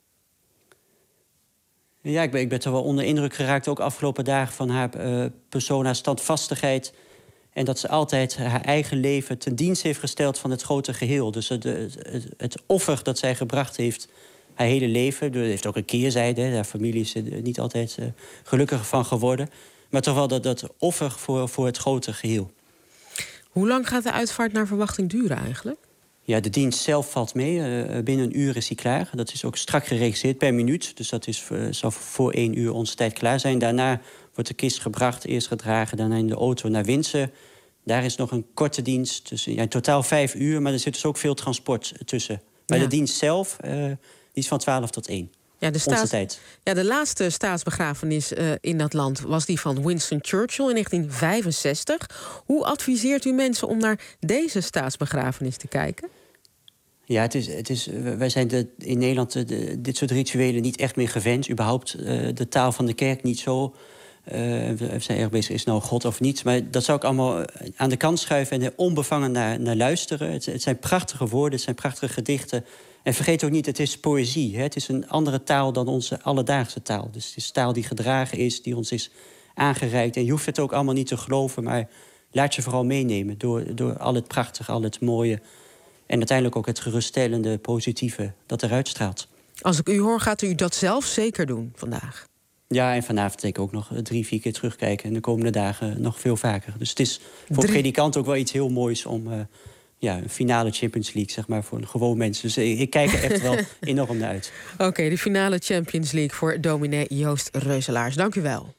Ja, ik ben toch wel onder indruk geraakt, ook afgelopen dagen, van haar persoon, haar standvastigheid. En dat ze altijd haar eigen leven ten dienst heeft gesteld van het grote geheel. Dus het offer dat zij gebracht heeft haar hele leven. Er heeft ook een keerzijde. Haar familie is er niet altijd gelukkiger van geworden. Maar toch wel dat offer voor het grote geheel. Hoe lang gaat de uitvaart naar verwachting duren eigenlijk? Ja, de dienst zelf valt mee. Binnen een uur is hij klaar. Dat is ook strak geregistreerd per minuut. Dus dat zal voor 1 uur onze tijd klaar zijn. Daarna wordt de kist gebracht, eerst gedragen, daarna in de auto naar Windsor. Daar is nog een korte dienst. Dus, in totaal 5 uur, maar er zit dus ook veel transport tussen. Maar de dienst zelf die is van 12 tot 1. Ja, onze tijd. Ja, de laatste staatsbegrafenis in dat land was die van Winston Churchill in 1965. Hoe adviseert u mensen om naar deze staatsbegrafenis te kijken? Ja, wij zijn in Nederland dit soort rituelen niet echt meer gewend. Überhaupt de taal van de kerk niet zo. We zijn erg bezig, is nou God of niet? Maar dat zou ik allemaal aan de kant schuiven en er onbevangen naar luisteren. Het zijn prachtige woorden, het zijn prachtige gedichten. En vergeet ook niet, het is poëzie. Hè? Het is een andere taal dan onze alledaagse taal. Dus het is taal die gedragen is, die ons is aangereikt. En je hoeft het ook allemaal niet te geloven, maar laat je vooral meenemen door al het prachtige, al het mooie. En uiteindelijk ook het geruststellende, positieve dat eruit straalt. Als ik u hoor, gaat u dat zelf zeker doen vandaag? Ja, en vanavond denk ik ook nog 3-4 keer terugkijken. En de komende dagen nog veel vaker. Dus het is voor een predikant ook wel iets heel moois om een finale Champions League, zeg maar, voor een gewoon mens. Dus ik kijk er echt wel enorm naar uit. Oké, de finale Champions League voor dominee Joost Reuselaars. Dank u wel.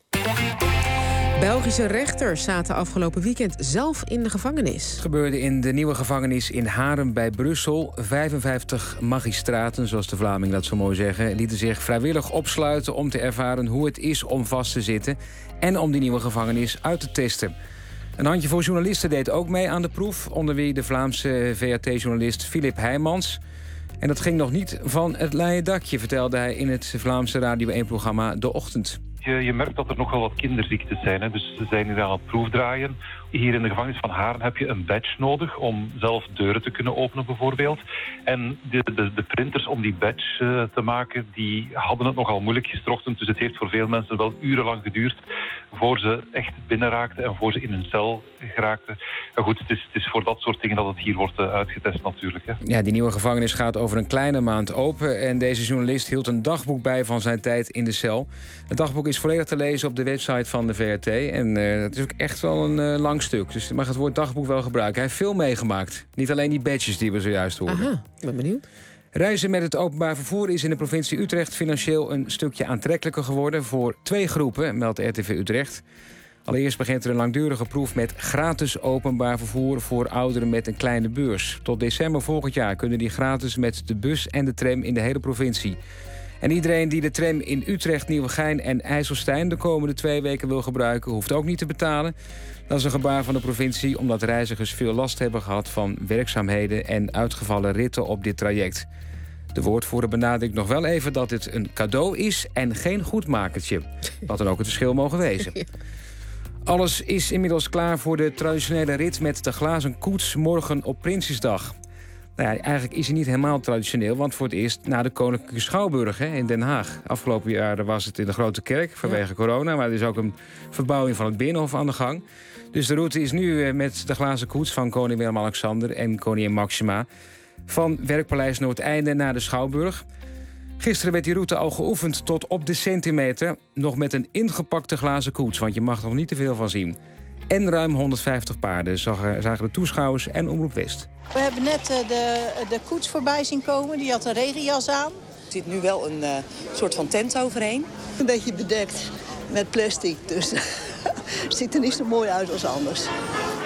Belgische rechters zaten afgelopen weekend zelf in de gevangenis. Het gebeurde in de nieuwe gevangenis in Haren bij Brussel. 55 magistraten, zoals de Vlamingen dat zo mooi zeggen, lieten zich vrijwillig opsluiten om te ervaren hoe het is om vast te zitten en om die nieuwe gevangenis uit te testen. Een handjevol journalisten deed ook mee aan de proef, onder wie de Vlaamse VRT-journalist Filip Heijmans. En dat ging nog niet van het leien dakje, vertelde hij in het Vlaamse Radio 1-programma De Ochtend. Je merkt dat er nog wel wat kinderziektes zijn. Hè? Dus ze zijn hier aan het proefdraaien. Hier in de gevangenis van Haren heb je een badge nodig om zelf deuren te kunnen openen bijvoorbeeld. En de printers om die badge te maken, die hadden het nogal moeilijk gisterochtend. Dus het heeft voor veel mensen wel urenlang geduurd voor ze echt binnenraakten en voor ze in hun cel geraakten. Maar goed, het is voor dat soort dingen dat het hier wordt uitgetest natuurlijk. Hè. Ja, die nieuwe gevangenis gaat over een kleine maand open. En deze journalist hield een dagboek bij van zijn tijd in de cel. Het dagboek is volledig te lezen op de website van de VRT. En het is ook echt wel een lang stuk. Dus je mag het woord dagboek wel gebruiken. Hij heeft veel meegemaakt. Niet alleen die badges die we zojuist hoorden. Aha, ik ben benieuwd. Reizen met het openbaar vervoer is in de provincie Utrecht financieel een stukje aantrekkelijker geworden voor 2 groepen, meldt RTV Utrecht. Allereerst begint er een langdurige proef met gratis openbaar vervoer voor ouderen met een kleine beurs. Tot december volgend jaar kunnen die gratis met de bus en de tram in de hele provincie. En iedereen die de tram in Utrecht, Nieuwegein en IJsselstein de komende 2 weken wil gebruiken, hoeft ook niet te betalen. Dat is een gebaar van de provincie omdat reizigers veel last hebben gehad van werkzaamheden en uitgevallen ritten op dit traject. De woordvoerder benadrukt nog wel even dat dit een cadeau is en geen goedmakertje. Wat dan ook het verschil mogen wezen. Alles is inmiddels klaar voor de traditionele rit met de glazen koets morgen op Prinsjesdag. Nou ja, eigenlijk is hij niet helemaal traditioneel, want voor het eerst naar de Koninklijke Schouwburg in Den Haag. Afgelopen jaar was het in de Grote Kerk vanwege corona, maar er is ook een verbouwing van het Binnenhof aan de gang. Dus de route is nu met de glazen koets van koning Willem-Alexander en koningin Maxima van Werkpaleis Noordeinde naar de Schouwburg. Gisteren werd die route al geoefend tot op de centimeter, nog met een ingepakte glazen koets, want je mag er nog niet te veel van zien. En ruim 150 paarden zagen de toeschouwers en Omroep West. We hebben net de koets voorbij zien komen. Die had een regenjas aan. Er zit nu wel een soort van tent overheen. Een beetje bedekt met plastic, dus het ziet er niet zo mooi uit als anders.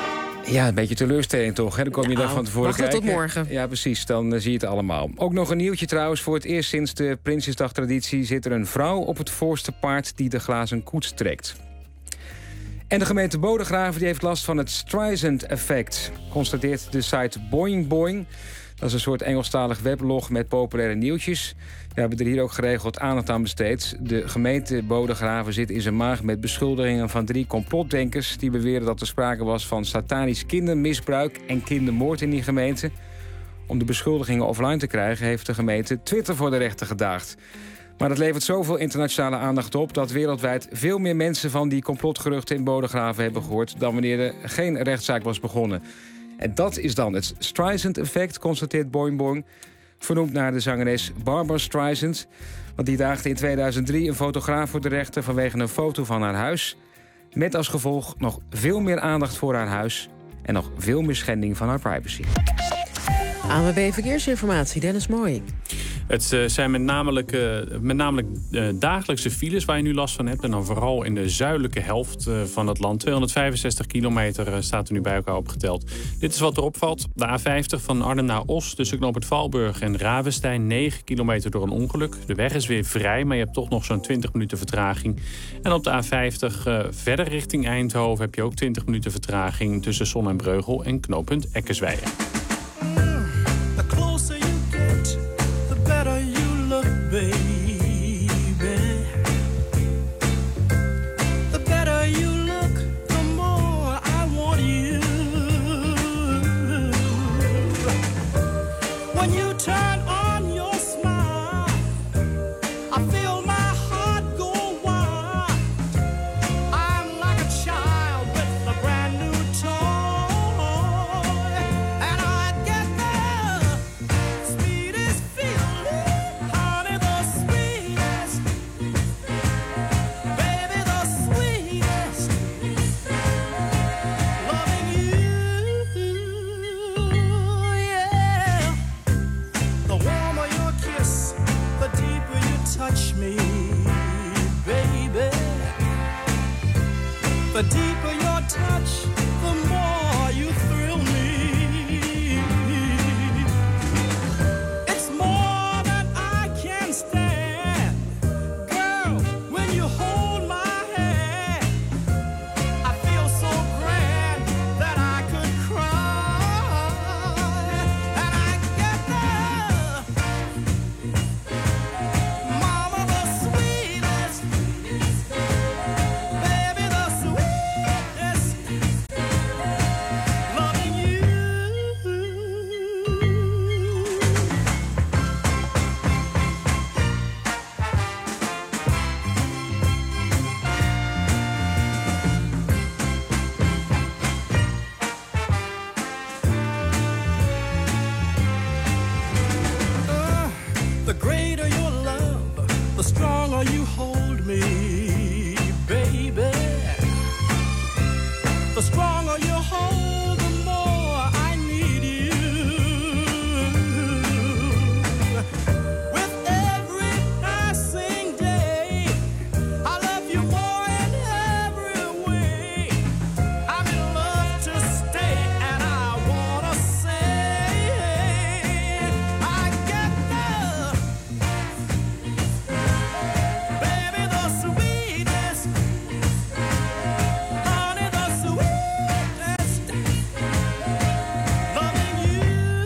Ja, een beetje teleurstelling toch. Hè? Dan kom je dan van tevoren wachten kijken. tot morgen. Ja, precies. Dan zie je het allemaal. Ook nog een nieuwtje trouwens. Voor het eerst sinds de Prinsjesdag-traditie zit er een vrouw op het voorste paard die de glazen koets trekt. En de gemeente Bodegraven die heeft last van het Streisand-effect, constateert de site Boing Boing. Dat is een soort Engelstalig weblog met populaire nieuwtjes. We hebben er hier ook geregeld aandacht aan besteed. De gemeente Bodegraven zit in zijn maag met beschuldigingen van 3 complotdenkers die beweren dat er sprake was van satanisch kindermisbruik en kindermoord in die gemeente. Om de beschuldigingen offline te krijgen heeft de gemeente Twitter voor de rechter gedaagd. Maar dat levert zoveel internationale aandacht op dat wereldwijd veel meer mensen van die complotgeruchten in Bodegraven hebben gehoord dan wanneer er geen rechtszaak was begonnen. En dat is dan het Streisand-effect, constateert Boing Boing, vernoemd naar de zangeres Barbra Streisand. Want die daagde in 2003 een fotograaf voor de rechter vanwege een foto van haar huis. Met als gevolg nog veel meer aandacht voor haar huis en nog veel meer schending van haar privacy. ANWB Verkeersinformatie, Dennis Mooi. Het zijn met name dagelijkse files waar je nu last van hebt. En dan vooral in de zuidelijke helft van het land. 265 kilometer staat er nu bij elkaar opgeteld. Dit is wat er opvalt. De A50 van Arnhem naar Os tussen knooppunt Valburg en Ravenstein. 9 kilometer door een ongeluk. De weg is weer vrij, maar je hebt toch nog zo'n 20 minuten vertraging. En op de A50 verder richting Eindhoven heb je ook 20 minuten vertraging tussen Zon en Breugel en knooppunt Eckersweijer. The deeper your touch, the more you thrill me. It's more than I can stand. Girl, when you hold my hand, I feel so grand that I could cry. And I get the mama, the sweetest, baby, the sweetest, loving you. The greater your love, the stronger you hold me, baby. The stronger you hold, the more I need you. With every passing day, I love you more in every way. I'm in love to stay, and I wanna say, I get the baby, the sweetest, honey, the sweetest, loving you.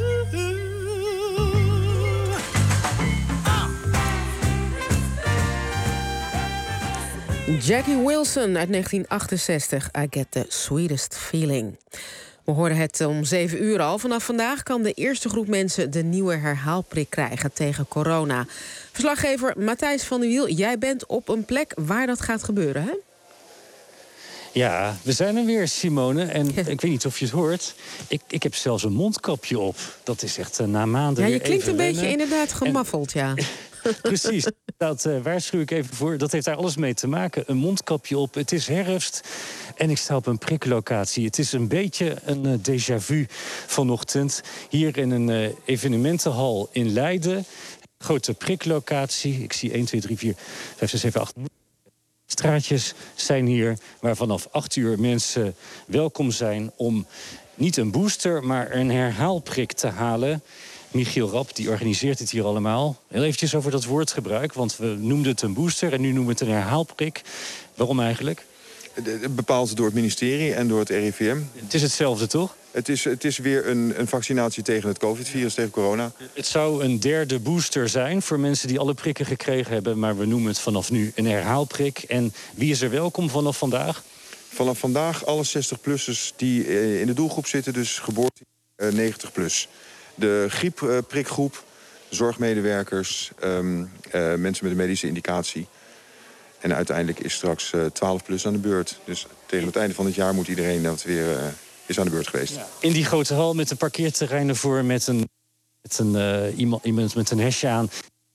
Jackie Wilson uit 1968, I Get the Sweetest Feeling. We hoorden het om 7 uur al. Vanaf vandaag kan de eerste groep mensen de nieuwe herhaalprik krijgen tegen corona. Verslaggever Matthijs van der Wiel, jij bent op een plek waar dat gaat gebeuren, hè? Ja, we zijn er weer, Simone. En ik weet niet of je het hoort. Ik heb zelfs een mondkapje op. Dat is echt na maanden Ja, je weer klinkt even een beetje wennen. inderdaad gemaffeld, ja. Precies, dat waarschuw ik even voor. Dat heeft daar alles mee te maken. Een mondkapje op, het is herfst en ik sta op een priklocatie. Het is een beetje een déjà vu vanochtend. Hier in een evenementenhal in Leiden. Grote priklocatie. Ik zie 1, 2, 3, 4, 5, 6, 7, 8... Straatjes zijn hier waar vanaf 8 uur mensen welkom zijn om niet een booster, maar een herhaalprik te halen. Michiel Rapp, die organiseert het hier allemaal. Heel eventjes over dat woordgebruik, want we noemden het een booster en nu noemen we het een herhaalprik. Waarom eigenlijk? Bepaald door het ministerie en door het RIVM. Het is hetzelfde, toch? Het is weer een vaccinatie tegen het COVID-virus, tegen corona. Het zou een derde booster zijn voor mensen die alle prikken gekregen hebben, maar we noemen het vanaf nu een herhaalprik. En wie is er welkom vanaf vandaag? Vanaf vandaag alle 60-plussers die in de doelgroep zitten, dus geboorte 90+. De griepprikgroep, zorgmedewerkers, mensen met een medische indicatie. En uiteindelijk is straks 12+ aan de beurt. Dus tegen het einde van het jaar moet iedereen dat weer is aan de beurt geweest. Ja. In die grote hal met een parkeerterrein ervoor, met iemand met een hesje aan.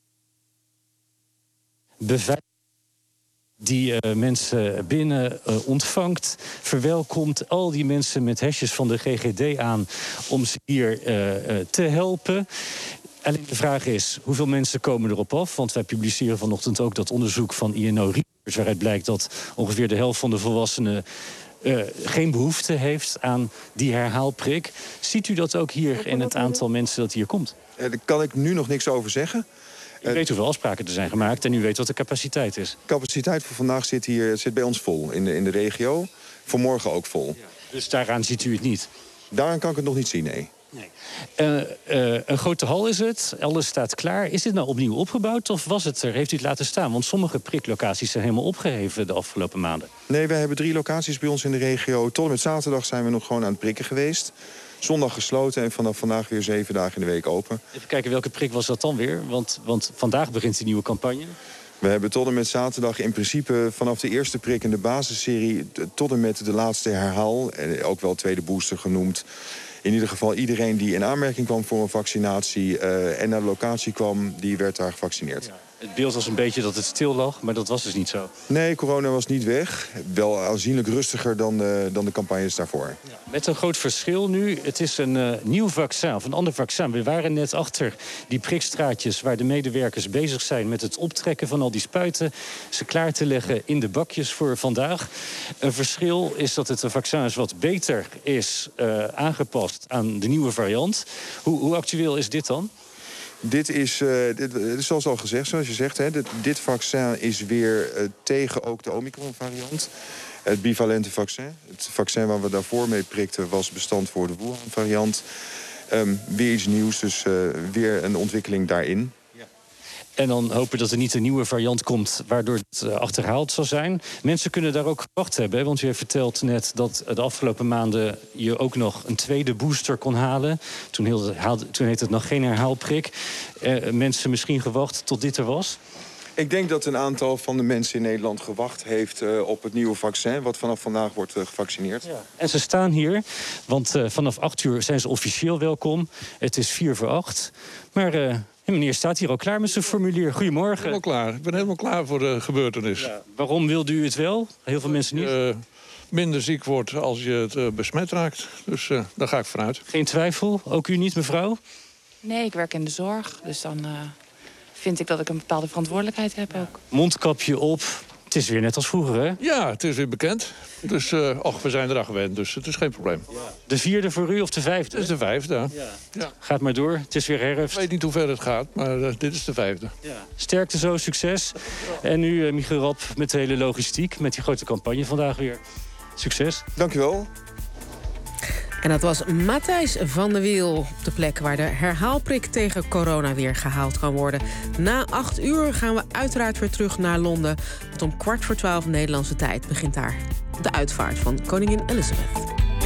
Beveiliging die mensen binnen ontvangt, verwelkomt al die mensen met hesjes van de GGD aan om ze hier te helpen. Alleen de vraag is, hoeveel mensen komen erop af? Want wij publiceren vanochtend ook dat onderzoek van INO Research, waaruit blijkt dat ongeveer de helft van de volwassenen geen behoefte heeft aan die herhaalprik. Ziet u dat ook hier in het aantal mensen dat hier komt? Daar kan ik nu nog niks over zeggen. U weet hoeveel afspraken er zijn gemaakt en u weet wat de capaciteit is. De capaciteit voor vandaag zit bij ons vol. In de regio. Voor morgen ook vol. Ja. Dus daaraan ziet u het niet? Daaraan kan ik het nog niet zien, nee. Een grote hal is het, alles staat klaar. Is dit nou opnieuw opgebouwd of was het er? Heeft u het laten staan? Want sommige priklocaties zijn helemaal opgeheven de afgelopen maanden. Nee, wij hebben 3 locaties bij ons in de regio. Tot en met zaterdag zijn we nog gewoon aan het prikken geweest. Zondag gesloten en vanaf vandaag weer 7 dagen in de week open. Even kijken, welke prik was dat dan weer? Want vandaag begint die nieuwe campagne. We hebben tot en met zaterdag in principe vanaf de eerste prik in de basisserie tot en met de laatste herhaal, en ook wel tweede booster genoemd. In ieder geval iedereen die in aanmerking kwam voor een vaccinatie en naar de locatie kwam, die werd daar gevaccineerd. Ja. Het beeld was een beetje dat het stil lag, maar dat was dus niet zo. Nee, corona was niet weg. Wel aanzienlijk rustiger dan de campagnes daarvoor. Ja. Met een groot verschil nu. Het is een nieuw vaccin, of een ander vaccin. We waren net achter die prikstraatjes waar de medewerkers bezig zijn met het optrekken van al die spuiten. Ze klaar te leggen in de bakjes voor vandaag. Een verschil is dat het een vaccin is wat beter is aangepast aan de nieuwe variant. Hoe actueel is dit dan? Dit is zoals al gezegd, zoals je zegt, hè, dit vaccin is weer tegen ook de Omicron-variant. Het bivalente vaccin. Het vaccin waar we daarvoor mee prikten was bestand voor de Wuhan-variant. Weer iets nieuws, dus weer een ontwikkeling daarin. En dan hopen dat er niet een nieuwe variant komt waardoor het achterhaald zal zijn. Mensen kunnen daar ook gewacht hebben. Want u heeft verteld net dat de afgelopen maanden je ook nog een tweede booster kon halen. Toen heette het nog geen herhaalprik. Mensen misschien gewacht tot dit er was? Ik denk dat een aantal van de mensen in Nederland gewacht heeft op het nieuwe vaccin, wat vanaf vandaag wordt gevaccineerd. Ja. En ze staan hier, want vanaf 8 uur zijn ze officieel welkom. Het is 7:45. Maar meneer staat hier al klaar met zijn formulier. Goedemorgen. Helemaal klaar. Ik ben helemaal klaar voor de gebeurtenis. Ja. Waarom wilde u het wel? Heel veel mensen niet. Minder ziek wordt als je het besmet raakt. Dus daar ga ik vanuit. Geen twijfel? Ook u niet, mevrouw? Nee, ik werk in de zorg. Dus dan vind ik dat ik een bepaalde verantwoordelijkheid heb ook. Mondkapje op. Het is weer net als vroeger, hè? Ja, het is weer bekend. Dus we zijn eraan gewend, dus het is geen probleem. Ja. De 4e voor u of de 5e? Het is de 5e. Ja. Ja. Gaat maar door, het is weer herfst. Ik weet niet hoe ver het gaat, maar dit is de 5e. Ja. Sterkte zo, succes. En nu Michiel Rapp met de hele logistiek, met die grote campagne vandaag weer. Succes. Dank u wel. En dat was Matthijs van de Wiel op de plek waar de herhaalprik tegen corona weer gehaald kan worden. Na 8 uur gaan we uiteraard weer terug naar Londen. Want om 11:15 Nederlandse tijd begint daar de uitvaart van koningin Elizabeth.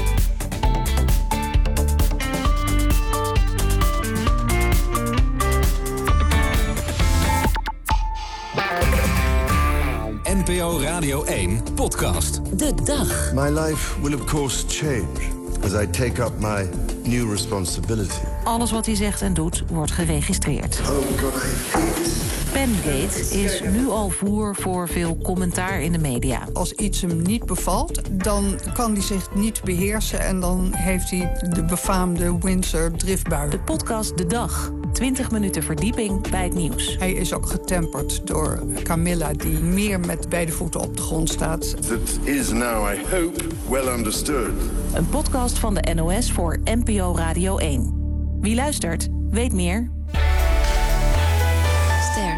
NPO Radio 1 podcast. De dag. My life will of course change as I take up my new responsibility. Alles wat hij zegt en doet wordt geregistreerd. Oh God, I hate it. Pengate is nu al voer voor veel commentaar in de media. Als iets hem niet bevalt, dan kan hij zich niet beheersen en dan heeft hij de befaamde Windsor driftbui. De podcast De Dag. 20 minuten verdieping bij het nieuws. Hij is ook getemperd door Camilla, die meer met beide voeten op de grond staat. That is now, I hope, well understood. Een podcast van de NOS voor NPO Radio 1. Wie luistert, weet meer. Ster.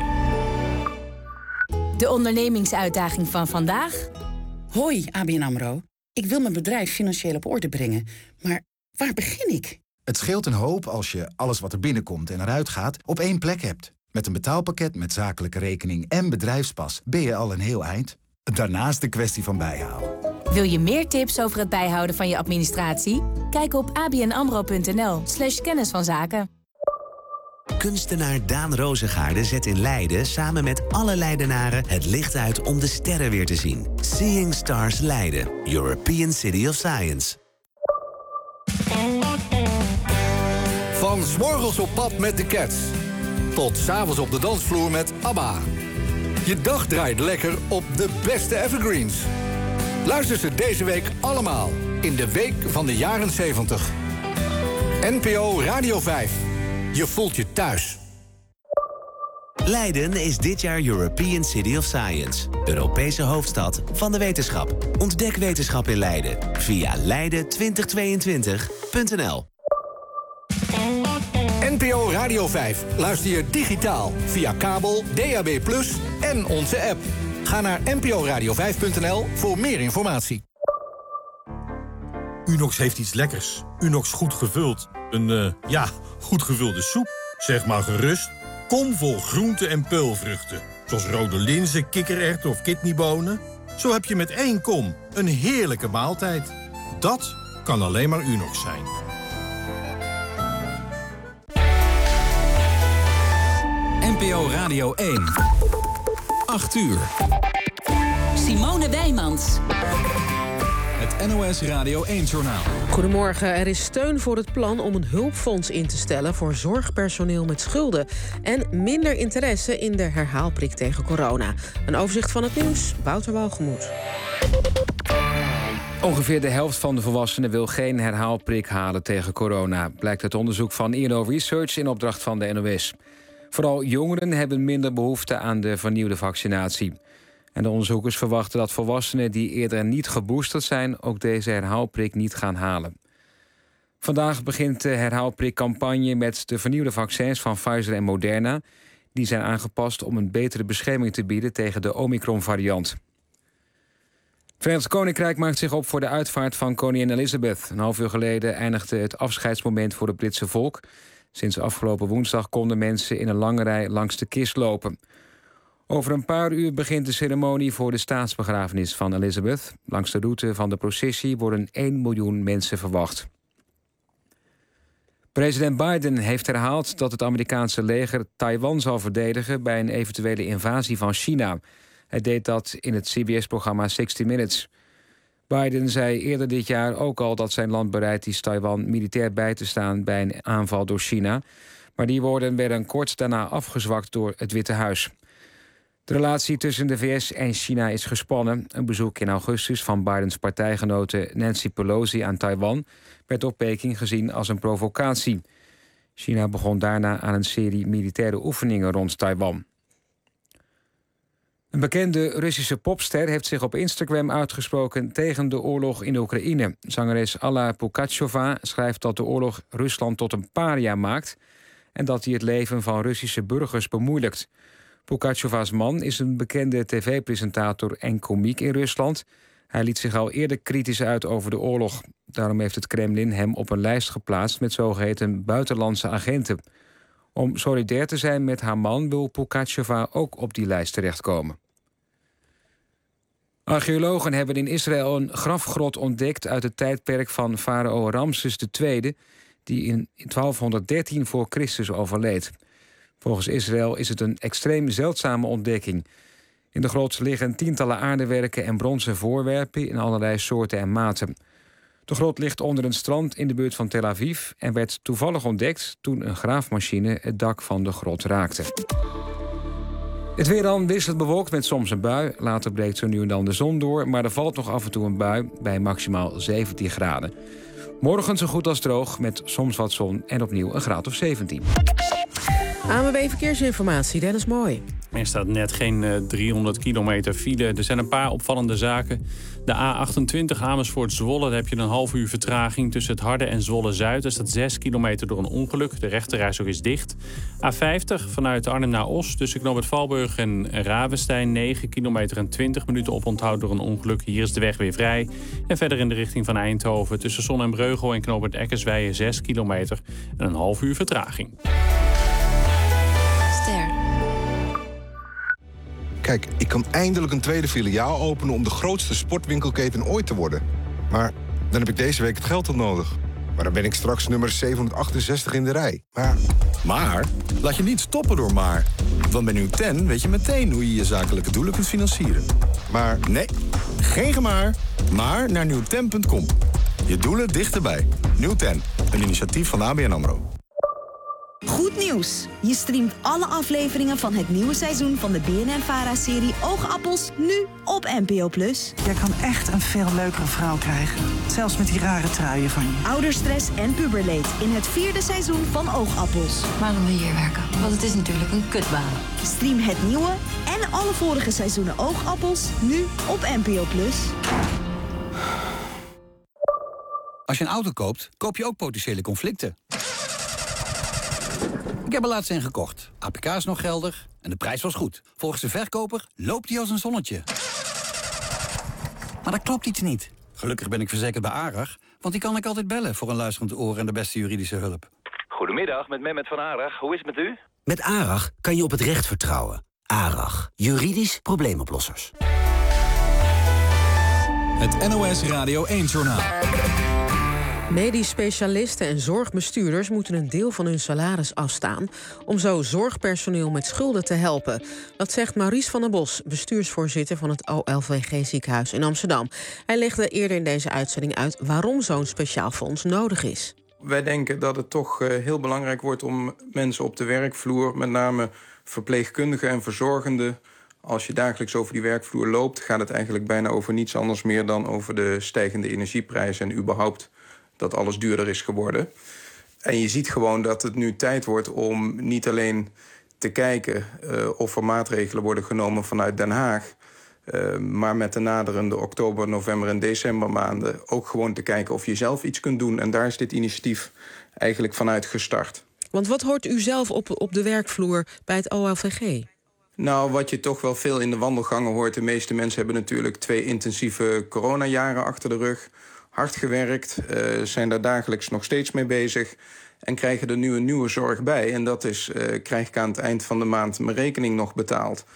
De ondernemingsuitdaging van vandaag. Hoi, ABN AMRO. Ik wil mijn bedrijf financieel op orde brengen. Maar waar begin ik? Het scheelt een hoop als je alles wat er binnenkomt en eruit gaat op één plek hebt. Met een betaalpakket met zakelijke rekening en bedrijfspas ben je al een heel eind. Daarnaast de kwestie van bijhouden. Wil je meer tips over het bijhouden van je administratie? Kijk op abnamro.nl/kennis van zaken. Kunstenaar Daan Rozengaarde zet in Leiden samen met alle Leidenaren het licht uit om de sterren weer te zien. Seeing Stars Leiden, European City of Science. Van 's morgens op pad met de Cats tot 's avonds op de dansvloer met ABBA. Je dag draait lekker op de beste evergreens. Luister ze deze week allemaal in de Week van de Jaren 70. NPO Radio 5. Je voelt je thuis. Leiden is dit jaar European City of Science. Europese hoofdstad van de wetenschap. Ontdek wetenschap in Leiden via leiden2022.nl. NPO Radio 5. Luister je digitaal via kabel, DAB+ en onze app. Ga naar nporadio5.nl voor meer informatie. Unox heeft iets lekkers. Unox goed gevuld. Een goed gevulde soep. Zeg maar gerust. Komvol groenten en peulvruchten. Zoals rode linzen, kikkererwten of kidneybonen. Zo heb je met 1 kom een heerlijke maaltijd. Dat kan alleen maar Unox zijn. NPO Radio 1. 8 uur. Simone Wijmans. Het NOS Radio 1-journaal. Goedemorgen. Er is steun voor het plan om een hulpfonds in te stellen voor zorgpersoneel met schulden. En minder interesse in de herhaalprik tegen corona. Een overzicht van het nieuws, Wouter Walgemoed. Ongeveer de helft van de volwassenen wil geen herhaalprik halen tegen corona, blijkt uit onderzoek van INO Research in opdracht van de NOS. Vooral jongeren hebben minder behoefte aan de vernieuwde vaccinatie. En de onderzoekers verwachten dat volwassenen die eerder niet geboosterd zijn ook deze herhaalprik niet gaan halen. Vandaag begint de herhaalprikcampagne met de vernieuwde vaccins van Pfizer en Moderna. Die zijn aangepast om een betere bescherming te bieden tegen de Omicron-variant. Het Verenigd Koninkrijk maakt zich op voor de uitvaart van koningin Elizabeth. Een half uur geleden eindigde het afscheidsmoment voor het Britse volk. Sinds afgelopen woensdag konden mensen in een lange rij langs de kist lopen. Over een paar uur begint de ceremonie voor de staatsbegrafenis van Elizabeth. Langs de route van de processie worden 1 miljoen mensen verwacht. President Biden heeft herhaald dat het Amerikaanse leger Taiwan zal verdedigen bij een eventuele invasie van China. Hij deed dat in het CBS-programma 60 Minutes. Biden zei eerder dit jaar ook al dat zijn land bereid is Taiwan militair bij te staan bij een aanval door China. Maar die woorden werden kort daarna afgezwakt door het Witte Huis. De relatie tussen de VS en China is gespannen. Een bezoek in augustus van Bidens partijgenote Nancy Pelosi aan Taiwan werd door Peking gezien als een provocatie. China begon daarna aan een serie militaire oefeningen rond Taiwan. Een bekende Russische popster heeft zich op Instagram uitgesproken tegen de oorlog in de Oekraïne. Zangeres Alla Pugacheva schrijft dat de oorlog Rusland tot een paria maakt en dat hij het leven van Russische burgers bemoeilijkt. Pugacheva's man is een bekende tv-presentator en komiek in Rusland. Hij liet zich al eerder kritisch uit over de oorlog. Daarom heeft het Kremlin hem op een lijst geplaatst met zogeheten buitenlandse agenten. Om solidair te zijn met haar man wil Pugacheva ook op die lijst terechtkomen. Archeologen hebben in Israël een grafgrot ontdekt uit het tijdperk van farao Ramses II, die in 1213 voor Christus overleed. Volgens Israël is het een extreem zeldzame ontdekking. In de grot liggen tientallen aardewerken en bronzen voorwerpen in allerlei soorten en maten. De grot ligt onder een strand in de buurt van Tel Aviv en werd toevallig ontdekt toen een graafmachine het dak van de grot raakte. Het weer dan wisselt bewolkt met soms een bui. Later breekt zo nu en dan de zon door, maar er valt nog af en toe een bui bij maximaal 17 graden. Morgen zo goed als droog met soms wat zon en opnieuw een graad of 17. ANWB Verkeersinformatie, Dennis Mooi. Er staat net geen 300 kilometer file. Er zijn een paar opvallende zaken. De A28 Amersfoort-Zwolle, daar heb je een half uur vertraging tussen het Harde en Zwolle-Zuid. Er staat 6 kilometer door een ongeluk. De rechterrijstrook is dicht. A50 vanuit Arnhem naar Os tussen Knoopert Valburg en Ravenstein. 9 kilometer en 20 minuten oponthoud door een ongeluk. Hier is de weg weer vrij. En verder in de richting van Eindhoven tussen Zon en Breugel en Knoopert Eckersweijen 6 kilometer en een half uur vertraging. Kijk, ik kan eindelijk een tweede filiaal openen om de grootste sportwinkelketen ooit te worden. Maar dan heb ik deze week het geld al nodig. Maar dan ben ik straks nummer 768 in de rij. Maar laat je niet stoppen door maar. Want bij Nieuw10 weet je meteen hoe je je zakelijke doelen kunt financieren. Maar nee, geen gemaar, maar naar nieuw10.com. Je doelen dichterbij. Nieuw10, een initiatief van ABN AMRO. Goed nieuws! Je streamt alle afleveringen van het nieuwe seizoen van de BNN-VARA-serie Oogappels nu op NPO+. Jij kan echt een veel leukere vrouw krijgen. Zelfs met die rare truien van je. Ouderstress en puberleed in het 4e seizoen van Oogappels. Waarom wil je hier werken? Want het is natuurlijk een kutbaan. Stream het nieuwe en alle vorige seizoenen Oogappels nu op NPO+. Als je een auto koopt, koop je ook potentiële conflicten. Ik heb er laatst een gekocht. APK is nog geldig en de prijs was goed. Volgens de verkoper loopt hij als een zonnetje. Maar dat klopt iets niet. Gelukkig ben ik verzekerd bij ARAG, want die kan ik altijd bellen voor een luisterend oor en de beste juridische hulp. Goedemiddag, met Mehmet van ARAG. Hoe is het met u? Met ARAG kan je op het recht vertrouwen. ARAG, juridisch probleemoplossers. Het NOS Radio 1-journaal. Medisch specialisten en zorgbestuurders moeten een deel van hun salaris afstaan om zo zorgpersoneel met schulden te helpen. Dat zegt Maurice van der Bos, bestuursvoorzitter van het OLVG ziekenhuis in Amsterdam. Hij legde eerder in deze uitzending uit waarom zo'n speciaal fonds nodig is. Wij denken dat het toch heel belangrijk wordt om mensen op de werkvloer, met name verpleegkundigen en verzorgenden, als je dagelijks over die werkvloer loopt, gaat het eigenlijk bijna over niets anders meer dan over de stijgende energieprijzen en überhaupt dat alles duurder is geworden. En je ziet gewoon dat het nu tijd wordt om niet alleen te kijken of er maatregelen worden genomen vanuit Den Haag, maar met de naderende oktober, november en december maanden ook gewoon te kijken of je zelf iets kunt doen. En daar is dit initiatief eigenlijk vanuit gestart. Want wat hoort u zelf op de werkvloer bij het OLVG? Nou, wat je toch wel veel in de wandelgangen hoort, de meeste mensen hebben natuurlijk 2 intensieve coronajaren achter de rug. Hard gewerkt, zijn daar dagelijks nog steeds mee bezig en krijgen er nu een nieuwe zorg bij. En dat is, krijg ik aan het eind van de maand mijn rekening nog betaald.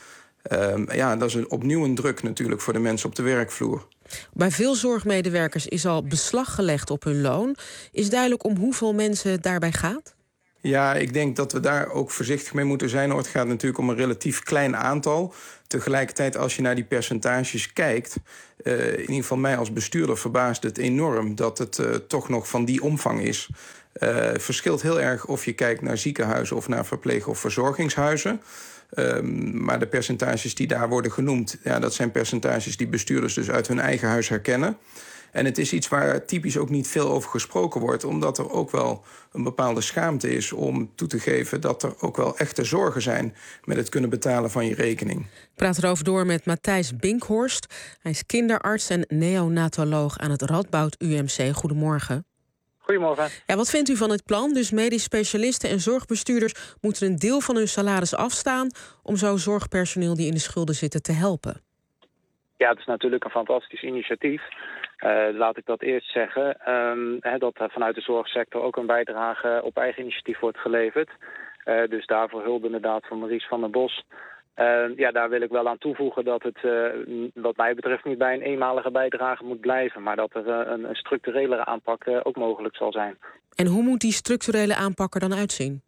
Dat is opnieuw een druk natuurlijk voor de mensen op de werkvloer. Bij veel zorgmedewerkers is al beslag gelegd op hun loon. Is duidelijk om hoeveel mensen het daarbij gaat? Ja, ik denk dat we daar ook voorzichtig mee moeten zijn. Het gaat natuurlijk om een relatief klein aantal. Tegelijkertijd, als je naar die percentages kijkt, in ieder geval mij als bestuurder verbaast het enorm dat het toch nog van die omvang is. Het verschilt heel erg of je kijkt naar ziekenhuizen of naar verpleeg- of verzorgingshuizen. Maar de percentages die daar worden genoemd, ja, dat zijn percentages die bestuurders dus uit hun eigen huis herkennen. En het is iets waar typisch ook niet veel over gesproken wordt, omdat er ook wel een bepaalde schaamte is om toe te geven dat er ook wel echte zorgen zijn met het kunnen betalen van je rekening. Ik praat erover door met Matthijs Binkhorst. Hij is kinderarts en neonatoloog aan het Radboud UMC. Goedemorgen. Goedemorgen. Ja, wat vindt u van het plan? Dus medisch specialisten en zorgbestuurders moeten een deel van hun salaris afstaan om zo zorgpersoneel die in de schulden zitten te helpen. Ja, het is natuurlijk een fantastisch initiatief. Laat ik dat eerst zeggen. Dat vanuit de zorgsector ook een bijdrage op eigen initiatief wordt geleverd. Dus daarvoor hulde inderdaad van Maurice van der Bos. Daar wil ik wel aan toevoegen dat het wat mij betreft niet bij een eenmalige bijdrage moet blijven, maar dat er een structurelere aanpak ook mogelijk zal zijn. En hoe moet die structurele aanpak er dan uitzien?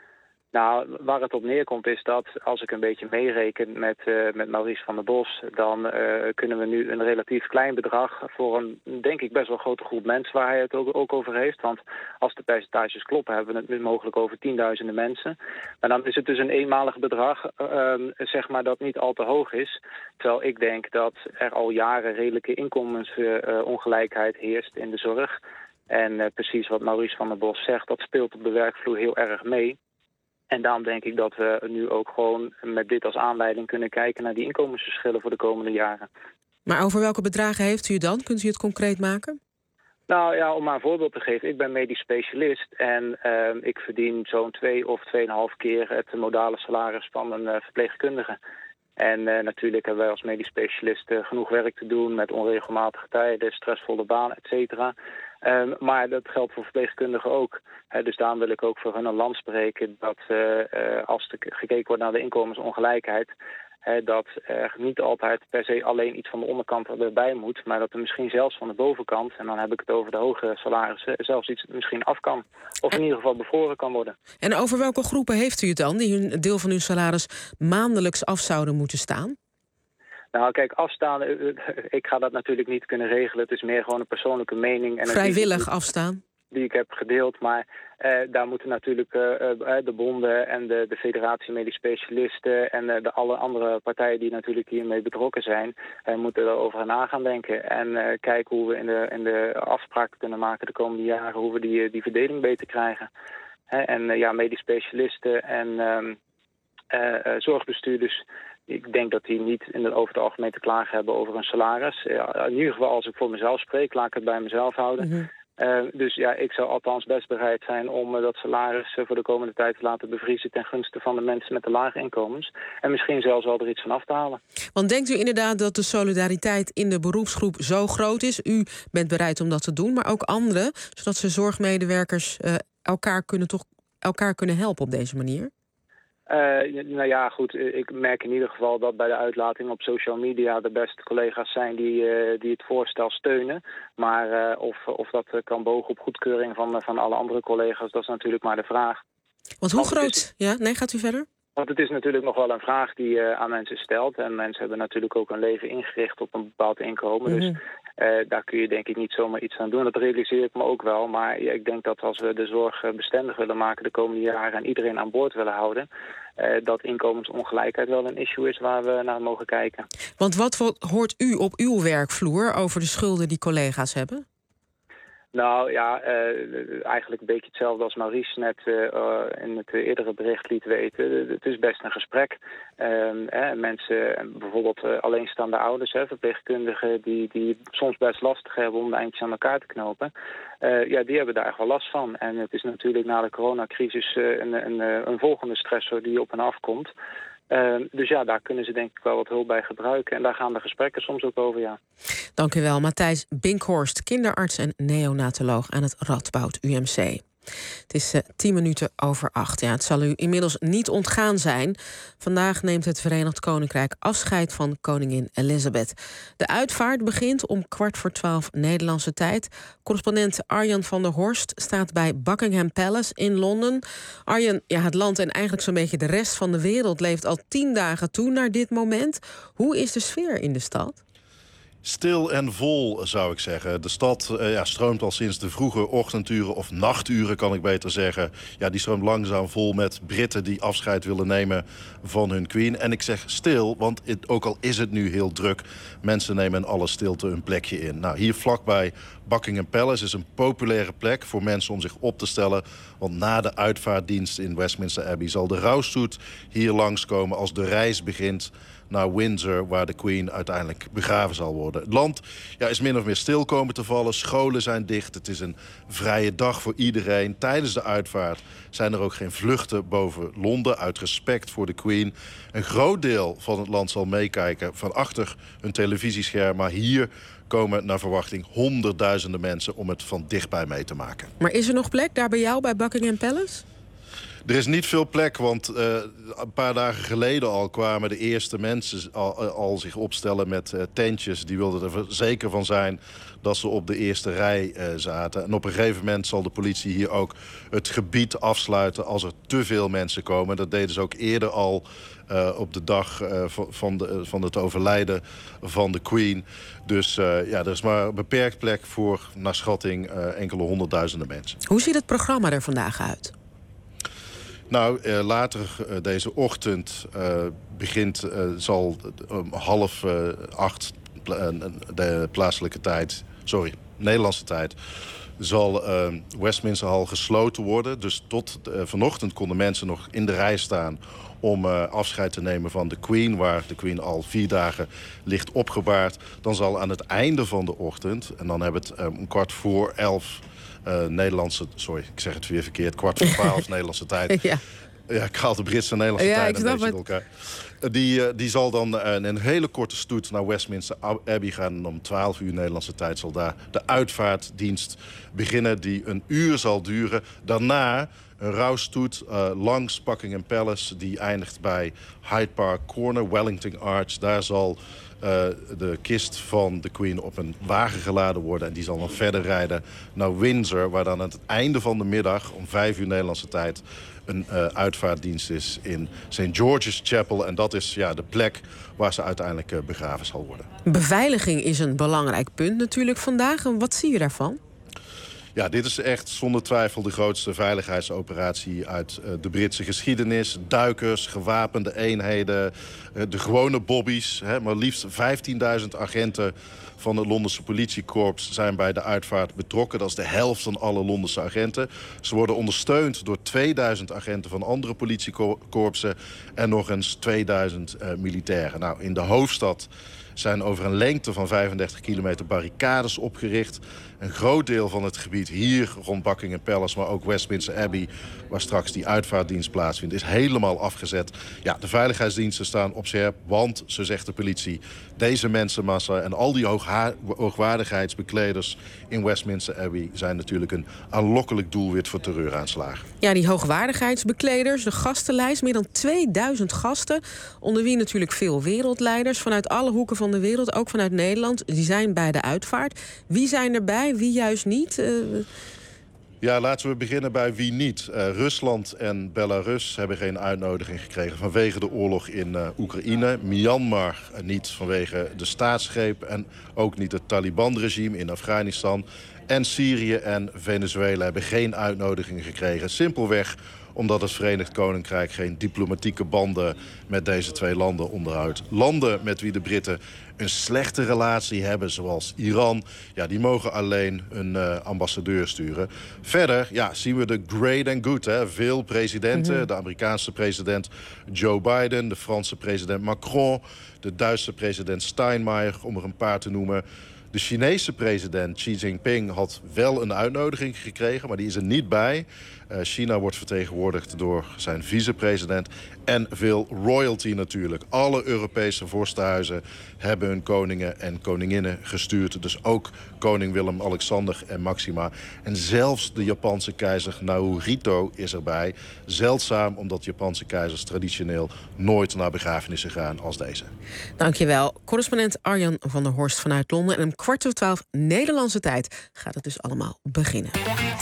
Nou, waar het op neerkomt is dat als ik een beetje meereken met Maurice van der Bos, dan kunnen we nu een relatief klein bedrag voor een, denk ik, best wel grote groep mensen waar hij het ook over heeft. Want als de percentages kloppen, hebben we het nu mogelijk over 10.000 mensen. Maar dan is het dus een eenmalig bedrag, zeg maar, dat niet al te hoog is. Terwijl ik denk dat er al jaren redelijke inkomensongelijkheid heerst in de zorg. En precies wat Maurice van der Bos zegt, dat speelt op de werkvloer heel erg mee. En daarom denk ik dat we nu ook gewoon met dit als aanleiding kunnen kijken naar die inkomensverschillen voor de komende jaren. Maar over welke bedragen heeft u dan? Kunt u het concreet maken? Nou ja, om maar een voorbeeld te geven. Ik ben medisch specialist en ik verdien zo'n 2 of 2,5 keer het modale salaris van een verpleegkundige. En natuurlijk hebben wij als medisch specialist genoeg werk te doen met onregelmatige tijden, stressvolle baan, et cetera. Maar dat geldt voor verpleegkundigen ook. Dus daarom wil ik ook voor hun een lans spreken dat als er gekeken wordt naar de inkomensongelijkheid, dat er niet altijd per se alleen iets van de onderkant erbij moet, maar dat er misschien zelfs van de bovenkant, en dan heb ik het over de hogere salarissen, zelfs iets misschien af kan. Of in ieder geval bevroren kan worden. En over welke groepen heeft u het dan, die een deel van hun salaris maandelijks af zouden moeten staan? Nou, kijk, afstaan, ik ga dat natuurlijk niet kunnen regelen. Het is meer gewoon een persoonlijke mening. En vrijwillig afstaan? Die ik heb gedeeld, maar daar moeten natuurlijk de bonden en de federatie medisch specialisten en alle andere partijen die natuurlijk hiermee betrokken zijn, moeten erover na gaan denken. En kijken hoe we in de afspraken kunnen maken de komende jaren, hoe we die verdeling beter krijgen. En medisch specialisten en zorgbestuurders, ik denk dat die niet over het algemeen te klagen hebben over een salaris. In ieder geval als ik voor mezelf spreek, laat ik het bij mezelf houden. Mm-hmm. Dus ja, ik zou althans best bereid zijn om dat salaris voor de komende tijd te laten bevriezen ten gunste van de mensen met de lage inkomens. En misschien zelfs wel er iets van af te halen. Want denkt u inderdaad dat de solidariteit in de beroepsgroep zo groot is? U bent bereid om dat te doen, maar ook anderen, zodat ze zorgmedewerkers elkaar kunnen helpen op deze manier? Nou ja, goed, ik merk in ieder geval dat bij de uitlating op social media de beste collega's zijn die het voorstel steunen. Maar of dat kan bogen op goedkeuring van alle andere collega's, dat is natuurlijk maar de vraag. Want hoe groot? Ja, nee, gaat u verder? Want het is natuurlijk nog wel een vraag die je aan mensen stelt. En mensen hebben natuurlijk ook een leven ingericht op een bepaald inkomen. Mm-hmm. Dus daar kun je denk ik niet zomaar iets aan doen. Dat realiseer ik me ook wel. Maar ik denk dat als we de zorg bestendig willen maken de komende jaren en iedereen aan boord willen houden, dat inkomensongelijkheid wel een issue is waar we naar mogen kijken. Want wat hoort u op uw werkvloer over de schulden die collega's hebben? Nou ja, eigenlijk een beetje hetzelfde als Maurice net in het eerdere bericht liet weten. Het is best een gesprek. Mensen, bijvoorbeeld alleenstaande ouders, verpleegkundigen, die soms best lastig hebben om de eindjes aan elkaar te knopen. Die hebben daar echt wel last van. En het is natuurlijk na de coronacrisis een volgende stressor die op hen afkomt. Dus ja, daar kunnen ze denk ik wel wat hulp bij gebruiken. En daar gaan de gesprekken soms ook over, ja. Dank u wel, Matthijs Binkhorst, kinderarts en neonatoloog aan het Radboud UMC. Het is 8:10. Ja, het zal u inmiddels niet ontgaan zijn. Vandaag neemt het Verenigd Koninkrijk afscheid van koningin Elizabeth. De uitvaart begint om 11:15 Nederlandse tijd. Correspondent Arjan van der Horst staat bij Buckingham Palace in Londen. Arjan, ja, het land en eigenlijk zo'n beetje de rest van de wereld leeft al 10 dagen toe naar dit moment. Hoe is de sfeer in de stad? Stil en vol, zou ik zeggen. De stad stroomt al sinds de vroege ochtenduren of nachturen, kan ik beter zeggen. Ja, die stroomt langzaam vol met Britten die afscheid willen nemen van hun queen. En ik zeg stil, want ook al is het nu heel druk, mensen nemen in alle stilte een plekje in. Nou, hier vlakbij Buckingham Palace is een populaire plek voor mensen om zich op te stellen. Want na de uitvaartdienst in Westminster Abbey zal de rouwstoet hier langskomen als de reis begint naar Windsor, waar de Queen uiteindelijk begraven zal worden. Het land is min of meer stil komen te vallen. Scholen zijn dicht. Het is een vrije dag voor iedereen. Tijdens de uitvaart zijn er ook geen vluchten boven Londen, uit respect voor de Queen. Een groot deel van het land zal meekijken van achter een televisiescherm. Maar hier komen naar verwachting honderdduizenden mensen om het van dichtbij mee te maken. Maar is er nog plek daar bij jou, bij Buckingham Palace? Er is niet veel plek, want een paar dagen geleden al kwamen de eerste mensen al zich opstellen met tentjes. Die wilden er zeker van zijn dat ze op de eerste rij zaten. En op een gegeven moment zal de politie hier ook het gebied afsluiten als er te veel mensen komen. Dat deden ze ook eerder al op de dag van het overlijden van de Queen. Dus er is maar een beperkt plek voor, naar schatting, enkele honderdduizenden mensen. Hoe ziet het programma er vandaag uit? Nou, later deze ochtend zal om 7:30 de plaatselijke tijd, Nederlandse tijd, zal Westminster Hall gesloten worden. Dus tot vanochtend konden mensen nog in de rij staan om afscheid te nemen van de Queen, waar de Queen al 4 dagen ligt opgebaard. Dan zal aan het einde van de ochtend, en dan hebben we het om 11:15 Nederlandse... Sorry, ik zeg het weer verkeerd. 11:15 Nederlandse tijd. Ja, ik haal de Britse en Nederlandse tijd een beetje door elkaar. Die zal dan een hele korte stoet naar Westminster Abbey gaan. En om 12 uur Nederlandse tijd zal daar de uitvaartdienst beginnen, die 1 uur zal duren. Daarna een rouwstoet langs Buckingham Palace, die eindigt bij Hyde Park Corner, Wellington Arch. Daar zal de kist van de Queen op een wagen geladen worden. En die zal dan verder rijden naar Windsor, waar dan aan het einde van de middag om 5 uur Nederlandse tijd een uitvaartdienst is in St. George's Chapel. En dat is de plek waar ze uiteindelijk begraven zal worden. Beveiliging is een belangrijk punt natuurlijk vandaag. En wat zie je daarvan? Ja, dit is echt zonder twijfel de grootste veiligheidsoperatie uit de Britse geschiedenis. Duikers, gewapende eenheden, de gewone bobby's. Maar liefst 15.000 agenten van het Londense politiekorps zijn bij de uitvaart betrokken. Dat is de helft van alle Londense agenten. Ze worden ondersteund door 2000 agenten van andere politiekorpsen en nog eens 2000 militairen. Nou, in de hoofdstad zijn over een lengte van 35 kilometer barricades opgericht. Een groot deel van het gebied hier rond Buckingham Palace, maar ook Westminster Abbey, waar straks die uitvaartdienst plaatsvindt, is helemaal afgezet. Ja, de veiligheidsdiensten staan op scherp, want, zo zegt de politie, deze mensenmassa en al die hoogwaardigheidsbekleders in Westminster Abbey zijn natuurlijk een aanlokkelijk doelwit voor terreuraanslagen. Ja, die hoogwaardigheidsbekleders, de gastenlijst, meer dan 2000 gasten, onder wie natuurlijk veel wereldleiders vanuit alle hoeken van de wereld, ook vanuit Nederland, die zijn bij de uitvaart. Wie zijn erbij? Wie juist niet? Ja, laten we beginnen bij wie niet. Rusland en Belarus hebben geen uitnodiging gekregen vanwege de oorlog in Oekraïne. Myanmar niet vanwege de staatsgreep en ook niet het Taliban-regime in Afghanistan. En Syrië en Venezuela hebben geen uitnodiging gekregen. Simpelweg omdat het Verenigd Koninkrijk geen diplomatieke banden met deze 2 landen onderhoudt. Landen met wie de Britten een slechte relatie hebben, zoals Iran, ja, die mogen alleen een ambassadeur sturen. Verder zien we de great and good. Veel presidenten, de Amerikaanse president Joe Biden, de Franse president Macron, de Duitse president Steinmeier, om er een paar te noemen. De Chinese president Xi Jinping had wel een uitnodiging gekregen, maar die is er niet bij. China wordt vertegenwoordigd door zijn vicepresident en veel royalty natuurlijk. Alle Europese vorstenhuizen hebben hun koningen en koninginnen gestuurd. Dus ook koning Willem-Alexander en Maxima. En zelfs de Japanse keizer Naruhito is erbij. Zeldzaam, omdat Japanse keizers traditioneel nooit naar begrafenissen gaan als deze. Dankjewel. Correspondent Arjan van der Horst vanuit Londen. En om 11:15 Nederlandse tijd gaat het dus allemaal beginnen.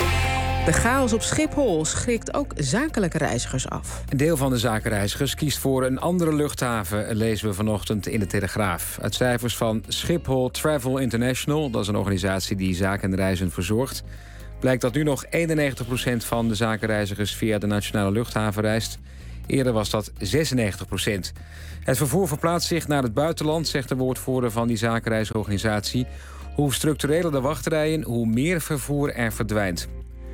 De chaos op Schiphol schrikt ook zakelijke reizigers af. Een deel van de zakenreizigers kiest voor een andere luchthaven, lezen we vanochtend in de Telegraaf. Uit cijfers van Schiphol Travel International, dat is een organisatie die zakenreizen verzorgt, blijkt dat nu nog 91% van de zakenreizigers via de nationale luchthaven reist. Eerder was dat 96%. Het vervoer verplaatst zich naar het buitenland, zegt de woordvoerder van die zakenreisorganisatie. Hoe structureler de wachtrijen, hoe meer vervoer er verdwijnt.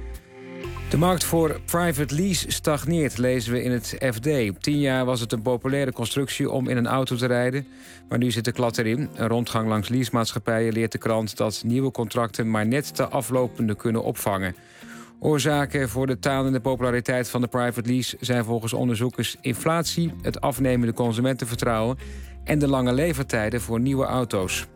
De markt voor private lease stagneert, lezen we in het FD. Op 10 jaar was het een populaire constructie om in een auto te rijden. Maar nu zit de klad erin. Een rondgang langs leasemaatschappijen leert de krant dat nieuwe contracten maar net de aflopende kunnen opvangen. Oorzaken voor de talende populariteit van de private lease zijn volgens onderzoekers inflatie, het afnemende consumentenvertrouwen en de lange levertijden voor nieuwe auto's.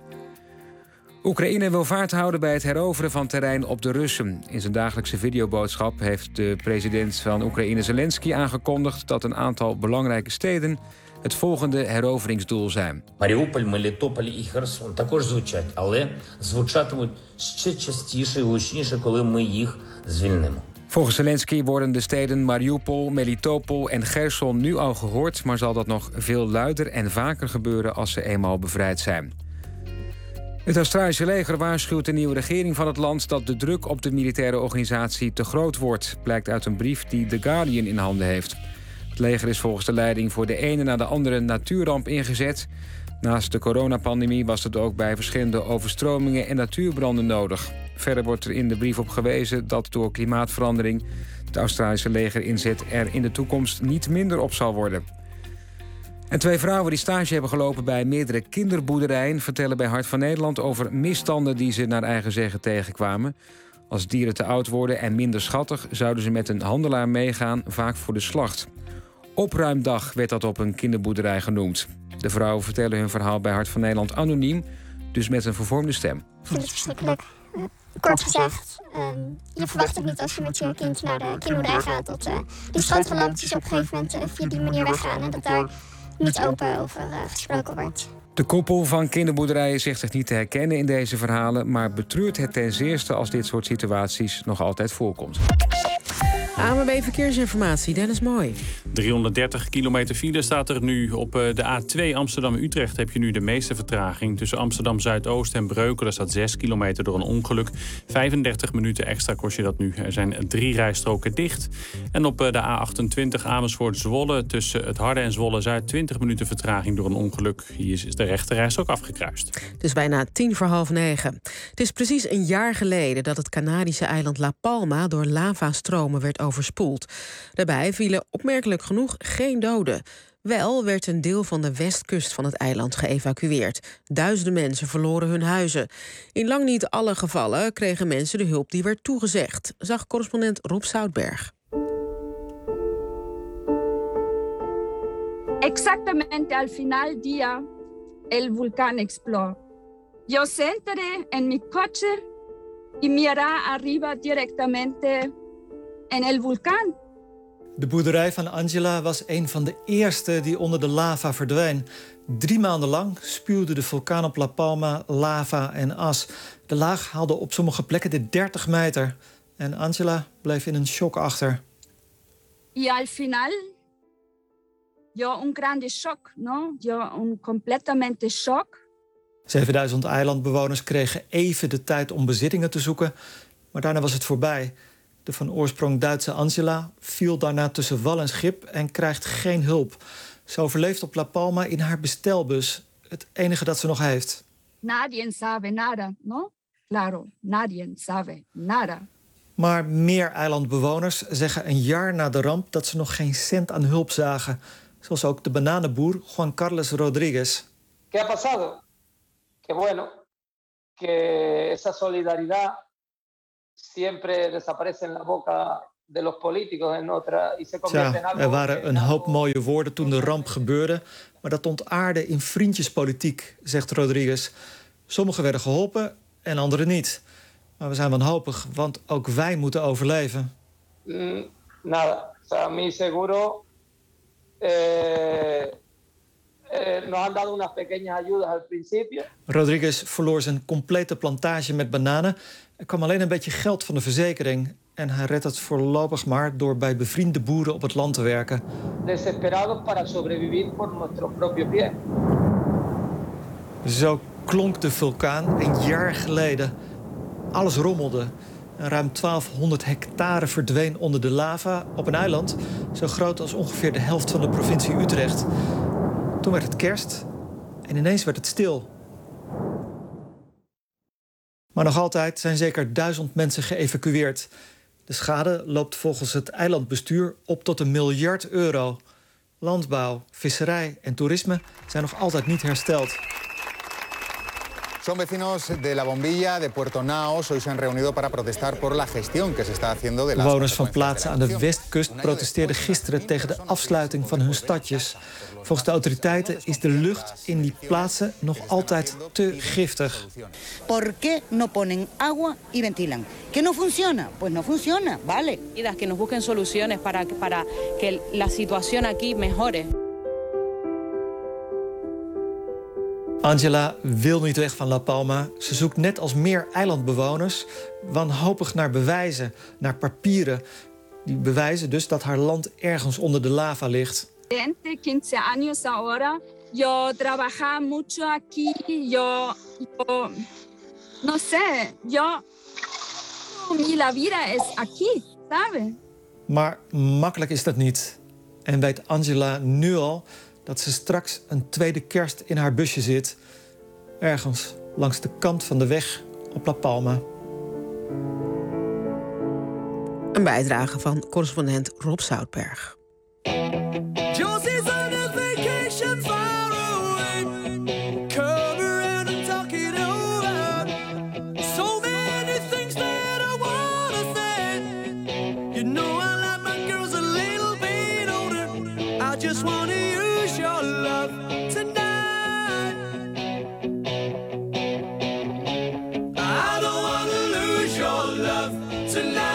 Oekraïne wil vaart houden bij het heroveren van terrein op de Russen. In zijn dagelijkse videoboodschap heeft de president van Oekraïne Zelensky aangekondigd dat een aantal belangrijke steden het volgende heroveringsdoel zijn. Маріуполь, Мелітополь і Херсон також звучать, але звучатимуть ще частіше і гучніше, коли ми їх звільнимо. Volgens Zelensky worden de steden Mariupol, Melitopol en Gerson nu al gehoord, maar zal dat nog veel luider en vaker gebeuren als ze eenmaal bevrijd zijn. Het Australische leger waarschuwt de nieuwe regering van het land dat de druk op de militaire organisatie te groot wordt, blijkt uit een brief die The Guardian in handen heeft. Het leger is volgens de leiding voor de ene na de andere natuurramp ingezet. Naast de coronapandemie was het ook bij verschillende overstromingen en natuurbranden nodig. Verder wordt er in de brief op gewezen dat door klimaatverandering het Australische legerinzet er in de toekomst niet minder op zal worden. En 2 vrouwen die stage hebben gelopen bij meerdere kinderboerderijen vertellen bij Hart van Nederland over misstanden die ze naar eigen zeggen tegenkwamen. Als dieren te oud worden en minder schattig zouden ze met een handelaar meegaan, vaak voor de slacht. Opruimdag werd dat op een kinderboerderij genoemd. De vrouwen vertellen hun verhaal bij Hart van Nederland anoniem, dus met een vervormde stem. Ik vind het verschrikkelijk. Kort gezegd, je verwacht ook niet als je met je kind naar de kinderboerderij gaat dat die stand van lammetjes op een gegeven moment via die manier weggaan en dat daar niet open over gesproken wordt. De koepel van kinderboerderijen zegt zich niet te herkennen in deze verhalen, maar betreurt het ten zeerste als dit soort situaties nog altijd voorkomt. ANWB Verkeersinformatie, Dennis Mooi. 330 kilometer file staat er nu. Op de A2 Amsterdam-Utrecht heb je nu de meeste vertraging. Tussen Amsterdam-Zuidoost en Breukelen staat 6 kilometer door een ongeluk. 35 minuten extra kost je dat nu. Er zijn 3 rijstroken dicht. En op de A28 Amersfoort-Zwolle tussen het Harde en Zwolle-Zuid 20 minuten vertraging door een ongeluk. Hier is de rechterrijstrook afgekruist. Het is bijna 9:10. Het is precies een jaar geleden dat het Canadische eiland La Palma door lavastromen werd overspoeld. Daarbij vielen opmerkelijk genoeg geen doden. Wel werd een deel van de westkust van het eiland geëvacueerd. Duizenden mensen verloren hun huizen. In lang niet alle gevallen kregen mensen de hulp die werd toegezegd, zag correspondent Rob Zoutberg. Exactamente al final día, el volcán explotó. Yo sentaré en mi coche y miraré arriba directamente en el volcán. De boerderij van Angela was een van de eerste die onder de lava verdween. 3 maanden lang spuwde de vulkaan op La Palma lava en as. De laag haalde op sommige plekken de 30 meter. En Angela bleef in een shock achter. Y al final, yo un grande shock, ¿no? Yo un completamente shock. 7000 eilandbewoners kregen even de tijd om bezittingen te zoeken. Maar daarna was het voorbij. De van oorsprong Duitse Angela viel daarna tussen wal en schip en krijgt geen hulp. Ze overleeft op La Palma in haar bestelbus. Het enige dat ze nog heeft. Nadie sabe nada, ¿no? Claro, nadie sabe nada. Maar meer eilandbewoners zeggen een jaar na de ramp dat ze nog geen cent aan hulp zagen. Zoals ook de bananenboer Juan Carlos Rodríguez. ¿Qué ha pasado? Que bueno, que esa solidaridad siempre desaparece en la boca de los políticos en otra y se convierte en algo. Er waren een hoop mooie woorden toen de ramp gebeurde, maar dat ontaarde in vriendjespolitiek, zegt Rodríguez. Sommigen werden geholpen en anderen niet. Maar we zijn wanhopig, want ook wij moeten overleven. Nada, o sea, a mí seguro nos han dado unas pequeñas ayudas al principio. Rodríguez verloor zijn complete plantage met bananen. Er kwam alleen een beetje geld van de verzekering. En hij redt het voorlopig maar door bij bevriende boeren op het land te werken. Desesperados para sobrevivir por nuestro propio pie. Zo klonk de vulkaan een jaar geleden. Alles rommelde. Ruim 1200 hectare verdween onder de lava op een eiland zo groot als ongeveer de helft van de provincie Utrecht. Toen werd het kerst en ineens werd het stil. Maar nog altijd zijn zeker 1000 mensen geëvacueerd. De schade loopt volgens het eilandbestuur op tot €1 miljard. Landbouw, visserij en toerisme zijn nog altijd niet hersteld. Son vecinos de La Bombilla, de Puerto Naos. Hoy se han reunido para protestar por la gestión que se está haciendo de las. Bewoners van plaatsen aan de westkust protesteerden gisteren tegen de afsluiting van hun stadjes. Volgens de autoriteiten is de lucht in die plaatsen nog altijd te giftig. ¿Por qué no ponen agua y ventilan? ¿Que no funciona? Pues no funciona, vale. Que nos busquen soluciones para que la situación aquí mejore. Angela wil niet weg van La Palma. Ze zoekt net als meer eilandbewoners wanhopig naar bewijzen, naar papieren. Die bewijzen dus dat haar land ergens onder de lava ligt. 15 años ahora, yo trabajaba mucho aquí, yo no sé, la vida es aquí, ¿sabe? Maar makkelijk is dat niet. En weet Angela nu al dat ze straks een tweede kerst in haar busje zit. Ergens langs de kant van de weg op La Palma. Een bijdrage van correspondent Rob Zoutberg. Josie's on a vacation far away. Come around and talk it over. So many things that I wanna say. You know I like my girls a little bit older. I just wanna use your love tonight. I don't wanna lose your love tonight.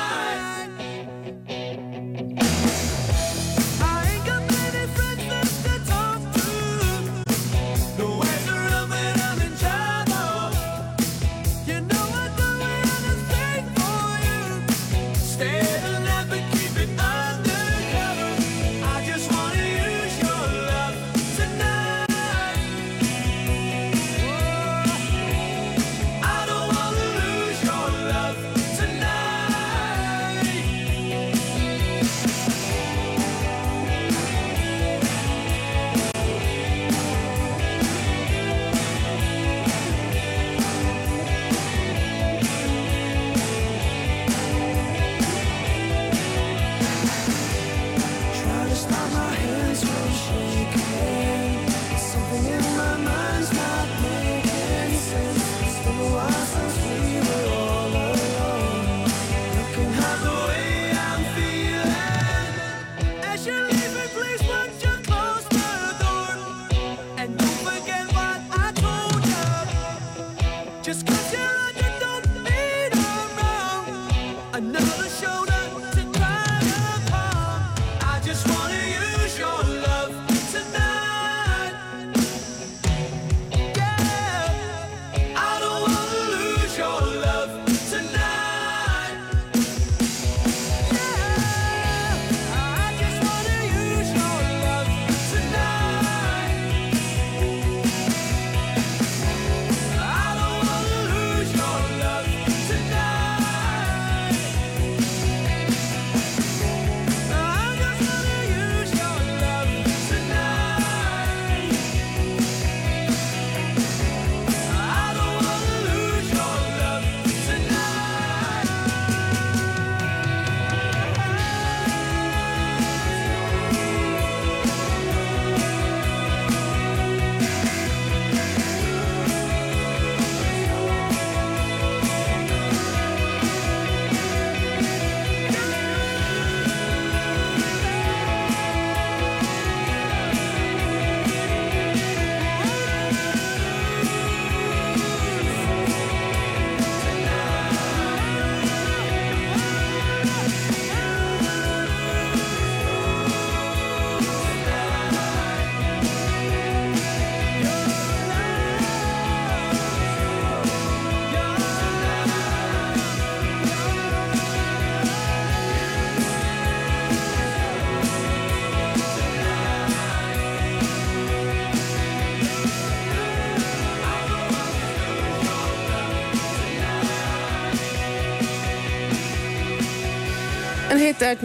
Een hit uit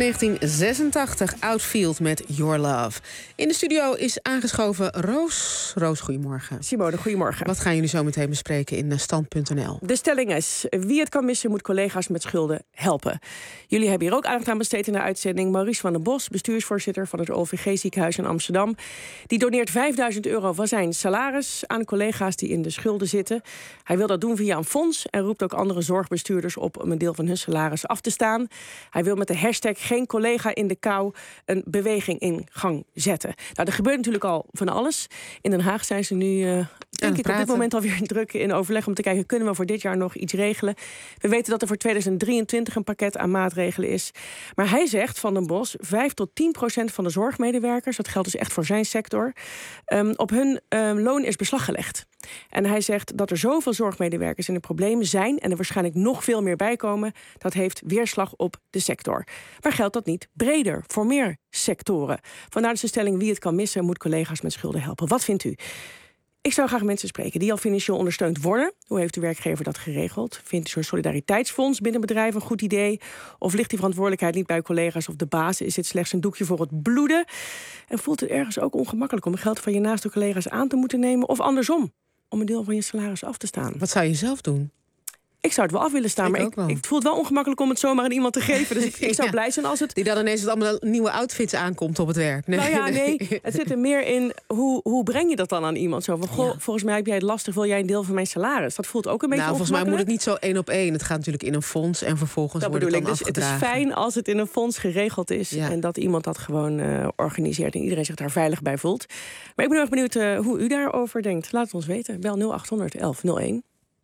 1986, Outfield met Your Love. In de studio is aangeschoven Roos. Roos, goedemorgen. Simone, goedemorgen. Wat gaan jullie zo meteen bespreken in Stand.nl? De stelling is, wie het kan missen moet collega's met schulden helpen. Jullie hebben hier ook aandacht aan besteed in de uitzending. Maurice van den Bos, bestuursvoorzitter van het OVG-ziekenhuis in Amsterdam. Die doneert €5.000 van zijn salaris aan collega's die in de schulden zitten. Hij wil dat doen via een fonds en roept ook andere zorgbestuurders op om een deel van hun salaris af te staan. Hij wil met de hashtag geen collega in de kou een beweging in gang zetten. Nou, er gebeurt natuurlijk al van alles. In Den Haag zijn ze nu, denk ik, op dit moment alweer druk in overleg om te kijken, kunnen we voor dit jaar nog iets regelen? We weten dat er voor 2023 een pakket aan maatregelen is. Maar hij zegt, Van den Bos, 5 tot 10% van de zorgmedewerkers, dat geldt dus echt voor zijn sector, op hun loon is beslag gelegd. En hij zegt dat er zoveel zorgmedewerkers in de problemen zijn en er waarschijnlijk nog veel meer bij komen. Dat heeft weerslag op de sector. Maar geldt dat niet breder voor meer sectoren? Vandaar dus de stelling, wie het kan missen moet collega's met schulden helpen. Wat vindt u? Ik zou graag mensen spreken die al financieel ondersteund worden. Hoe heeft uw werkgever dat geregeld? Vindt u een solidariteitsfonds binnen bedrijven een goed idee? Of ligt die verantwoordelijkheid niet bij collega's of de baas? Is dit slechts een doekje voor het bloeden? En voelt het ergens ook ongemakkelijk om geld van je naaste collega's aan te moeten nemen? Of andersom, om een deel van je salaris af te staan? Wat zou je zelf doen? Ik zou het wel af willen staan, maar ik voel het wel ongemakkelijk om het zomaar aan iemand te geven. Dus ik zou blij zijn als het... Die dan ineens met allemaal nieuwe outfits aankomt op het werk. Nee, het zit er meer in, hoe breng je dat dan aan iemand? Zo van, volgens mij heb jij het lastig, wil jij een deel van mijn salaris? Dat voelt ook een beetje volgens mij moet het niet zo 1 op 1. Het gaat natuurlijk in een fonds en vervolgens wordt het dan afgedragen. Dus het is fijn als het in een fonds geregeld is en dat iemand dat gewoon organiseert en iedereen zich daar veilig bij voelt. Maar ik ben erg benieuwd hoe u daarover denkt. Laat het ons weten. Bel 0800 1101.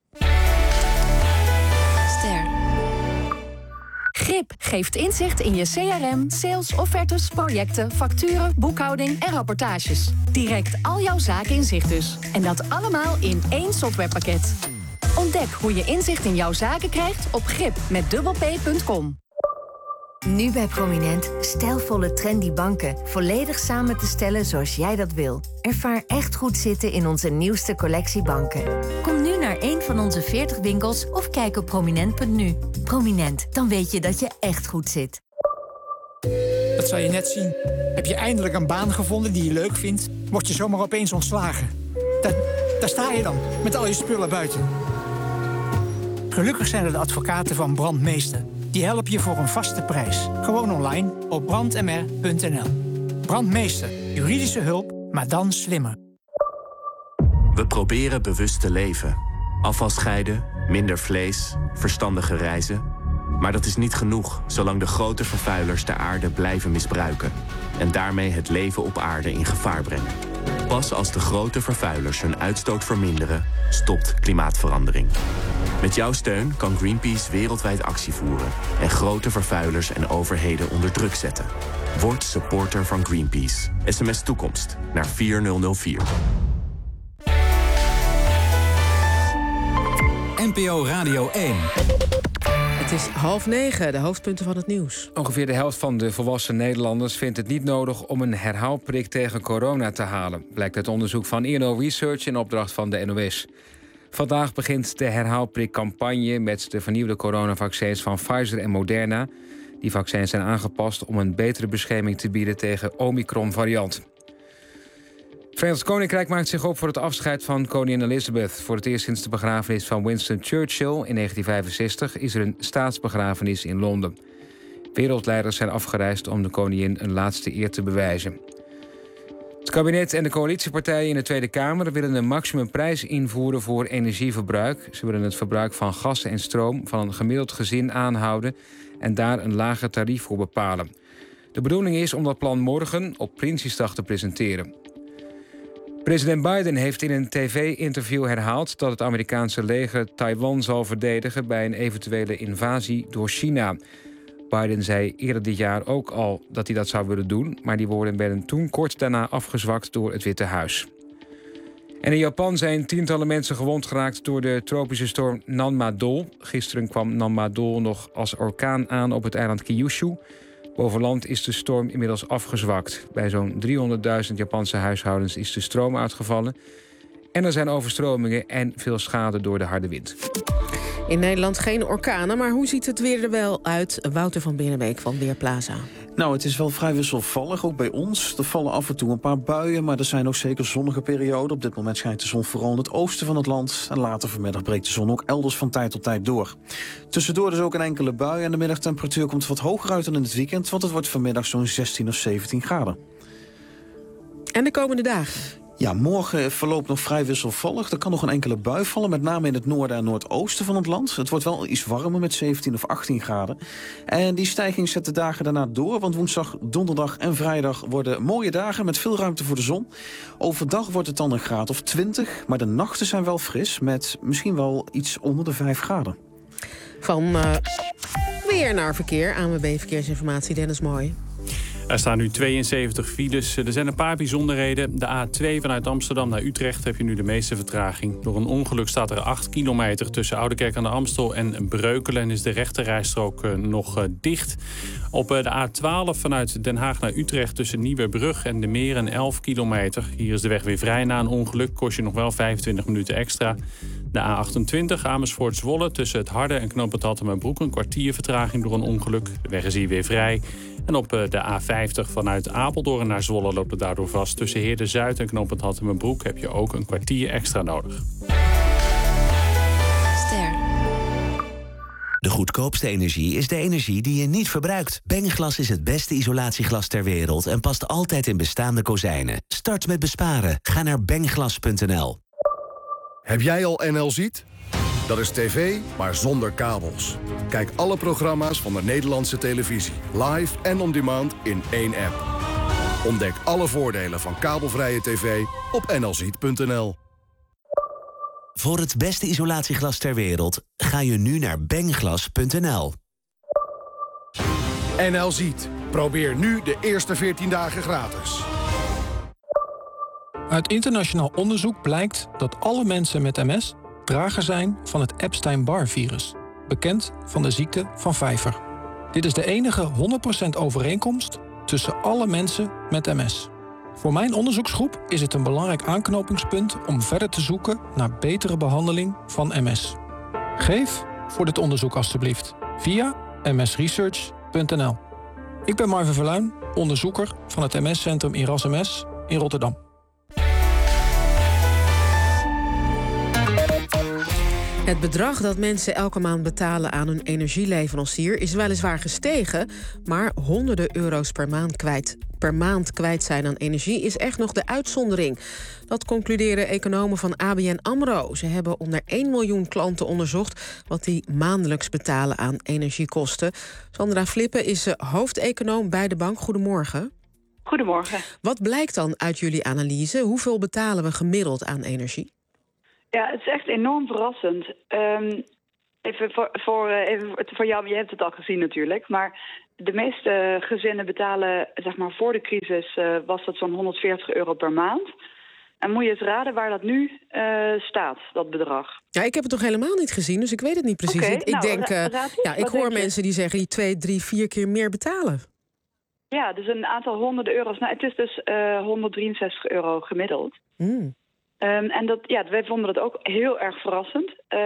GRIP geeft inzicht in je CRM, sales, offertes, projecten, facturen, boekhouding en rapportages. Direct al jouw zaken in zicht dus. En dat allemaal in 1 softwarepakket. Ontdek hoe je inzicht in jouw zaken krijgt op grip.com. Nu bij Prominent stijlvolle trendy banken. Volledig samen te stellen zoals jij dat wil. Ervaar echt goed zitten in onze nieuwste collectie banken. Kom nu naar een van onze 40 winkels of kijk op prominent.nu. Prominent, dan weet je dat je echt goed zit. Dat zal je net zien. Heb je eindelijk een baan gevonden die je leuk vindt, word je zomaar opeens ontslagen. Daar sta je dan, met al je spullen buiten. Gelukkig zijn er de advocaten van Brandmeester. Die helpen je voor een vaste prijs. Gewoon online op brandmr.nl. Brandmeester, juridische hulp, maar dan slimmer. We proberen bewust te leven. Afval scheiden, minder vlees, verstandige reizen. Maar dat is niet genoeg, zolang de grote vervuilers de aarde blijven misbruiken. En daarmee het leven op aarde in gevaar brengen. Pas als de grote vervuilers hun uitstoot verminderen, stopt klimaatverandering. Met jouw steun kan Greenpeace wereldwijd actie voeren en grote vervuilers en overheden onder druk zetten. Word supporter van Greenpeace. SMS toekomst naar 4004. NPO Radio 1. Het is 8:30, de hoofdpunten van het nieuws. Ongeveer de helft van de volwassen Nederlanders vindt het niet nodig om een herhaalprik tegen corona te halen. Blijkt uit onderzoek van INO Research in opdracht van de NOS. Vandaag begint de herhaalprikcampagne met de vernieuwde coronavaccins van Pfizer en Moderna. Die vaccins zijn aangepast om een betere bescherming te bieden tegen Omicron-variant. Het Verenigd Koninkrijk maakt zich op voor het afscheid van koningin Elizabeth. Voor het eerst sinds de begrafenis van Winston Churchill in 1965 is er een staatsbegrafenis in Londen. Wereldleiders zijn afgereisd om de koningin een laatste eer te bewijzen. Het kabinet en de coalitiepartijen in de Tweede Kamer willen een maximumprijs invoeren voor energieverbruik. Ze willen het verbruik van gas en stroom van een gemiddeld gezin aanhouden en daar een lager tarief voor bepalen. De bedoeling is om dat plan morgen op Prinsjesdag te presenteren. President Biden heeft in een tv-interview herhaald dat het Amerikaanse leger Taiwan zal verdedigen bij een eventuele invasie door China. Biden zei eerder dit jaar ook al dat hij dat zou willen doen, maar die woorden werden toen kort daarna afgezwakt door het Witte Huis. En in Japan zijn tientallen mensen gewond geraakt door de tropische storm Nanmadol. Gisteren kwam Nanmadol nog als orkaan aan op het eiland Kyushu. Boven land is de storm inmiddels afgezwakt. Bij zo'n 300.000 Japanse huishoudens is de stroom uitgevallen. En er zijn overstromingen en veel schade door de harde wind. In Nederland geen orkanen, maar hoe ziet het weer er wel uit? Wouter van Binnenbeek van Weerplaza. Nou, het is wel vrij wisselvallig, ook bij ons. Er vallen af en toe een paar buien, maar er zijn ook zeker zonnige perioden. Op dit moment schijnt de zon vooral in het oosten van het land. En later vanmiddag breekt de zon ook elders van tijd tot tijd door. Tussendoor dus ook een enkele bui en de middagtemperatuur komt wat hoger uit dan in het weekend, want het wordt vanmiddag zo'n 16 of 17 graden. En de komende dagen? Ja, morgen verloopt nog vrij wisselvallig. Er kan nog een enkele bui vallen, met name in het noorden en noordoosten van het land. Het wordt wel iets warmer met 17 of 18 graden. En die stijging zet de dagen daarna door, want woensdag, donderdag en vrijdag worden mooie dagen met veel ruimte voor de zon. Overdag wordt het dan een graad of 20, maar de nachten zijn wel fris met misschien wel iets onder de 5 graden. Van weer naar verkeer, ANWB Verkeersinformatie, Dennis Mooi. Er staan nu 72 files. Er zijn een paar bijzonderheden. De A2 vanuit Amsterdam naar Utrecht heb je nu de meeste vertraging. Door een ongeluk staat er 8 kilometer tussen Oudekerk aan de Amstel en Breukelen. En is de rechterrijstrook nog dicht. Op de A12 vanuit Den Haag naar Utrecht tussen Nieuwebrug en de Meren 11 kilometer. Hier is de weg weer vrij na een ongeluk. Kost je nog wel 25 minuten extra. De A28 Amersfoort-Zwolle tussen het Harde en knooppunt Hattemerbroek een kwartier vertraging door een ongeluk. De weg is hier weer vrij. En op de A50 vanuit Apeldoorn naar Zwolle loopt het daardoor vast. Tussen Heerde-Zuid en knooppunt Hattemerbroek heb je ook een kwartier extra nodig. De goedkoopste energie is de energie die je niet verbruikt. Bengglas is het beste isolatieglas ter wereld en past altijd in bestaande kozijnen. Start met besparen. Ga naar bengglas.nl. Heb jij al NL Ziet? Dat is tv, maar zonder kabels. Kijk alle programma's van de Nederlandse televisie. Live en on demand in één app. Ontdek alle voordelen van kabelvrije tv op nlziet.nl. Voor het beste isolatieglas ter wereld ga je nu naar bengglas.nl. NL Ziet. Probeer nu de eerste 14 dagen gratis. Uit internationaal onderzoek blijkt dat alle mensen met MS drager zijn van het Epstein-Barr-virus, bekend van de ziekte van Pfeiffer. Dit is de enige 100% overeenkomst tussen alle mensen met MS. Voor mijn onderzoeksgroep is het een belangrijk aanknopingspunt om verder te zoeken naar betere behandeling van MS. Geef voor dit onderzoek alstublieft via msresearch.nl. Ik ben Marvin Verluijn, onderzoeker van het MS-centrum Erasmus in Rotterdam. Het bedrag dat mensen elke maand betalen aan hun energieleverancier is weliswaar gestegen, maar honderden euro's per maand kwijt zijn aan energie is echt nog de uitzondering. Dat concluderen economen van ABN AMRO. Ze hebben onder 1 miljoen klanten onderzocht wat die maandelijks betalen aan energiekosten. Sandra Flippen is hoofdeconoom bij de bank. Goedemorgen. Goedemorgen. Wat blijkt dan uit jullie analyse? Hoeveel betalen we gemiddeld aan energie? Ja, het is echt enorm verrassend. Even voor jou, je hebt het al gezien natuurlijk. Maar de meeste gezinnen betalen, zeg maar voor de crisis, was dat zo'n 140 euro per maand. En moet je eens raden waar dat nu staat, dat bedrag. Ja, ik heb het nog helemaal niet gezien, dus ik weet het niet precies. Okay, ik denk, ik hoor mensen die zeggen die 2, 3, 4 keer meer betalen. Ja, dus een aantal honderden euro's. Nou, het is dus 163 euro gemiddeld. En wij vonden dat ook heel erg verrassend.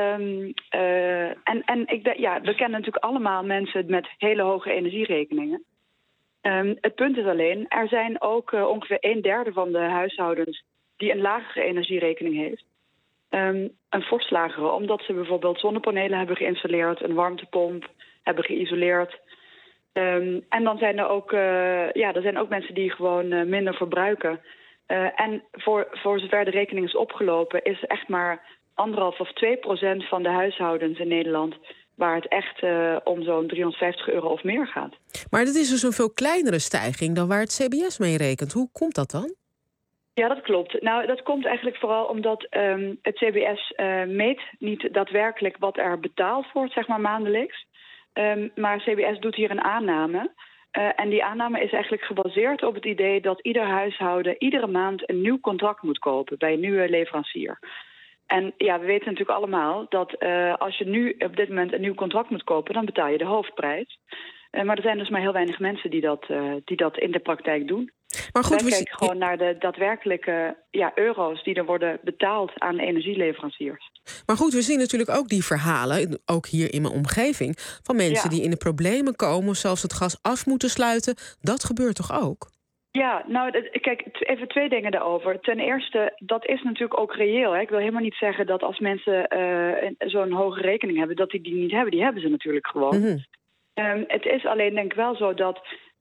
We kennen natuurlijk allemaal mensen met hele hoge energierekeningen. Het punt is alleen, er zijn ook ongeveer 1/3 van de huishoudens die een lagere energierekening heeft. Een fors lagere, omdat ze bijvoorbeeld zonnepanelen hebben geïnstalleerd, een warmtepomp hebben geïsoleerd. En dan zijn er zijn ook mensen die gewoon minder verbruiken. En voor zover de rekening is opgelopen, is echt maar 1,5 of 2% van de huishoudens in Nederland waar het echt om zo'n 350 euro of meer gaat. Maar dat is dus een veel kleinere stijging dan waar het CBS mee rekent. Hoe komt dat dan? Ja, dat klopt. Nou, dat komt eigenlijk vooral omdat het CBS meet niet daadwerkelijk wat er betaald wordt, zeg maar maandelijks. Maar CBS doet hier een aanname. En die aanname is eigenlijk gebaseerd op het idee dat ieder huishouden iedere maand een nieuw contract moet kopen bij een nieuwe leverancier. En ja, we weten natuurlijk allemaal dat als je nu op dit moment een nieuw contract moet kopen, dan betaal je de hoofdprijs. Maar er zijn dus maar heel weinig mensen die dat in de praktijk doen. Maar goed, wij kijken gewoon naar de daadwerkelijke euro's die er worden betaald aan energieleveranciers. Maar goed, we zien natuurlijk ook die verhalen, ook hier in mijn omgeving, van mensen die in de problemen komen of zelfs het gas af moeten sluiten. Dat gebeurt toch ook? Ja, nou, kijk, even 2 dingen daarover. Ten eerste, dat is natuurlijk ook reëel. Hè? Ik wil helemaal niet zeggen dat als mensen zo'n hoge rekening hebben, dat die niet hebben. Die hebben ze natuurlijk gewoon. Mm-hmm. Het is alleen denk ik wel zo dat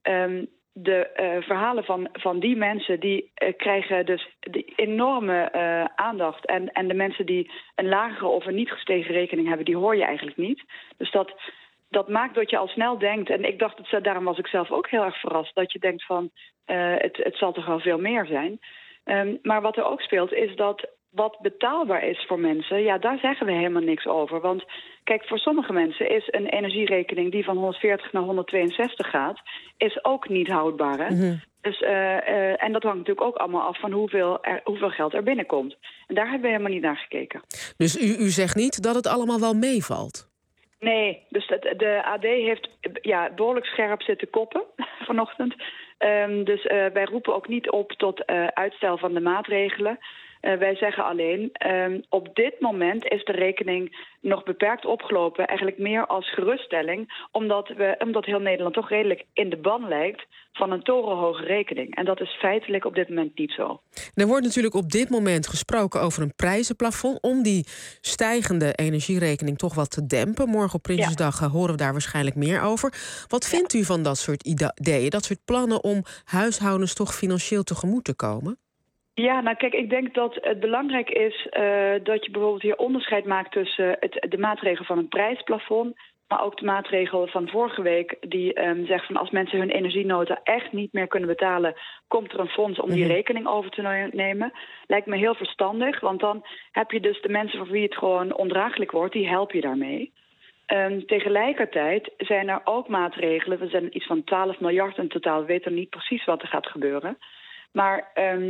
de verhalen van die mensen die krijgen dus die enorme aandacht. En de mensen die een lagere of een niet gestegen rekening hebben, die hoor je eigenlijk niet. Dus dat maakt dat je al snel denkt, en ik dacht, daarom was ik zelf ook heel erg verrast, dat je denkt van het zal toch wel veel meer zijn. Maar wat er ook speelt is dat wat betaalbaar is voor mensen, ja, daar zeggen we helemaal niks over. Want kijk, voor sommige mensen is een energierekening die van 140 naar 162 gaat, is ook niet houdbaar. Hè? Mm-hmm. Dus, en dat hangt natuurlijk ook allemaal af van hoeveel geld er binnenkomt. En daar hebben we helemaal niet naar gekeken. Dus u zegt niet dat het allemaal wel meevalt? Nee, dus de AD heeft behoorlijk scherp zitten koppen vanochtend. Dus wij roepen ook niet op tot uitstel van de maatregelen. Wij zeggen alleen, op dit moment is de rekening nog beperkt opgelopen. Eigenlijk meer als geruststelling, omdat heel Nederland toch redelijk in de ban lijkt van een torenhoge rekening. En dat is feitelijk op dit moment niet zo. Er wordt natuurlijk op dit moment gesproken over een prijzenplafond om die stijgende energierekening toch wat te dempen. Morgen op Prinsjesdag horen we daar waarschijnlijk meer over. Wat vindt u van dat soort ideeën, dat soort plannen om huishoudens toch financieel tegemoet te komen? Ja, nou kijk, ik denk dat het belangrijk is dat je bijvoorbeeld hier onderscheid maakt tussen de maatregel van een prijsplafond, maar ook de maatregel van vorige week die zegt van als mensen hun energienota echt niet meer kunnen betalen, komt er een fonds om die rekening over te nemen. Lijkt me heel verstandig, want dan heb je dus de mensen voor wie het gewoon ondraaglijk wordt, die help je daarmee. Tegelijkertijd zijn er ook maatregelen, we zijn iets van 12 miljard in totaal, we weten niet precies wat er gaat gebeuren. Maar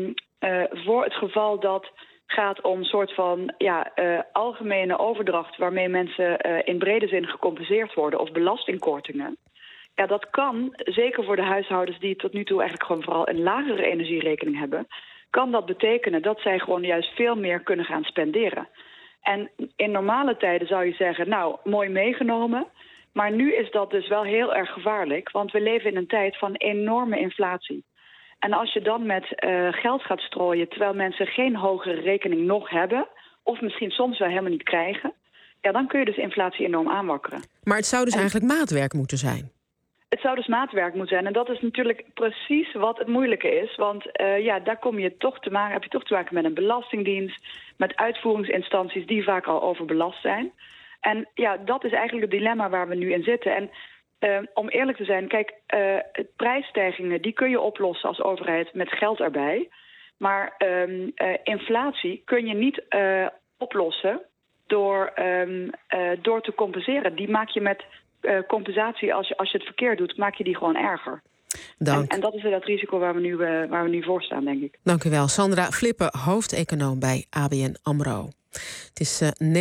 voor het geval dat gaat om een soort van algemene overdracht waarmee mensen in brede zin gecompenseerd worden of belastingkortingen. Ja, dat kan, zeker voor de huishoudens die tot nu toe eigenlijk gewoon vooral een lagere energierekening hebben, kan dat betekenen dat zij gewoon juist veel meer kunnen gaan spenderen. En in normale tijden zou je zeggen, nou, mooi meegenomen. Maar nu is dat dus wel heel erg gevaarlijk, want we leven in een tijd van enorme inflatie. En als je dan met geld gaat strooien terwijl mensen geen hogere rekening nog hebben, of misschien soms wel helemaal niet krijgen, ja, dan kun je dus inflatie enorm aanwakkeren. Maar het zou dus eigenlijk maatwerk moeten zijn? Het zou dus maatwerk moeten zijn. En dat is natuurlijk precies wat het moeilijke is. Want daar heb je toch te maken met een belastingdienst, met uitvoeringsinstanties die vaak al overbelast zijn. En ja, dat is eigenlijk het dilemma waar we nu in zitten. En om eerlijk te zijn, kijk, prijsstijgingen die kun je oplossen als overheid met geld erbij. Maar inflatie kun je niet oplossen door te compenseren. Die maak je met compensatie, als je het verkeerd doet, maak je die gewoon erger. En dat is dat risico waar we nu voor staan, denk ik. Dank u wel. Sandra Flippen, hoofdeconoom bij ABN AMRO. Het is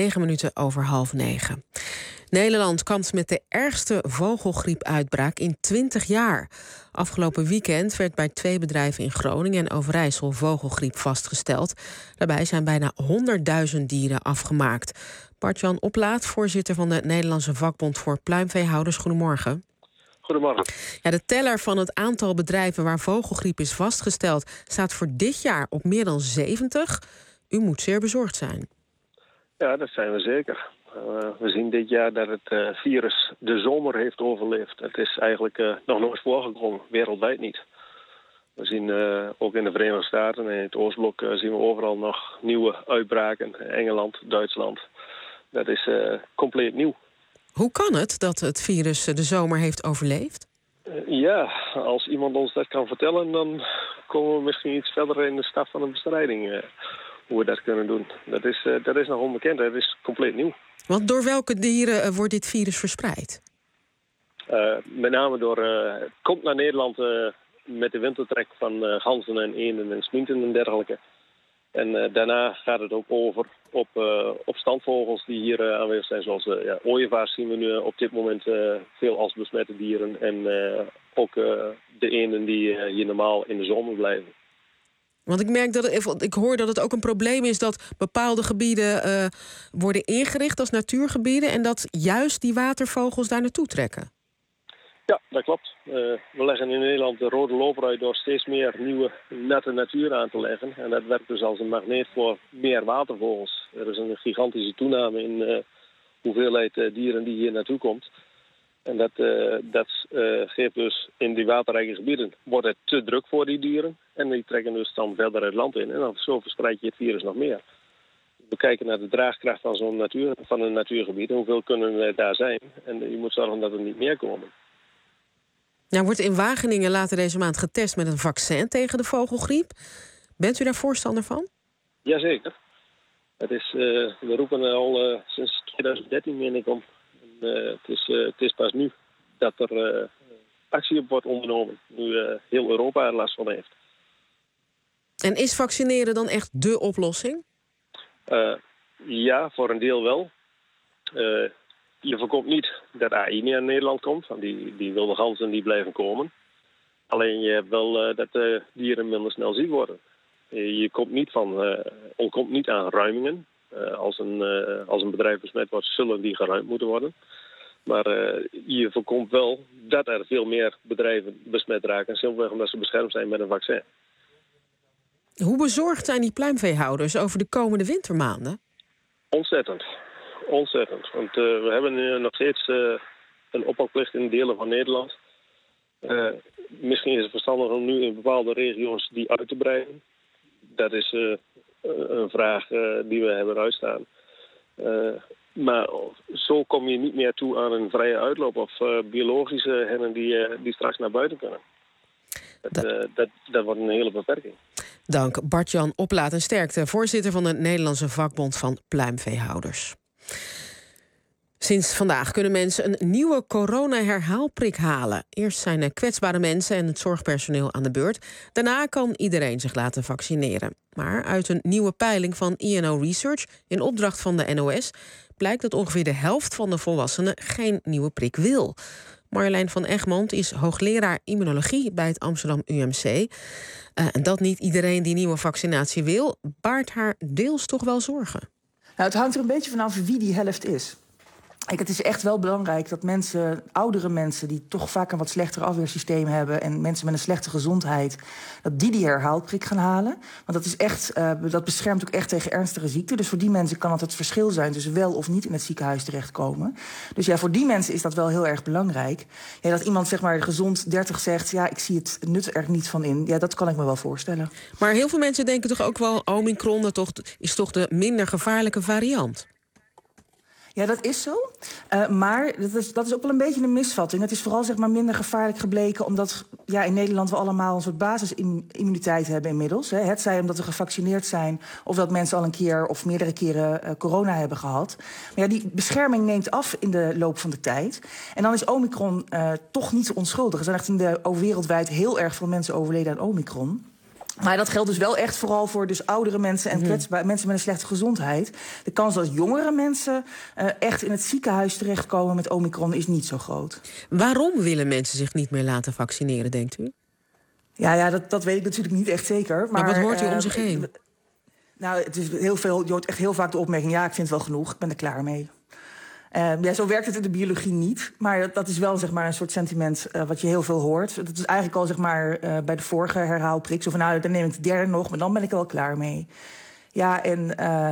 9:09. Nederland kampt met de ergste vogelgriepuitbraak in 20 jaar. Afgelopen weekend werd bij 2 bedrijven in Groningen en Overijssel vogelgriep vastgesteld. Daarbij zijn bijna 100.000 dieren afgemaakt. Bart-Jan Oplaat, voorzitter van de Nederlandse Vakbond voor Pluimveehouders. Goedemorgen. Goedemorgen. Ja, de teller van het aantal bedrijven waar vogelgriep is vastgesteld staat voor dit jaar op meer dan 70. U moet zeer bezorgd zijn. Ja, dat zijn we zeker. We zien dit jaar dat het virus de zomer heeft overleefd. Het is eigenlijk nog nooit voorgekomen, wereldwijd niet. We zien ook in de Verenigde Staten en in het Oostblok zien we overal nog nieuwe uitbraken. Engeland, Duitsland. Dat is compleet nieuw. Hoe kan het dat het virus de zomer heeft overleefd? Ja, als iemand ons dat kan vertellen, dan komen we misschien iets verder in de stap van de bestrijding. Hoe we dat kunnen doen. Dat is nog onbekend, dat is compleet nieuw. Want door welke dieren wordt dit virus verspreid? Met name door... het komt naar Nederland met de wintertrek van ganzen en eenden en sminten en dergelijke. En daarna gaat het ook over op standvogels die hier aanwezig zijn. Zoals ooievaars zien we nu op dit moment veel als besmette dieren. En ook de eenden die hier normaal in de zomer blijven. Want ik hoor dat het ook een probleem is dat bepaalde gebieden worden ingericht als natuurgebieden en dat juist die watervogels daar naartoe trekken. Ja, dat klopt. We leggen in Nederland de rode loper uit door steeds meer nieuwe nette natuur aan te leggen. En dat werkt dus als een magneet voor meer watervogels. Er is een gigantische toename in de hoeveelheid dieren die hier naartoe komt. En dat geeft dus in die waterrijke gebieden wordt het te druk voor die dieren. En die trekken dus dan verder het land in. En dan zo verspreid je het virus nog meer. We kijken naar de draagkracht van een natuurgebied. En hoeveel kunnen er daar zijn. En je moet zorgen dat er niet meer komen. Nou, wordt in Wageningen later deze maand getest met een vaccin tegen de vogelgriep. Bent u daar voorstander van? Jazeker. We roepen al sinds 2013, meen ik, om. Het is pas nu dat er actie op wordt ondernomen. Nu heel Europa er last van heeft. En is vaccineren dan echt dé oplossing? Ja, voor een deel wel. Je voorkomt niet dat AI niet naar Nederland komt. Want die wilde ganzen die blijven komen. Alleen je hebt wel dat de dieren minder snel ziek worden. Je ontkomt niet aan ruimingen. Als een bedrijf besmet wordt, zullen die geruimd moeten worden. Maar je voorkomt wel dat er veel meer bedrijven besmet raken. Simpelweg omdat ze beschermd zijn met een vaccin. Hoe bezorgd zijn die pluimveehouders over de komende wintermaanden? Ontzettend. Want we hebben nu nog steeds een ophokplicht in delen van Nederland. Misschien is het verstandig om nu in bepaalde regio's die uit te breiden. Dat is een vraag die we hebben uitstaan. Maar zo kom je niet meer toe aan een vrije uitloop of biologische hennen die straks naar buiten kunnen. Dat wordt een hele beperking. Dank Bart-Jan Oplaat en Sterkte, voorzitter van de Nederlandse vakbond van pluimveehouders. Sinds vandaag kunnen mensen een nieuwe corona-herhaalprik halen. Eerst zijn kwetsbare mensen en het zorgpersoneel aan de beurt. Daarna kan iedereen zich laten vaccineren. Maar uit een nieuwe peiling van INO Research in opdracht van de NOS blijkt dat ongeveer de helft van de volwassenen geen nieuwe prik wil. Marjolein van Egmond is hoogleraar immunologie bij het Amsterdam UMC. En dat niet iedereen die nieuwe vaccinatie wil, baart haar deels toch wel zorgen. Nou, het hangt er een beetje vanaf wie die helft is. Kijk, het is echt wel belangrijk dat mensen, oudere mensen die toch vaak een wat slechter afweersysteem hebben en mensen met een slechte gezondheid, dat die herhaalprik gaan halen. Want dat is echt, dat beschermt ook echt tegen ernstige ziekten. Dus voor die mensen kan het verschil zijn tussen wel of niet in het ziekenhuis terechtkomen. Dus ja, voor die mensen is dat wel heel erg belangrijk. Ja, dat iemand zeg maar gezond 30 zegt, ja, ik zie het nut er niet van in. Ja, dat kan ik me wel voorstellen. Maar heel veel mensen denken toch ook wel, Omicron is toch de minder gevaarlijke variant? Ja, dat is zo. Maar dat is ook wel een beetje een misvatting. Het is vooral zeg maar minder gevaarlijk gebleken omdat in Nederland we allemaal een soort basisimmuniteit hebben inmiddels. Hè. Het zij omdat we gevaccineerd zijn of dat mensen al een keer of meerdere keren corona hebben gehad. Maar ja, die bescherming neemt af in de loop van de tijd. En dan is Omicron toch niet onschuldig. Er zijn echt wereldwijd heel erg veel mensen overleden aan Omicron. Maar dat geldt dus wel echt vooral voor dus oudere mensen en kwetsbare mensen met een slechte gezondheid. De kans dat jongere mensen echt in het ziekenhuis terechtkomen met Omicron is niet zo groot. Waarom willen mensen zich niet meer laten vaccineren, denkt u? Ja, dat weet ik natuurlijk niet echt zeker. Maar wat hoort u om zich heen? Nou, het is je hoort echt heel vaak de opmerking, ja, ik vind het wel genoeg, ik ben er klaar mee. Zo werkt het in de biologie niet. Maar dat is wel zeg maar, een soort sentiment wat je heel veel hoort. Dat is eigenlijk al zeg maar, bij de vorige herhaalprik. Zo van, nou, dan neem ik de derde nog, maar dan ben ik er wel klaar mee. Ja, en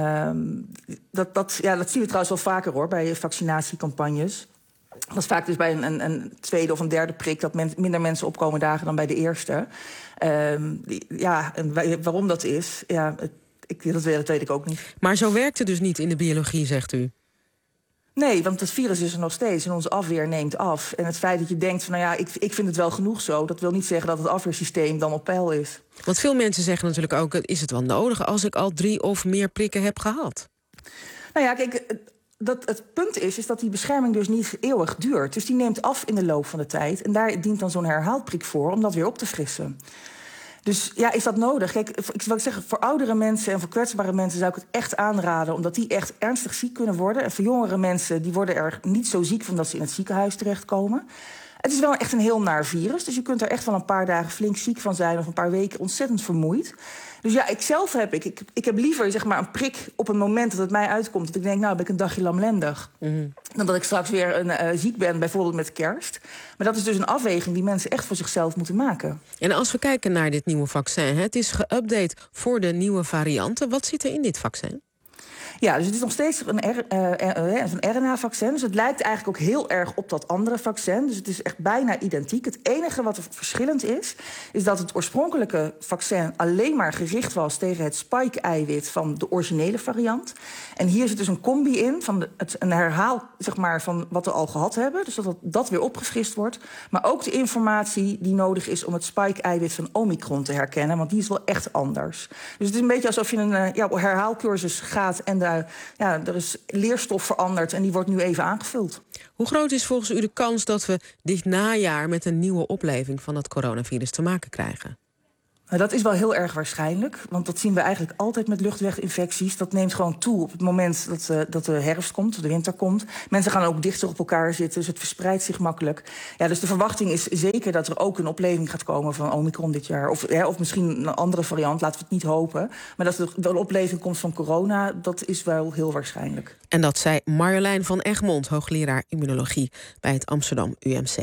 dat zien we trouwens wel vaker hoor, bij vaccinatiecampagnes. Dat is vaak dus bij een tweede of een derde prik dat minder mensen opkomen dagen dan bij de eerste. En waarom dat is, dat weet ik ook niet. Maar zo werkt het dus niet in de biologie, zegt u? Nee, want het virus is er nog steeds en onze afweer neemt af. En het feit dat je denkt van, nou ja, ik vind het wel genoeg zo, dat wil niet zeggen dat het afweersysteem dan op peil is. Want veel mensen zeggen natuurlijk ook, is het wel nodig als ik al 3 of meer prikken heb gehad? Nou ja, kijk, het punt is dat die bescherming dus niet eeuwig duurt. Dus die neemt af in de loop van de tijd. En daar dient dan zo'n herhaalprik voor om dat weer op te frissen. Dus ja, is dat nodig? Kijk, ik zou zeggen, voor oudere mensen en voor kwetsbare mensen zou ik het echt aanraden, omdat die echt ernstig ziek kunnen worden. En voor jongere mensen, die worden er niet zo ziek van dat ze in het ziekenhuis terechtkomen. Het is wel echt een heel naar virus, dus je kunt er echt wel een paar dagen flink ziek van zijn of een paar weken ontzettend vermoeid. Dus ja, ik heb liever zeg maar, een prik op een moment dat het mij uitkomt, dat ik denk, nou ben ik een dagje lamlendig. Dan dat ik straks weer ziek ben, bijvoorbeeld met kerst. Maar dat is dus een afweging die mensen echt voor zichzelf moeten maken. En als we kijken naar dit nieuwe vaccin, het is geüpdate voor de nieuwe varianten. Wat zit er in dit vaccin? Ja, dus het is nog steeds een RNA-vaccin. Dus het lijkt eigenlijk ook heel erg op dat andere vaccin. Dus het is echt bijna identiek. Het enige wat er verschillend is dat het oorspronkelijke vaccin alleen maar gericht was tegen het spike-eiwit van de originele variant. En hier zit dus een combi in van een herhaal zeg maar, van wat we al gehad hebben. Dus dat weer opgefrist wordt. Maar ook de informatie die nodig is om het spike-eiwit van Omicron te herkennen. Want die is wel echt anders. Dus het is een beetje alsof je een herhaalcursus gaat en er is leerstof veranderd en die wordt nu even aangevuld. Hoe groot is volgens u de kans dat we dit najaar met een nieuwe opleving van het coronavirus te maken krijgen? Dat is wel heel erg waarschijnlijk. Want dat zien we eigenlijk altijd met luchtweginfecties. Dat neemt gewoon toe op het moment dat de herfst komt, de winter komt. Mensen gaan ook dichter op elkaar zitten, dus het verspreidt zich makkelijk. Ja, dus de verwachting is zeker dat er ook een opleving gaat komen van Omicron dit jaar. Of misschien een andere variant, laten we het niet hopen. Maar dat er een opleving komt van corona, dat is wel heel waarschijnlijk. En dat zei Marjolein van Egmond, hoogleraar immunologie bij het Amsterdam UMC.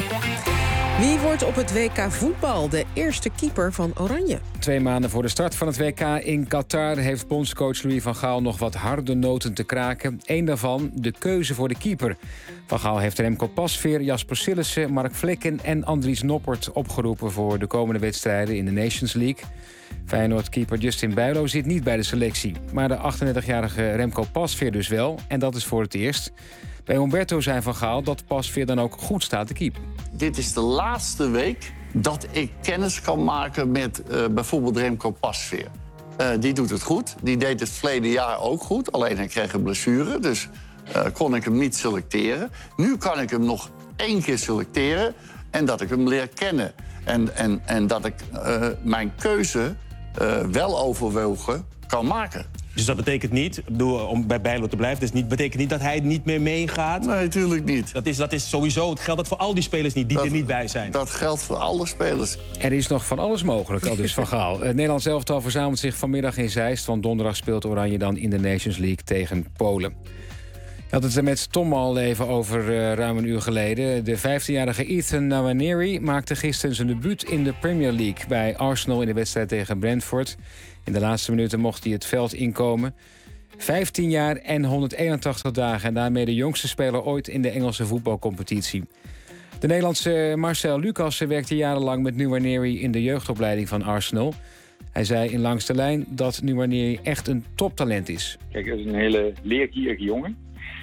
Wie wordt op het WK voetbal de eerste keeper van Oranje? 2 maanden voor de start van het WK in Qatar heeft bondscoach Louis van Gaal nog wat harde noten te kraken. Eén daarvan, de keuze voor de keeper. Van Gaal heeft Remco Pasveer, Jasper Sillissen, Mark Flikken en Andries Noppert opgeroepen voor de komende wedstrijden in de Nations League. Feyenoord-keeper Justin Bijlo zit niet bij de selectie. Maar de 38-jarige Remco Pasveer dus wel, en dat is voor het eerst. Bij Humberto zei Van Gaal dat Pasveer dan ook goed staat te keepen. Dit is de laatste week dat ik kennis kan maken met bijvoorbeeld Remco Pasveer. Die doet het goed. Die deed het verleden jaar ook goed. Alleen hij kreeg een blessure, dus kon ik hem niet selecteren. Nu kan ik hem nog 1 keer selecteren en dat ik hem leer kennen. En dat ik mijn keuze wel overwogen kan maken. Dus dat betekent niet, om bij Bijlo te blijven, betekent niet dat hij niet meer meegaat? Nee, natuurlijk niet. Dat is sowieso, het geldt dat voor al die spelers niet, die er niet bij zijn. Dat geldt voor alle spelers. Er is nog van alles mogelijk, al dus Van Gaal. Het Nederlands elftal verzamelt zich vanmiddag in Zeist, want donderdag speelt Oranje dan in de Nations League tegen Polen. Ik had het er met Tom al even over ruim een uur geleden. De 15-jarige Ethan Nwaneri maakte gisteren zijn debuut in de Premier League bij Arsenal in de wedstrijd tegen Brentford. In de laatste minuten mocht hij het veld inkomen. 15 jaar en 181 dagen en daarmee de jongste speler ooit in de Engelse voetbalcompetitie. De Nederlandse Marcel Lucassen werkte jarenlang met Nwaneri in de jeugdopleiding van Arsenal. Hij zei in Langs de Lijn dat Nwaneri echt een toptalent is. Kijk, hij is een hele leergierige jongen.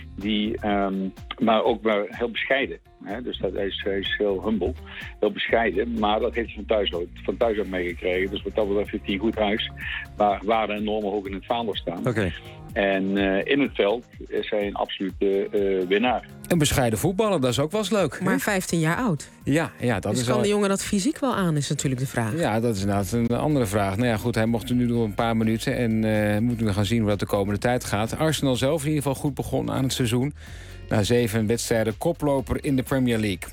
Maar ook wel heel bescheiden. Hè? Dus hij is heel humble, heel bescheiden. Maar dat heeft hij van thuis uit meegekregen. Dus wat dat betreft heeft hij een goed huis. Waar waarden en normen ook in het vaandel staan. Okay. En in het veld is hij een absolute winnaar. Een bescheiden voetballer, dat is ook wel eens leuk. Maar 15 jaar oud. Ja, dat dus is kan al... de jongen dat fysiek wel aan, is natuurlijk de vraag. Ja, dat is inderdaad een andere vraag. Nou ja, goed, hij mocht er nu door een paar minuten. En moeten we gaan zien hoe dat de komende tijd gaat. Arsenal zelf in ieder geval goed begonnen aan het seizoen. Na 7 wedstrijden koploper in de Premier League.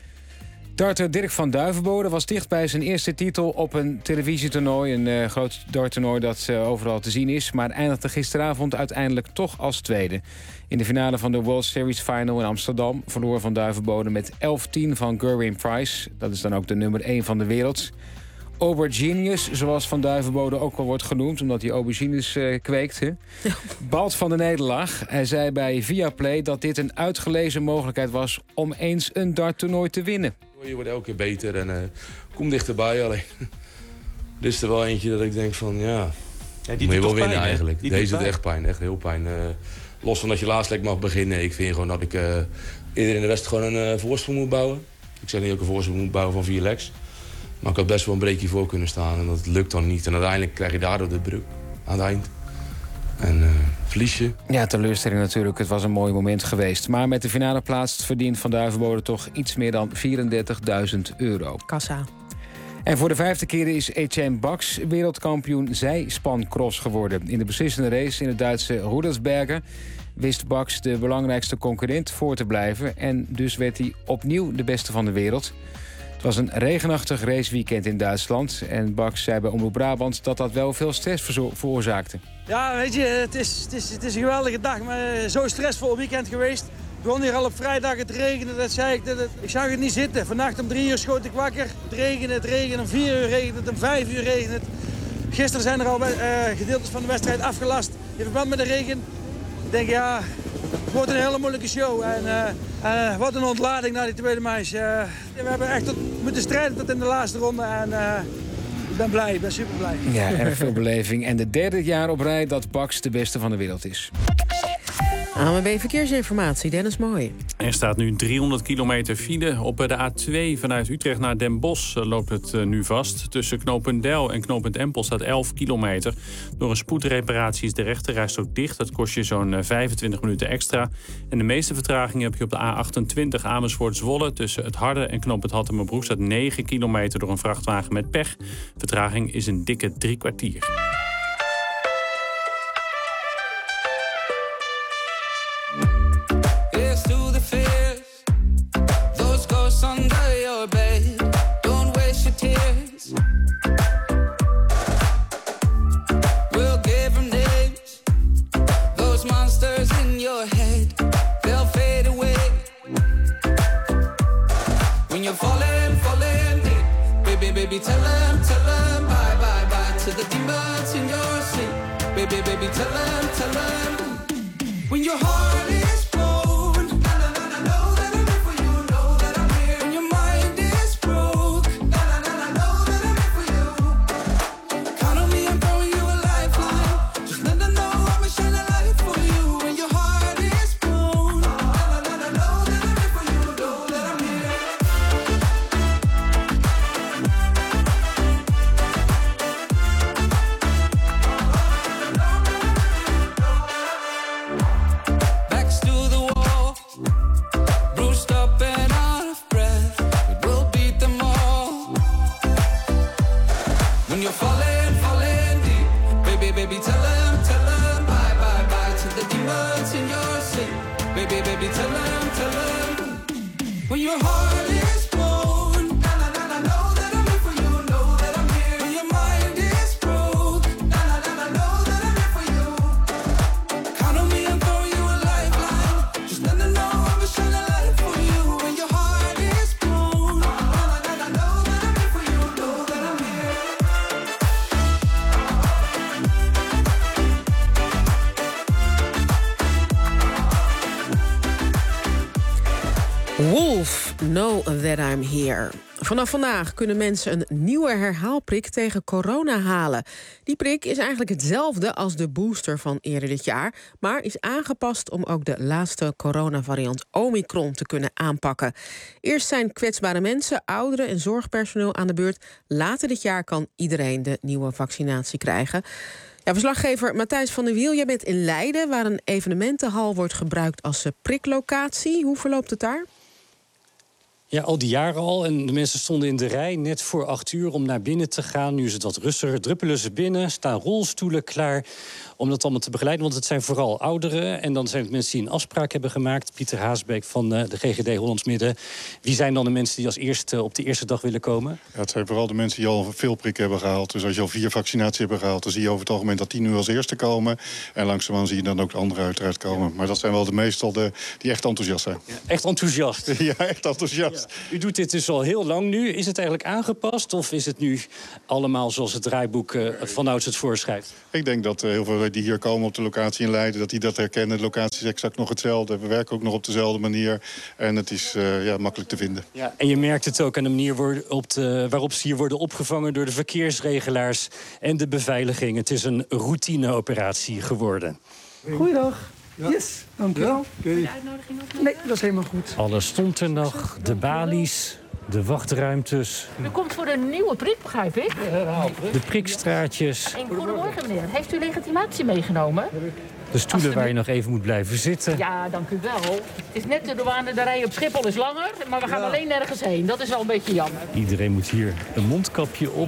Darter Dirk van Duivenbode was dicht bij zijn eerste titel op een televisietoernooi. Een groot darttoernooi dat overal te zien is. Maar eindigde gisteravond uiteindelijk toch als tweede. In de finale van de World Series Final in Amsterdam verloor Van Duivenbode met 11-10 van Gerwin Price. Dat is dan ook de nummer 1 van de wereld. Auberginius, zoals Van Duivenbode ook al wordt genoemd, omdat hij aubergines kweekt. Hè? Balt van de nederlaag. Hij zei bij Viaplay dat dit een uitgelezen mogelijkheid was om eens een darttoernooi te winnen. Je wordt elke keer beter en kom dichterbij. Alleen dit is er wel eentje dat ik denk van ja die moet je wel winnen eigenlijk. Deze doet echt pijn, echt heel pijn. Los van dat je laatst mag beginnen. Ik vind gewoon dat ik eerder in de wedstrijd gewoon een voorsprong moet bouwen. Ik zeg niet dat ik een voorsprong moet bouwen van 4 legs. Maar ik had best wel een breekje voor kunnen staan en dat lukt dan niet. En uiteindelijk krijg je daardoor de breuk aan het eind. En verlies je. Ja, teleurstelling natuurlijk. Het was een mooi moment geweest. Maar met de finale plaats verdient Van Duivenbode toch iets meer dan €34.000. Kassa. En voor de 5e keer is Etienne Bax wereldkampioen zijspancross geworden. In de beslissende race in het Duitse Rudelsbergen wist Bax de belangrijkste concurrent voor te blijven. En dus werd hij opnieuw de beste van de wereld. Het was een regenachtig raceweekend in Duitsland. En Bax zei bij Omroep Brabant dat wel veel stress veroorzaakte. Ja, weet je, het is een geweldige dag, maar zo stressvol weekend geweest. Ik begon hier al op vrijdag, het regende, dat zei ik. Ik zag het niet zitten. Vannacht om 3 uur schoot ik wakker. Het regende, om 4 uur regende het, om 5 uur regende het. Gisteren zijn er al gedeeltes van de wedstrijd afgelast in verband met de regen. Ik denk, ja, het wordt een hele moeilijke show. En wat een ontlading na die tweede meisje. We hebben echt moeten strijden tot in de laatste ronde. En ik ben blij, ik ben super blij. Ja, erg veel beleving. En de 3e jaar op rij dat Bax de beste van de wereld is. ANWB Verkeersinformatie, Dennis Mooij. Er staat nu 300 kilometer file. Op de A2 vanuit Utrecht naar Den Bosch loopt het nu vast. Tussen knooppunt Deil en knooppunt Empel staat 11 kilometer. Door een spoedreparatie is de rechterrijstrook dicht. Dat kost je zo'n 25 minuten extra. En de meeste vertragingen heb je op de A28 Amersfoort-Zwolle. Tussen het Harde en knooppunt Hattemerbroek staat 9 kilometer door een vrachtwagen met pech. Vertraging is een dikke 3 kwartier. Under your bed, don't waste your tears. We'll give them names. Those monsters in your head, they'll fade away. When you're falling deep, baby, tell them bye, bye, bye to the demons in your sleep. Baby, tell them. When your heart is Wolf, Know That I'm Here. Vanaf vandaag kunnen mensen een nieuwe herhaalprik tegen corona halen. Die prik is eigenlijk hetzelfde als de booster van eerder dit jaar, maar is aangepast om ook de laatste coronavariant Omicron te kunnen aanpakken. Eerst zijn kwetsbare mensen, ouderen en zorgpersoneel aan de beurt. Later dit jaar kan iedereen de nieuwe vaccinatie krijgen. Ja, verslaggever Matthijs van der Wiel, jij bent in Leiden, waar een evenementenhal wordt gebruikt als priklocatie. Hoe verloopt het daar? Ja, al die jaren al. En de mensen stonden in de rij net voor 8 uur om naar binnen te gaan. Nu is het wat rustiger. Druppelen ze binnen, staan rolstoelen klaar om dat allemaal te begeleiden. Want het zijn vooral ouderen. En dan zijn het mensen die een afspraak hebben gemaakt. Pieter Haasbeek van de GGD Hollands Midden. Wie zijn dan de mensen die als eerste op de eerste dag willen komen? Ja, het zijn vooral de mensen die al veel prikken hebben gehaald. Dus als je al 4 vaccinaties hebt gehaald, dan zie je over het algemeen dat die nu als eerste komen. En langzaamaan zie je dan ook de anderen uiteraard komen. Maar dat zijn wel meestal die echt enthousiast zijn. Ja, echt enthousiast? Ja, echt enthousiast. Ja. U doet dit dus al heel lang nu. Is het eigenlijk aangepast of is het nu allemaal zoals het draaiboek vanouds het voorschrijft? Ik denk dat heel veel die hier komen op de locatie in Leiden, dat die dat herkennen. De locatie is exact nog hetzelfde. We werken ook nog op dezelfde manier. En het is makkelijk te vinden. Ja, en je merkt het ook aan de manier waarop ze hier worden opgevangen door de verkeersregelaars en de beveiliging. Het is een routineoperatie geworden. Goeiedag. Ja. Yes, dank u wel. Kun je de uitnodiging nog? Nee, dat is helemaal goed. Alles stond er nog, de balies, de wachtruimtes. U komt voor een nieuwe prik, begrijp ik? De prikstraatjes. En goedemorgen, meneer. Heeft u legitimatie meegenomen? De stoelen waar je nog even moet blijven zitten. Ja, dank u wel. Het is net de douane, de rij op Schiphol is langer, maar we gaan alleen nergens heen. Dat is wel een beetje jammer. Iedereen moet hier een mondkapje op.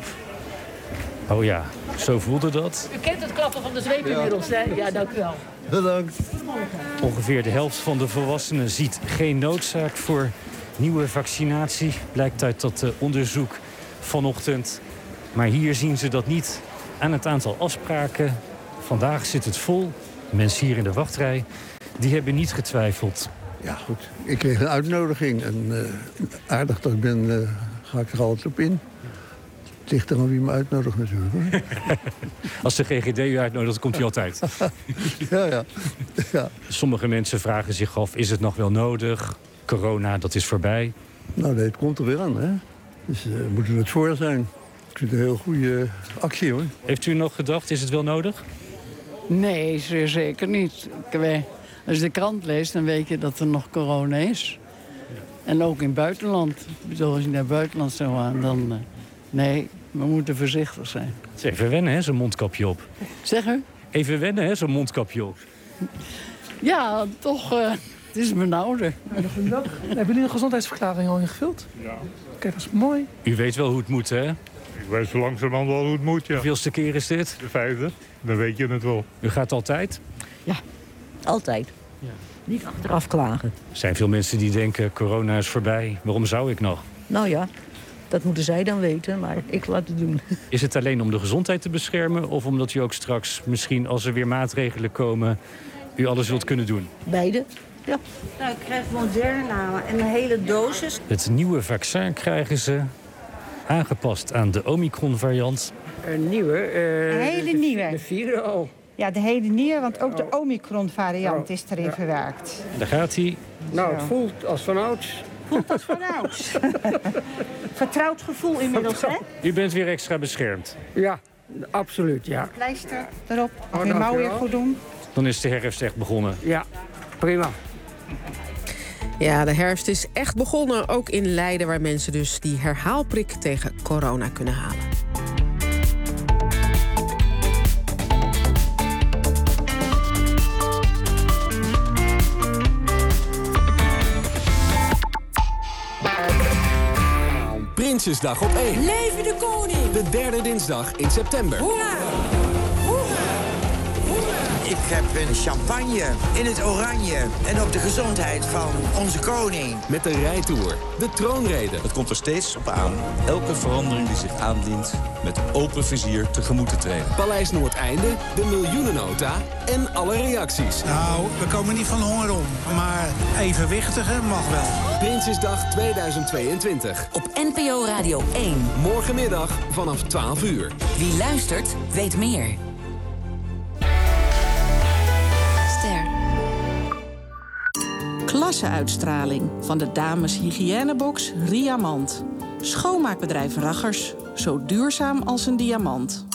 Oh ja, zo voelde dat. U kent het klappen van de zweep inmiddels, hè? Ja, dank u wel. Bedankt. Ongeveer de helft van de volwassenen ziet geen noodzaak voor nieuwe vaccinatie. Blijkt uit dat onderzoek vanochtend. Maar hier zien ze dat niet aan het aantal afspraken. Vandaag zit het vol. Mensen hier in de wachtrij, die hebben niet getwijfeld. Ja, goed. Ik kreeg een uitnodiging. En aardig dat ik ben, ga ik er altijd op in. Het ligt er aan wie me uitnodigt natuurlijk. Hoor. Als de GGD u uitnodigt, komt u altijd. Ja. Sommige mensen vragen zich af, is het nog wel nodig? Corona, dat is voorbij. Nou nee, het komt er weer aan, hè. Dus we moeten het voor zijn. Ik vind het een heel goede actie, hoor. Heeft u nog gedacht, is het wel nodig? Nee, zeker niet. Als je de krant leest, dan weet je dat er nog corona is. En ook in het buitenland. Ik bedoel, als je naar het buitenland zou gaan, dan... nee, we moeten voorzichtig zijn. Het is even wennen, hè, zo'n mondkapje op. Zeg u? Even wennen, hè, zo'n mondkapje op. Ja, toch... het is benauwder. Goedendag. Hebben jullie de gezondheidsverklaring al ingevuld? Ja. Kijk, dat is mooi. U weet wel hoe het moet, hè? Ik weet zo langzamerhand wel hoe het moet, ja. Hoeveelste keer is dit? De 5e. Dan weet je het wel. U gaat altijd? Ja, altijd. Ja. Niet achteraf klagen. Er zijn veel mensen die denken, corona is voorbij. Waarom zou ik nog? Nou ja, dat moeten zij dan weten, maar ik laat het doen. Is het alleen om de gezondheid te beschermen... of omdat u ook straks, misschien als er weer maatregelen komen... u alles zult kunnen doen? Beide, ja. Nou, ik krijg Moderna en een hele dosis. Het nieuwe vaccin krijgen ze aangepast aan de Omicron-variant. Een nieuwe? Een hele nieuwe. De 4 al. Ja, de hele nieuwe, want ook de Omicron-variant is erin verwerkt. Daar gaat hij. Nou, het voelt als vanouds. Voelt als vanouds. Vertrouwd gevoel inmiddels, hè? U bent weer extra beschermd. Ja, absoluut, ja. Pleister erop, je mouw weer goed doen. Dan is de herfst echt begonnen. Ja, prima. Ja, de herfst is echt begonnen, ook in Leiden... waar mensen dus die herhaalprik tegen corona kunnen halen. Prinsjesdag op 1. Leven de koning! De derde dinsdag in september. Hoera! Ik heb een champagne in het oranje en op de gezondheid van onze koning. Met de rijtour, de troonrede. Het komt er steeds op aan elke verandering die zich aandient met open vizier tegemoet te treden. Paleis Noordeinde, de miljoenennota en alle reacties. Nou, we komen niet van honger om, maar evenwichtiger mag wel. Prinsjesdag 2022. Op NPO Radio 1. Morgenmiddag vanaf 12 uur. Wie luistert, weet meer. Klasseuitstraling van de dames hygiënebox Riamant. Schoonmaakbedrijf Raggers, zo duurzaam als een diamant.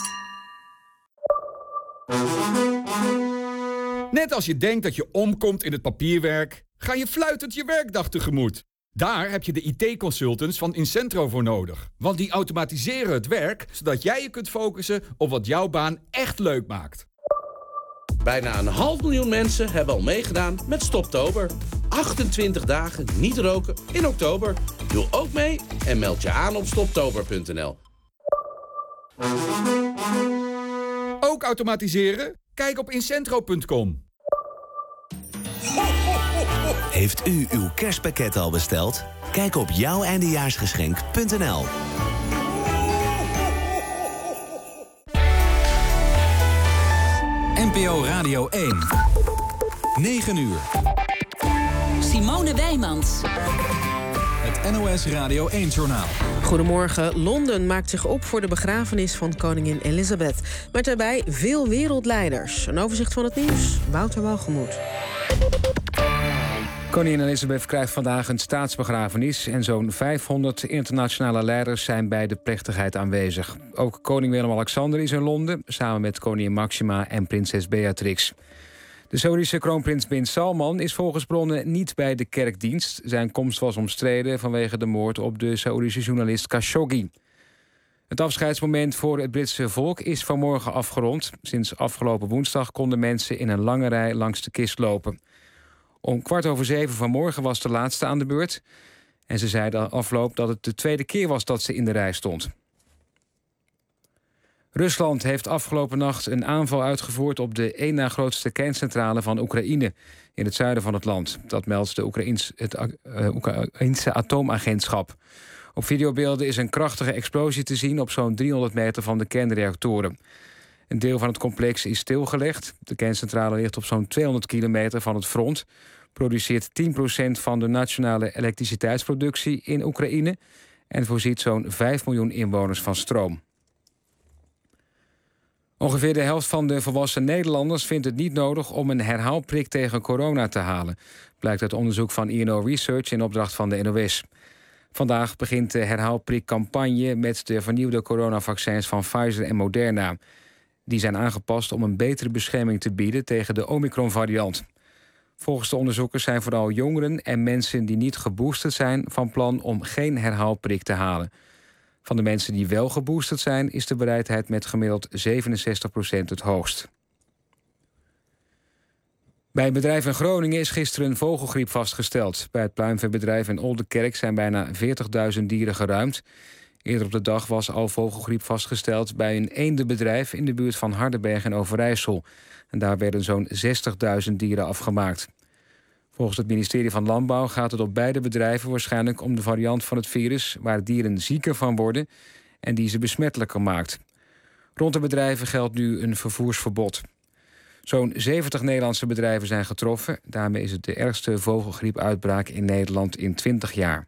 Net als je denkt dat je omkomt in het papierwerk, ga je fluitend je werkdag tegemoet. Daar heb je de IT-consultants van Incentro voor nodig. Want die automatiseren het werk, zodat jij je kunt focussen op wat jouw baan echt leuk maakt. Bijna 500.000 mensen hebben al meegedaan met Stoptober. 28 dagen niet roken in oktober. Doe ook mee en meld je aan op stoptober.nl. Ook automatiseren? Kijk op incentro.com. Heeft u uw kerstpakket al besteld? Kijk op jouweindejaarsgeschenk.nl. NPO Radio 1. 9 uur. Simone Wijmans. Het NOS Radio 1-journaal. Goedemorgen. Londen maakt zich op voor de begrafenis van koningin Elizabeth. Met daarbij veel wereldleiders. Een overzicht van het nieuws. Wouter Walgemoed. Koningin Elizabeth krijgt vandaag een staatsbegrafenis... en zo'n 500 internationale leiders zijn bij de plechtigheid aanwezig. Ook koning Willem-Alexander is in Londen... samen met koningin Maxima en prinses Beatrix. De Saoedische kroonprins bin Salman is volgens bronnen niet bij de kerkdienst. Zijn komst was omstreden vanwege de moord op de Saoedische journalist Khashoggi. Het afscheidsmoment voor het Britse volk is vanmorgen afgerond. Sinds afgelopen woensdag konden mensen in een lange rij langs de kist lopen. Om 6:15 vanmorgen was de laatste aan de beurt. En ze zei de afloop dat het de tweede keer was dat ze in de rij stond. Rusland heeft afgelopen nacht een aanval uitgevoerd op de één na grootste kerncentrale van Oekraïne in het zuiden van het land. Dat meldt het Oekraïense atoomagentschap. Op videobeelden is een krachtige explosie te zien op zo'n 300 meter van de kernreactoren. Een deel van het complex is stilgelegd. De kerncentrale ligt op zo'n 200 kilometer van het front. Produceert 10% van de nationale elektriciteitsproductie in Oekraïne en voorziet zo'n 5 miljoen inwoners van stroom. Ongeveer de helft van de volwassen Nederlanders vindt het niet nodig om een herhaalprik tegen corona te halen, blijkt uit onderzoek van INO Research in opdracht van de NOS. Vandaag begint de herhaalprikcampagne met de vernieuwde coronavaccins van Pfizer en Moderna. Die zijn aangepast om een betere bescherming te bieden tegen de Omicron-variant. Volgens de onderzoekers zijn vooral jongeren en mensen die niet geboosterd zijn van plan om geen herhaalprik te halen. Van de mensen die wel geboosterd zijn is de bereidheid met gemiddeld 67% het hoogst. Bij een bedrijf in Groningen is gisteren vogelgriep vastgesteld. Bij het pluimveebedrijf in Oldekerk zijn bijna 40.000 dieren geruimd. Eerder op de dag was al vogelgriep vastgesteld bij een eendenbedrijf in de buurt van Hardenberg in Overijssel. En daar werden zo'n 60.000 dieren afgemaakt. Volgens het ministerie van Landbouw gaat het op beide bedrijven waarschijnlijk om de variant van het virus waar dieren zieker van worden en die ze besmettelijker maakt. Rond de bedrijven geldt nu een vervoersverbod. Zo'n 70 Nederlandse bedrijven zijn getroffen. Daarmee is het de ergste vogelgriepuitbraak in Nederland in 20 jaar.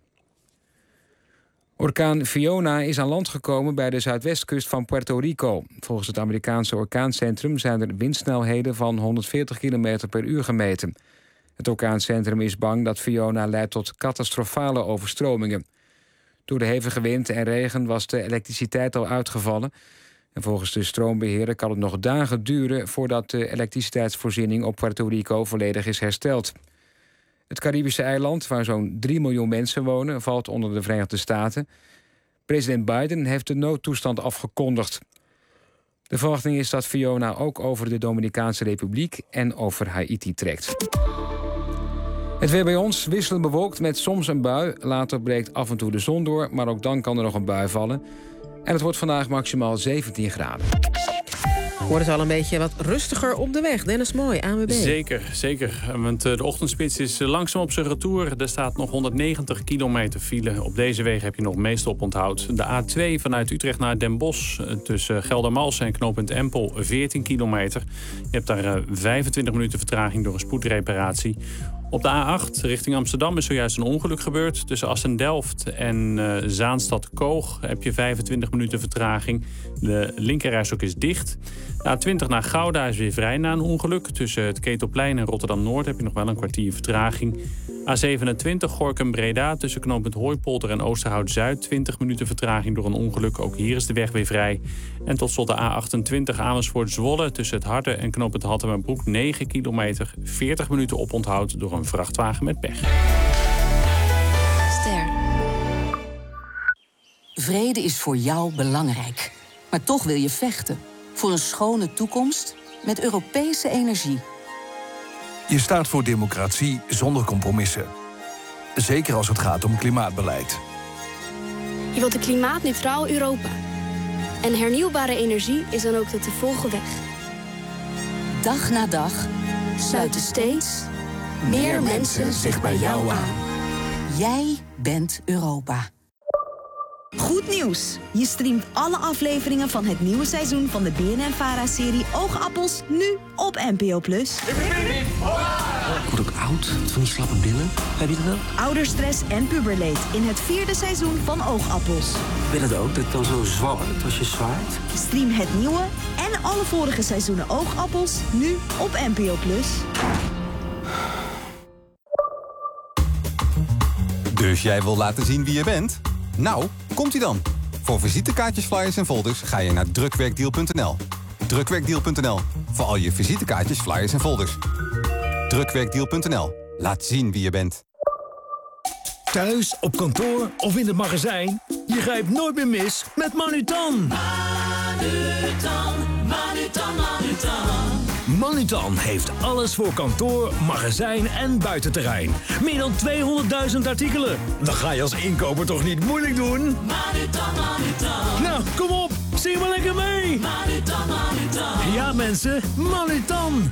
Orkaan Fiona is aan land gekomen bij de zuidwestkust van Puerto Rico. Volgens het Amerikaanse orkaancentrum zijn er windsnelheden van 140 km per uur gemeten. Het orkaancentrum is bang dat Fiona leidt tot catastrofale overstromingen. Door de hevige wind en regen was de elektriciteit al uitgevallen. En volgens de stroombeheerder kan het nog dagen duren voordat de elektriciteitsvoorziening op Puerto Rico volledig is hersteld. Het Caribische eiland, waar zo'n 3 miljoen mensen wonen, valt onder de Verenigde Staten. President Biden heeft de noodtoestand afgekondigd. De verwachting is dat Fiona ook over de Dominicaanse Republiek en over Haiti trekt. Het weer bij ons wisselend bewolkt met soms een bui. Later breekt af en toe de zon door, maar ook dan kan er nog een bui vallen. En het wordt vandaag maximaal 17 graden. Wordt het al een beetje wat rustiger op de weg. Dennis Mooi, ANWB. Zeker. Want de ochtendspits is langzaam op zijn retour. Er staat nog 190 kilometer file. Op deze wegen heb je nog meest op onthoud. De A2 vanuit Utrecht naar Den Bosch. Tussen Geldermalsen en knooppunt Empel 14 kilometer. Je hebt daar 25 minuten vertraging door een spoedreparatie. Op de A8 richting Amsterdam is zojuist een ongeluk gebeurd. Tussen Assen-Delft en Zaanstad-Koog heb je 25 minuten vertraging. De linkerrijstrook is dicht. De A20 naar Gouda is weer vrij na een ongeluk. Tussen het Ketelplein en Rotterdam-Noord heb je nog wel een kwartier vertraging. A27 Gorinchem-Breda tussen knooppunt Hooipolder en Oosterhout-Zuid 20 minuten vertraging door een ongeluk. Ook hier is de weg weer vrij. En tot slot de A28 Amersfoort-Zwolle tussen het Harde en knooppunt Hattemerbroek 9 kilometer, 40 minuten oponthoud door een vrachtwagen met pech. Ster. Vrede is voor jou belangrijk. Maar toch wil je vechten voor een schone toekomst met Europese energie. Je staat voor democratie zonder compromissen. Zeker als het gaat om klimaatbeleid. Je wilt een klimaatneutraal Europa. En hernieuwbare energie is dan ook de te volgen weg. Dag na dag sluiten steeds meer mensen zich bij jou aan. Jij bent Europa. Goed nieuws! Je streamt alle afleveringen van het nieuwe seizoen van de BNN-VARA-serie Oogappels nu op NPO+. Ik word ook oud, van die slappe billen. Heb je dat ook? Ouderstress en puberleed in het 4e seizoen van Oogappels. Ik ben het ook, dat ik dan zo zwabbert als je zwaait. Stream het nieuwe en alle vorige seizoenen Oogappels nu op NPO+. Dus jij wil laten zien wie je bent? Nou, komt-ie dan. Voor visitekaartjes, flyers en folders ga je naar drukwerkdeal.nl. Drukwerkdeal.nl. Voor al je visitekaartjes, flyers en folders. Drukwerkdeal.nl. Laat zien wie je bent. Thuis, op kantoor of in het magazijn. Je grijpt nooit meer mis met Manutan. Manutan heeft alles voor kantoor, magazijn en buitenterrein. Meer dan 200.000 artikelen. Dan ga je als inkoper toch niet moeilijk doen? Manutan. Nou, kom op, zing maar lekker mee. Manutan. Ja mensen, Manutan.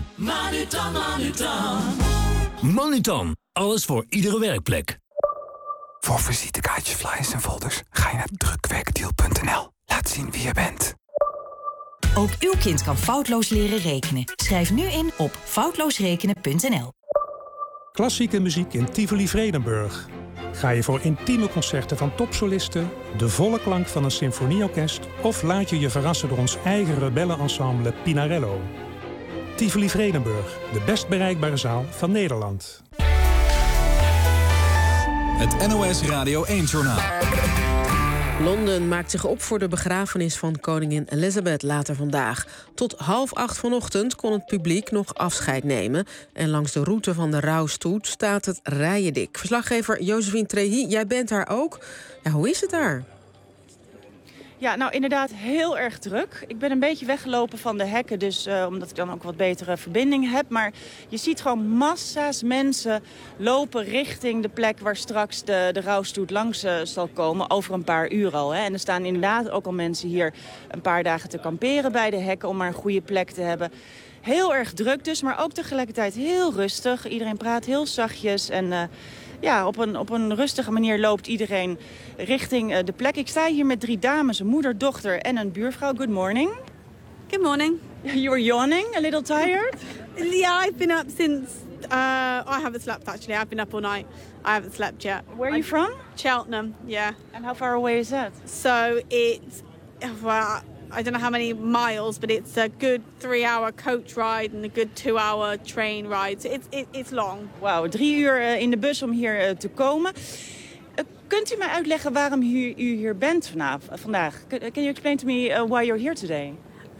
Manutan, alles voor iedere werkplek. Voor visitekaartjes, flyers en folders ga je naar drukwerkdeal.nl. Laat zien wie je bent. Ook uw kind kan foutloos leren rekenen. Schrijf nu in op foutloosrekenen.nl. Klassieke muziek in Tivoli-Vredenburg. Ga je voor intieme concerten van topsolisten, de volle klank van een symfonieorkest of laat je je verrassen door ons eigen rebellenensemble Pinarello. Tivoli-Vredenburg, de best bereikbare zaal van Nederland. Het NOS Radio 1-journaal. Londen maakt zich op voor de begrafenis van koningin Elizabeth later vandaag. Tot 7:30 vanochtend kon het publiek nog afscheid nemen. En langs de route van de rouwstoet staat het rijen dik. Verslaggever Josephine Trehi, jij bent daar ook. Ja, hoe is het daar? Ja, nou inderdaad heel erg druk. Ik ben een beetje weggelopen van de hekken, dus omdat ik dan ook wat betere verbinding heb. Maar je ziet gewoon massa's mensen lopen richting de plek waar straks de rouwstoet langs zal komen. Over een paar uur al. Hè. En er staan inderdaad ook al mensen hier een paar dagen te kamperen bij de hekken om maar een goede plek te hebben. Heel erg druk dus, maar ook tegelijkertijd heel rustig. Iedereen praat heel zachtjes en... Ja, op een rustige manier loopt iedereen richting de plek. Ik sta hier met 3 dames, een moeder, dochter en een buurvrouw. Good morning. Good morning. You were yawning, a little tired? Yeah, I've been up since... I haven't slept, actually. I've been up all night. I haven't slept yet. Where are you from? Cheltenham, yeah. And how far away is that? So it's... Well, I don't know how many miles, but it's a good 3-hour coach ride and a good 2-hour train ride. So it's long. Wauw, 3 uur in de bus om hier te komen. Kunt u mij uitleggen waarom u hier bent vandaag? Can you explain to me why you're here today?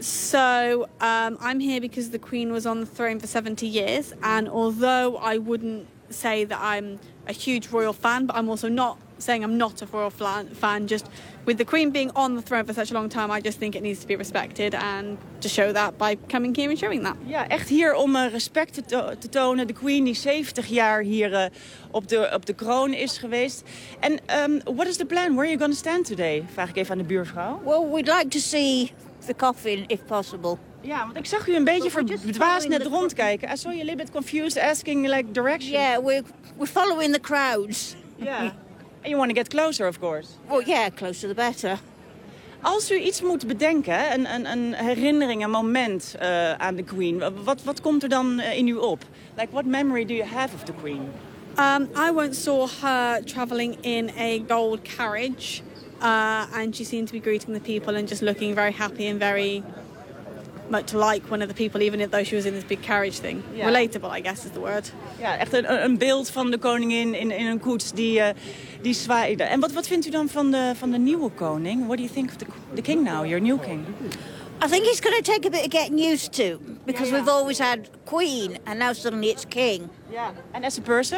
So I'm here because the Queen was on the throne for 70 years. And although I wouldn't say that I'm a huge royal fan, but I'm also not saying I'm not a royal fan. Just with the Queen being on the throne for such a long time, I just think it needs to be respected. And to show that by coming here and showing that. Ja, echt hier om respect te tonen. De Queen die 70 jaar hier op de kroon is geweest. En what is the plan? Where are you going to stand today? Vraag ik even aan de buurvrouw. Well, we'd like to see the coffin, if possible. Ja, want ik zag u een beetje verdwaasd net rondkijken. I saw you a little bit confused, asking like directions. Yeah, we're following the crowds. Yeah. And you want to get closer, of course. Well, yeah, closer the better. Als u iets moet bedenken, een herinnering, een moment aan de Queen, wat komt er dan in u op? Like, what memory do you have of the Queen? I once saw her travelling in a gold carriage. And she seemed to be greeting the people and just looking very happy and very much like one of the people, even though she was in this big carriage thing. Yeah. Relatable, I guess is the word. Ja, echt een beeld van de koningin in een koets die zwaaide. En wat vindt u dan van de nieuwe koning? What do you think of the king now, your new king? I think it's going to take a bit of getting used to. Because we've always had queen and now suddenly it's king. Yeah. And as a person?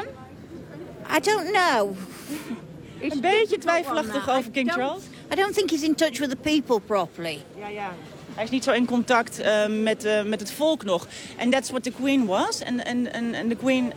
I don't know. Een beetje twijfelachtig over King Charles? I don't think he's in touch with the people properly. Ja. Hij is niet zo in contact met het volk nog. And that's what the Queen was? En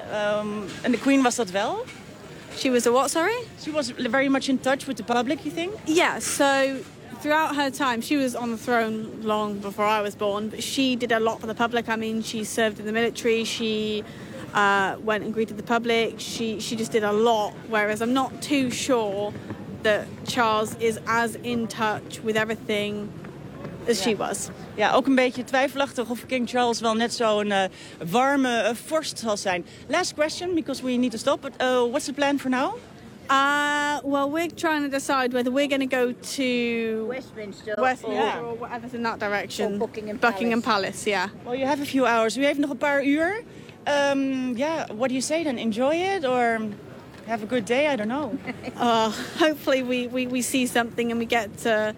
de Queen was dat wel? She was a what, sorry? She was very much in touch with the public, you think? Yeah, so throughout her time, she was on the throne long before I was born, but she did a lot for the public. I mean, she served in the military, she went and greeted the public, she just did a lot, whereas I'm not too sure that Charles is as in touch with everything as she was. Ja, ook een beetje twijfelachtig of King Charles wel net zo'n warme vorst zal zijn. Last question, because we need to stop. But what's the plan for now? Well, we're trying to decide whether we're going to go to Westminster or whatever's in that direction. Or Buckingham Palace, yeah. Well, you have a few hours. U heeft nog een paar uur. What do you say then? Enjoy it or have a good day? I don't know. Hopefully we see something and we get to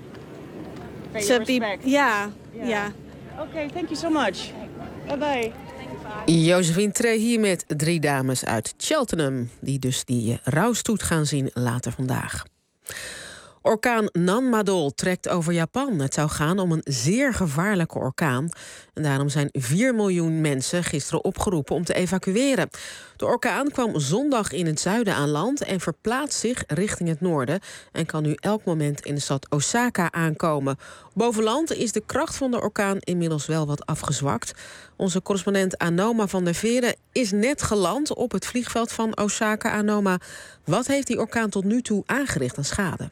be... Yeah. Okay, thank you so much. Bye-bye. Josephine Trehi met 3 dames uit Cheltenham, die dus die rouwstoet gaan zien later vandaag. Orkaan Nanmadol trekt over Japan. Het zou gaan om een zeer gevaarlijke orkaan. En daarom zijn 4 miljoen mensen gisteren opgeroepen om te evacueren. De orkaan kwam zondag in het zuiden aan land en verplaatst zich richting het noorden en kan nu elk moment in de stad Osaka aankomen. Boven land is de kracht van de orkaan inmiddels wel wat afgezwakt. Onze correspondent Anoma van der Veeren is net geland op het vliegveld van Osaka. Anoma, wat heeft die orkaan tot nu toe aangericht aan schade?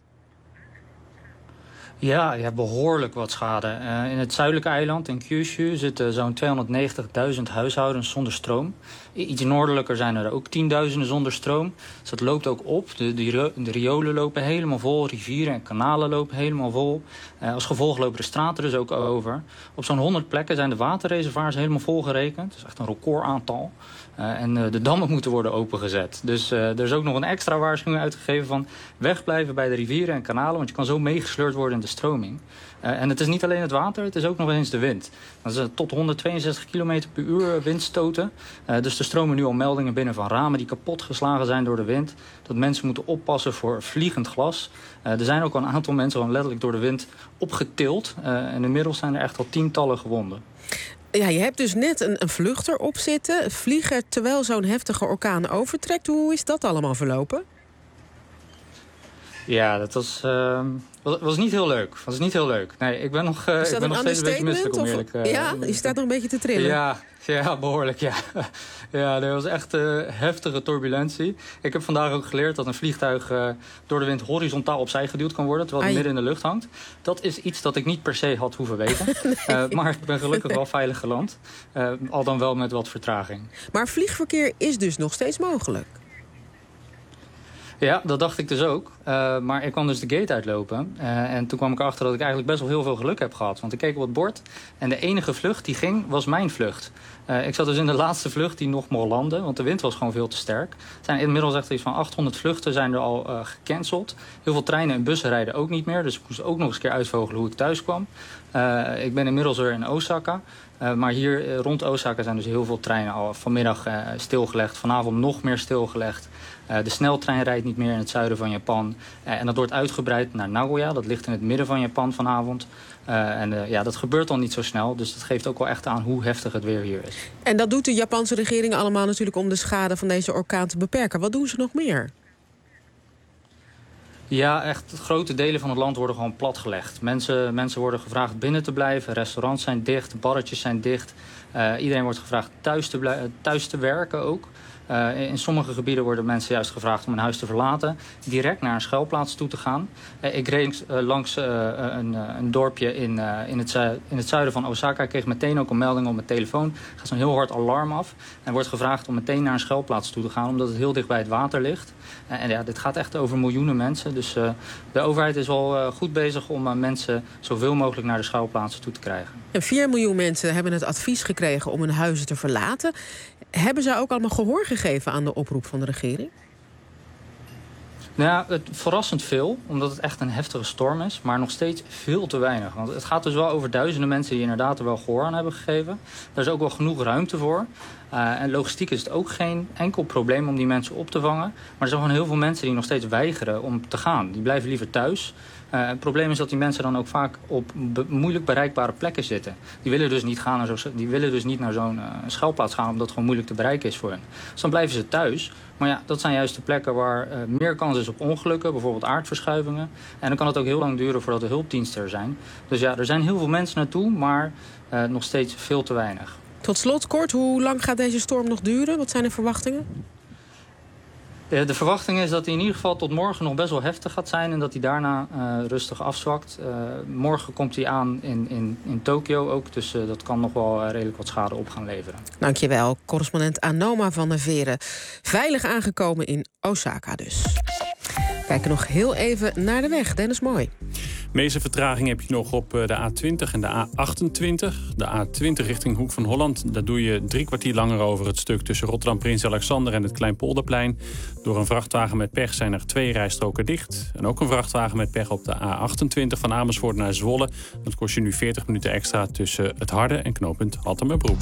Ja, behoorlijk wat schade. In het zuidelijke eiland, in Kyushu, zitten zo'n 290.000 huishoudens zonder stroom. Iets noordelijker zijn er ook 10.000 zonder stroom. Dus dat loopt ook op. De riolen lopen helemaal vol, rivieren en kanalen lopen helemaal vol. Als gevolg lopen de straten dus ook over. Op zo'n 100 plekken zijn de waterreservoirs helemaal volgerekend. Dat is echt een recordaantal. En de dammen moeten worden opengezet. Dus er is ook nog een extra waarschuwing uitgegeven van wegblijven bij de rivieren en kanalen, want je kan zo meegesleurd worden in de stroming. En het is niet alleen het water, het is ook nog eens de wind. Dat is tot 162 km per uur windstoten. Dus er stromen nu al meldingen binnen van ramen die kapot geslagen zijn door de wind. Dat mensen moeten oppassen voor vliegend glas. Er zijn ook al een aantal mensen gewoon letterlijk door de wind opgetild. En inmiddels zijn er echt al tientallen gewonden. Ja, je hebt dus net een vlucht erop zitten. Vliegen terwijl zo'n heftige orkaan overtrekt. Hoe is dat allemaal verlopen? Ja, dat was niet heel leuk. Was niet heel leuk. Nee, ik ben nog steeds een beetje misselijk om eerlijk. Ja, je staat nog een beetje te trillen. Ja, behoorlijk, ja. Ja, er was echt heftige turbulentie. Ik heb vandaag ook geleerd dat een vliegtuig door de wind horizontaal opzij geduwd kan worden, terwijl het midden in de lucht hangt. Dat is iets dat ik niet per se had hoeven weten. Nee. Maar ik ben gelukkig wel veilig geland. Al dan wel met wat vertraging. Maar vliegverkeer is dus nog steeds mogelijk? Ja, dat dacht ik dus ook. Maar ik kwam dus de gate uitlopen. En toen kwam ik erachter dat ik eigenlijk best wel heel veel geluk heb gehad. Want ik keek op het bord en de enige vlucht die ging was mijn vlucht. Ik zat dus in de laatste vlucht die nog mocht landen. Want de wind was gewoon veel te sterk. Er zijn inmiddels echt iets van 800 vluchten zijn er al gecanceld. Heel veel treinen en bussen rijden ook niet meer. Dus ik moest ook nog eens een keer uitvogelen hoe ik thuis kwam. Ik ben inmiddels weer in Osaka. Maar hier rond Osaka zijn dus heel veel treinen al vanmiddag stilgelegd. Vanavond nog meer stilgelegd. De sneltrein rijdt niet meer in het zuiden van Japan. En dat wordt uitgebreid naar Nagoya. Dat ligt in het midden van Japan vanavond. Dat gebeurt al niet zo snel. Dus dat geeft ook wel echt aan hoe heftig het weer hier is. En dat doet de Japanse regering allemaal natuurlijk om de schade van deze orkaan te beperken. Wat doen ze nog meer? Ja, echt grote delen van het land worden gewoon platgelegd. Mensen worden gevraagd binnen te blijven. Restaurants zijn dicht, barretjes zijn dicht. Iedereen wordt gevraagd thuis te werken ook. In sommige gebieden worden mensen juist gevraagd om een huis te verlaten. Direct naar een schuilplaats toe te gaan. Ik reed langs een dorpje in het zuiden van Osaka. Ik kreeg meteen ook een melding op mijn telefoon. Er gaat zo'n heel hard alarm af. En wordt gevraagd om meteen naar een schuilplaats toe te gaan. Omdat het heel dicht bij het water ligt. Dit gaat echt over miljoenen mensen. Dus de overheid is al goed bezig om mensen zoveel mogelijk naar de schuilplaatsen toe te krijgen. En 4 miljoen mensen hebben het advies gekregen om hun huizen te verlaten. Hebben ze ook allemaal gehoor gegeven aan de oproep van de regering? Nou ja, verrassend veel, omdat het echt een heftige storm is. Maar nog steeds veel te weinig. Want het gaat dus wel over duizenden mensen die inderdaad er wel gehoor aan hebben gegeven. Daar is ook wel genoeg ruimte voor. En logistiek is het ook geen enkel probleem om die mensen op te vangen. Maar er zijn gewoon heel veel mensen die nog steeds weigeren om te gaan. Die blijven liever thuis. Het probleem is dat die mensen dan ook vaak op moeilijk bereikbare plekken zitten. Die willen dus niet naar zo'n schuilplaats gaan, omdat het gewoon moeilijk te bereiken is voor hen. Dus dan blijven ze thuis. Maar ja, dat zijn juist de plekken waar meer kans is op ongelukken, bijvoorbeeld aardverschuivingen. En dan kan het ook heel lang duren voordat de hulpdiensten er zijn. Dus ja, er zijn heel veel mensen naartoe, maar nog steeds veel te weinig. Tot slot, kort, hoe lang gaat deze storm nog duren? Wat zijn de verwachtingen? De verwachting is dat hij in ieder geval tot morgen nog best wel heftig gaat zijn en dat hij daarna rustig afzwakt. Morgen komt hij aan in Tokio ook, dus dat kan nog wel redelijk wat schade op gaan leveren. Dankjewel, correspondent Anoma van der Veren. Veilig aangekomen in Osaka dus. We kijken nog heel even naar de weg. Dennis Mooi. De meeste vertraging heb je nog op de A20 en de A28. De A20 richting Hoek van Holland. Daar doe je 3 kwartier langer over het stuk tussen Rotterdam Prins Alexander en het Kleinpolderplein. Door een vrachtwagen met pech zijn er 2 rijstroken dicht. En ook een vrachtwagen met pech op de A28 van Amersfoort naar Zwolle. Dat kost je nu 40 minuten extra tussen het Harde en knooppunt Hattemerbroek.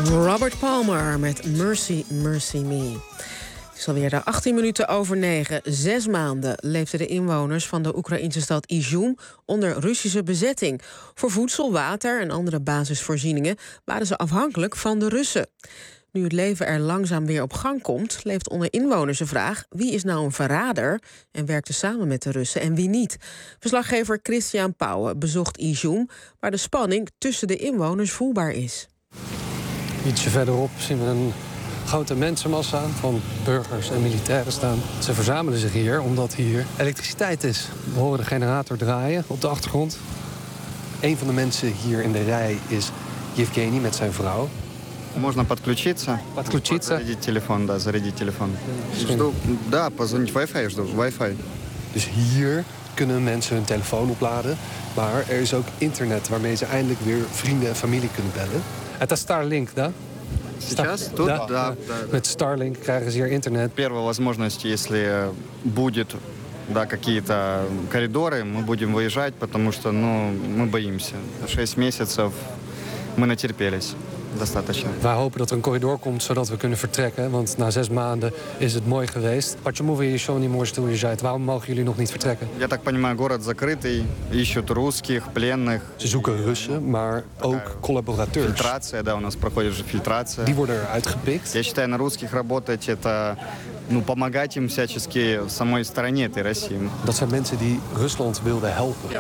Robert Palmer met Mercy, Mercy Me. Het is alweer de 18 minuten over 9. 6 maanden leefden de inwoners van de Oekraïnse stad Izum onder Russische bezetting. Voor voedsel, water en andere basisvoorzieningen waren ze afhankelijk van de Russen. Nu het leven er langzaam weer op gang komt, leeft onder inwoners de vraag: wie is nou een verrader en werkte samen met de Russen en wie niet? Verslaggever Christian Pauwen bezocht Izum, waar de spanning tussen de inwoners voelbaar is. Ietsje verderop zien we een grote mensenmassa van burgers en militairen staan. Ze verzamelen zich hier omdat hier elektriciteit is. We horen de generator draaien op de achtergrond. Een van de mensen hier in de rij is Yevgeny met zijn vrouw. Можно подключиться. Подключиться? Зарядить телефон, да, зарядить телефон. Жду, да, позвонить Wi-Fi жду, Wi-Fi. Dus hier kunnen mensen hun telefoon opladen. Maar er is ook internet waarmee ze eindelijk weer vrienden en familie kunnen bellen. Het is Starlink, да? Сейчас? Тут? Да. Met Starlink krijgen ze hier internet. Первая возможность, если будет, да, какие-то коридоры, мы будем выезжать, потому что, мы боимся. 6 месяцев мы натерпелись. Wij hopen dat er een corridor komt zodat we kunnen vertrekken. Want na 6 maanden is het mooi geweest. Почему вы еще не можете уезжать? Waarom mogen jullie nog niet vertrekken? Я так понимаю, город закрытый, ищут русских, pленных. Ze zoeken Russen, maar ook collaborateurs. Фильтрация, да, у нас проходит же фильтрация. Die worden eruit gepikt. Я считаю, на русских работать это, помогать им всячески самой стороне этой России. Dat zijn mensen die Rusland wilden helpen.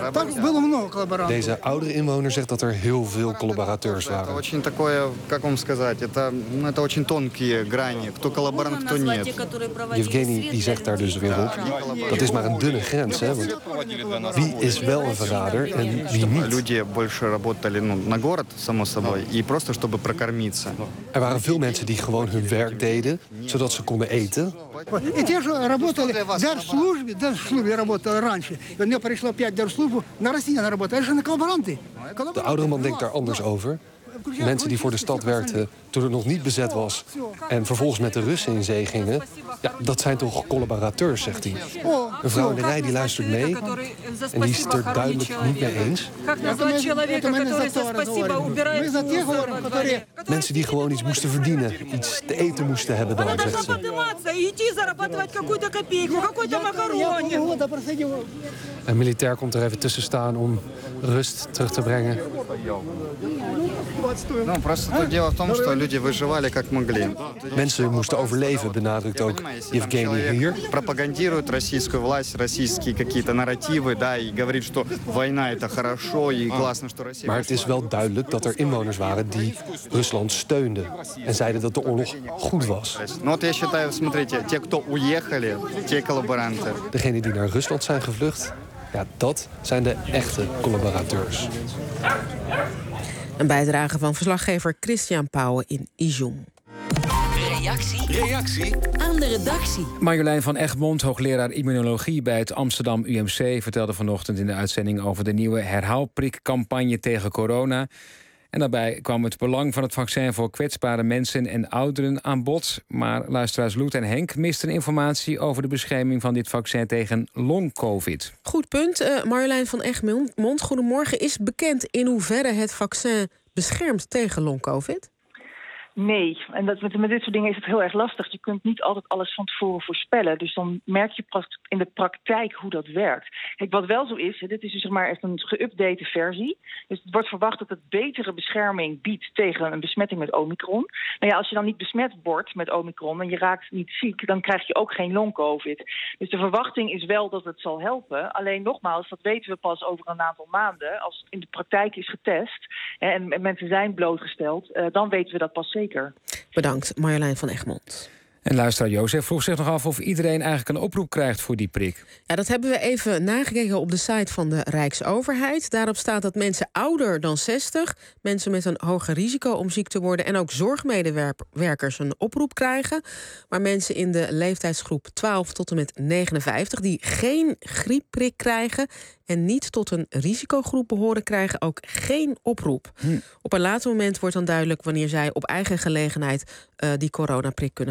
Deze oudere inwoner zegt dat er heel veel collaborateurs waren. Очень такое, как вам сказать, это очень тонкие грани. Кто коллаборант, кто нет. Yevgeny die zegt daar dus weer op. Dat is maar een dunne grens, hè? Want wie is wel een verrader en wie niet? Люди больше работали на город, само собой, и просто чтобы прокормиться. Er waren veel mensen die gewoon hun werk deden, zodat ze konden eten. И те же работали в держслужбе работали раньше. У меня пришло 5 держслужбу, на России она работает, это же коллаборанты. De oudere man denkt daar anders over. Mensen die voor de stad werkten toen het nog niet bezet was en vervolgens met de Russen in zee gingen, ja, dat zijn toch collaborateurs, zegt hij. Een vrouw in de rij die luistert mee en die is het er duidelijk niet mee eens. Mensen die gewoon iets moesten verdienen, iets te eten moesten hebben dan, zegt ze. Een militair komt er even tussen staan om rust terug te brengen. Mensen moesten overleven, benadrukt ook Yevgeny hier. Пропагандирует российскую власть, российские какие-то нарративы, да, и говорит, что война это хорошо и классно, что Россия. Maar het is wel duidelijk dat er inwoners waren die Rusland steunden en zeiden dat de oorlog goed was. Вот я считаю, смотрите, те, кто уехали, те коллаборанты. Degenen die naar Rusland zijn gevlucht, ja, dat zijn de echte collaborateurs. Een bijdrage van verslaggever Christian Pauwen in Izum. Reactie aan de redactie. Marjolein van Egmond, hoogleraar immunologie bij het Amsterdam UMC, vertelde vanochtend in de uitzending over de nieuwe herhaalprikcampagne tegen corona. En daarbij kwam het belang van het vaccin voor kwetsbare mensen en ouderen aan bod. Maar luisteraars Loet en Henk misten informatie over de bescherming van dit vaccin tegen long-covid. Goed punt. Marjolein van Egmond, goedemorgen. Is bekend in hoeverre het vaccin beschermt tegen long-covid? Nee, en met dit soort dingen is het heel erg lastig. Je kunt niet altijd alles van tevoren voorspellen. Dus dan merk je in de praktijk hoe dat werkt. Kijk, wat wel zo is, dit is dus zeg maar echt een geüpdate versie. Dus het wordt verwacht dat het betere bescherming biedt tegen een besmetting met Omicron. Nou ja, als je dan niet besmet wordt met Omicron en je raakt niet ziek, dan krijg je ook geen long-covid. Dus de verwachting is wel dat het zal helpen. Alleen nogmaals, dat weten we pas over een aantal maanden. Als het in de praktijk is getest en mensen zijn blootgesteld, dan weten we dat pas zeker. Bedankt, Marjolein van Egmond. En luisteraar Jozef vroeg zich nog af of iedereen eigenlijk een oproep krijgt voor die prik. Ja, dat hebben we even nagekeken op de site van de Rijksoverheid. Daarop staat dat mensen ouder dan 60, mensen met een hoger risico om ziek te worden en ook zorgmedewerkers een oproep krijgen. Maar mensen in de leeftijdsgroep 12 tot en met 59 die geen griepprik krijgen en niet tot een risicogroep behoren, krijgen ook geen oproep. Op een later moment wordt dan duidelijk wanneer zij op eigen gelegenheid die coronaprik kunnen gaan halen.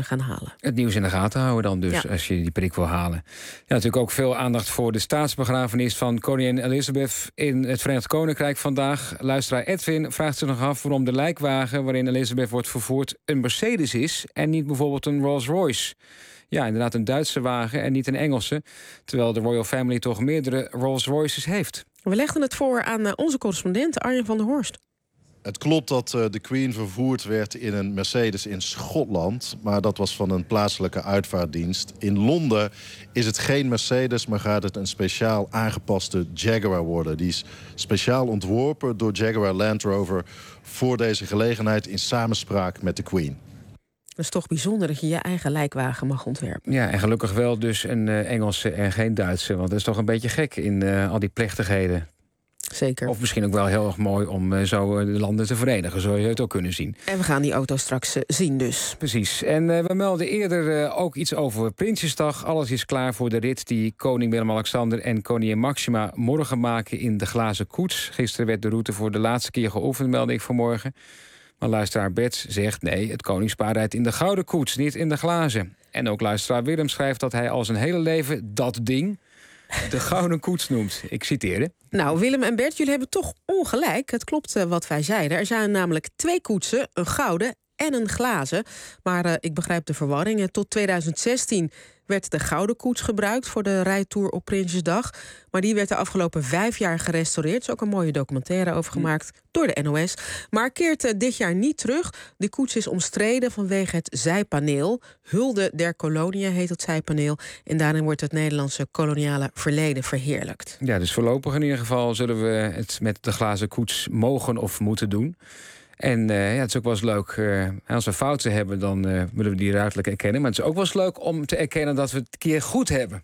halen. Het nieuws in de gaten houden dan dus, als je die prik wil halen. Ja, natuurlijk ook veel aandacht voor de staatsbegrafenis van koningin Elizabeth in het Verenigd Koninkrijk vandaag. Luisteraar Edwin vraagt zich nog af waarom de lijkwagen waarin Elizabeth wordt vervoerd een Mercedes is en niet bijvoorbeeld een Rolls-Royce. Ja, inderdaad een Duitse wagen en niet een Engelse. Terwijl de Royal Family toch meerdere Rolls-Royces heeft. We legden het voor aan onze correspondent Arjen van der Horst. Het klopt dat de Queen vervoerd werd in een Mercedes in Schotland. Maar dat was van een plaatselijke uitvaartdienst. In Londen is het geen Mercedes, maar gaat het een speciaal aangepaste Jaguar worden. Die is speciaal ontworpen door Jaguar Land Rover voor deze gelegenheid in samenspraak met de Queen. Het is toch bijzonder dat je je eigen lijkwagen mag ontwerpen. Ja, en gelukkig wel dus een Engelse en geen Duitse. Want dat is toch een beetje gek in al die plechtigheden. Zeker. Of misschien ook wel heel erg mooi om zo de landen te verenigen. Zo je het ook kunnen zien. En we gaan die auto straks zien dus. Precies. En we melden eerder ook iets over Prinsjesdag. Alles is klaar voor de rit die koning Willem-Alexander en koningin Maxima morgen maken in de glazen koets. Gisteren werd de route voor de laatste keer geoefend, meldde ik vanmorgen. Maar luisteraar Bert zegt nee, het koningspaar rijdt in de gouden koets, niet in de glazen. En ook luisteraar Willem schrijft dat hij al zijn hele leven dat ding de gouden koets noemt. Ik citeer. Nou, Willem en Bert, jullie hebben toch ongelijk. Het klopt wat wij zeiden. Er zijn namelijk 2 koetsen, een gouden en een glazen. Maar ik begrijp de verwarring. Tot 2016 werd de gouden koets gebruikt voor de rijtour op Prinsjesdag. Maar die werd de afgelopen 5 jaar gerestaureerd. Er is ook een mooie documentaire over gemaakt door de NOS. Maar keert dit jaar niet terug. De koets is omstreden vanwege het zijpaneel. Hulde der Koloniën heet het zijpaneel. En daarin wordt het Nederlandse koloniale verleden verheerlijkt. Ja, dus voorlopig in ieder geval zullen we het met de glazen koets mogen of moeten doen. En het is ook wel eens leuk, als we fouten hebben, dan willen we die ruidelijk erkennen. Maar het is ook wel eens leuk om te erkennen dat we het een keer goed hebben.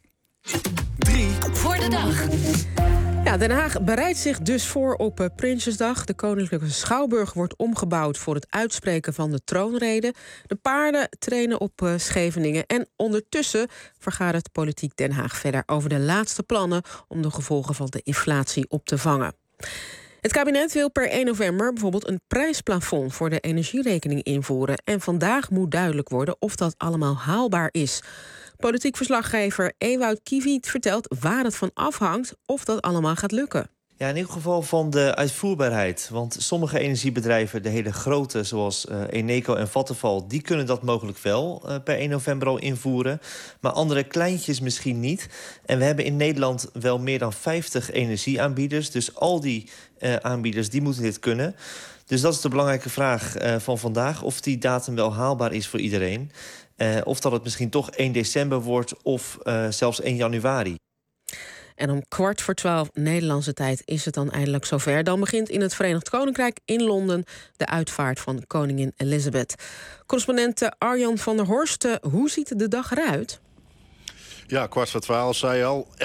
3 voor de dag. Ja, Den Haag bereidt zich dus voor op Prinsjesdag. De Koninklijke Schouwburg wordt omgebouwd voor het uitspreken van de troonrede. De paarden trainen op Scheveningen. En ondertussen vergadert Politiek Den Haag verder over de laatste plannen om de gevolgen van de inflatie op te vangen. Het kabinet wil per 1 november bijvoorbeeld een prijsplafond voor de energierekening invoeren. En vandaag moet duidelijk worden of dat allemaal haalbaar is. Politiek verslaggever Ewout Kiviet vertelt waar het van afhangt of dat allemaal gaat lukken. Ja, in ieder geval van de uitvoerbaarheid. Want sommige energiebedrijven, de hele grote, zoals Eneco en Vattenfall, die kunnen dat mogelijk wel per 1 november al invoeren. Maar andere kleintjes misschien niet. En we hebben in Nederland wel meer dan 50 energieaanbieders. Dus al die aanbieders, die moeten dit kunnen. Dus dat is de belangrijke vraag van vandaag. Of die datum wel haalbaar is voor iedereen. Of dat het misschien toch 1 december wordt of zelfs 1 januari. En om 11:15 Nederlandse tijd is het dan eindelijk zover. Dan begint in het Verenigd Koninkrijk in Londen de uitvaart van koningin Elizabeth. Correspondent Arjan van der Horst, hoe ziet de dag eruit? Ja, 11:15 zei je al.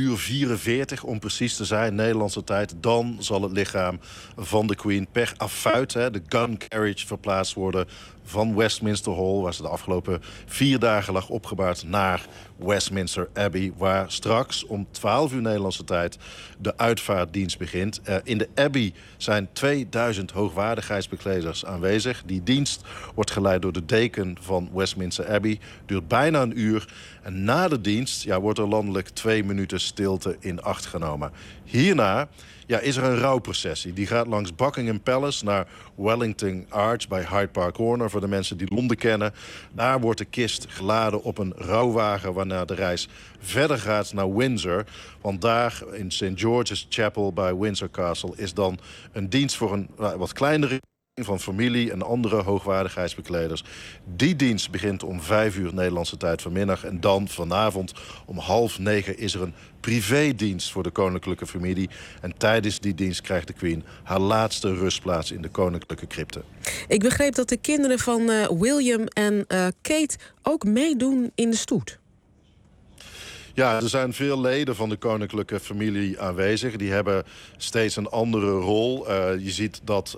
11:44 om precies te zijn, Nederlandse tijd. Dan zal het lichaam van de Queen per affuit, de gun carriage, verplaatst worden van Westminster Hall, waar ze de afgelopen 4 dagen lag, opgebaard naar Westminster Abbey, waar straks om 12:00 Nederlandse tijd de uitvaartdienst begint. In de Abbey zijn 2000 hoogwaardigheidsbekleders aanwezig. Die dienst wordt geleid door de deken van Westminster Abbey. Duurt bijna 1 uur. En na de dienst wordt er landelijk 2 minuten stilte in acht genomen. Hierna is er een rouwprocessie. Die gaat langs Buckingham Palace naar Wellington Arch bij Hyde Park Corner, voor de mensen die Londen kennen. Daar wordt de kist geladen op een rouwwagen, waarna de reis verder gaat naar Windsor. Want daar in St. George's Chapel bij Windsor Castle is dan een dienst voor een wat kleinere van familie en andere hoogwaardigheidsbekleders. Die dienst begint om 5:00 Nederlandse tijd vanmiddag. En dan vanavond om 20:30 is er een privédienst voor de koninklijke familie. En tijdens die dienst krijgt de Queen haar laatste rustplaats in de koninklijke crypte. Ik begreep dat de kinderen van William en Kate ook meedoen in de stoet. Ja, er zijn veel leden van de koninklijke familie aanwezig. Die hebben steeds een andere rol. Je ziet dat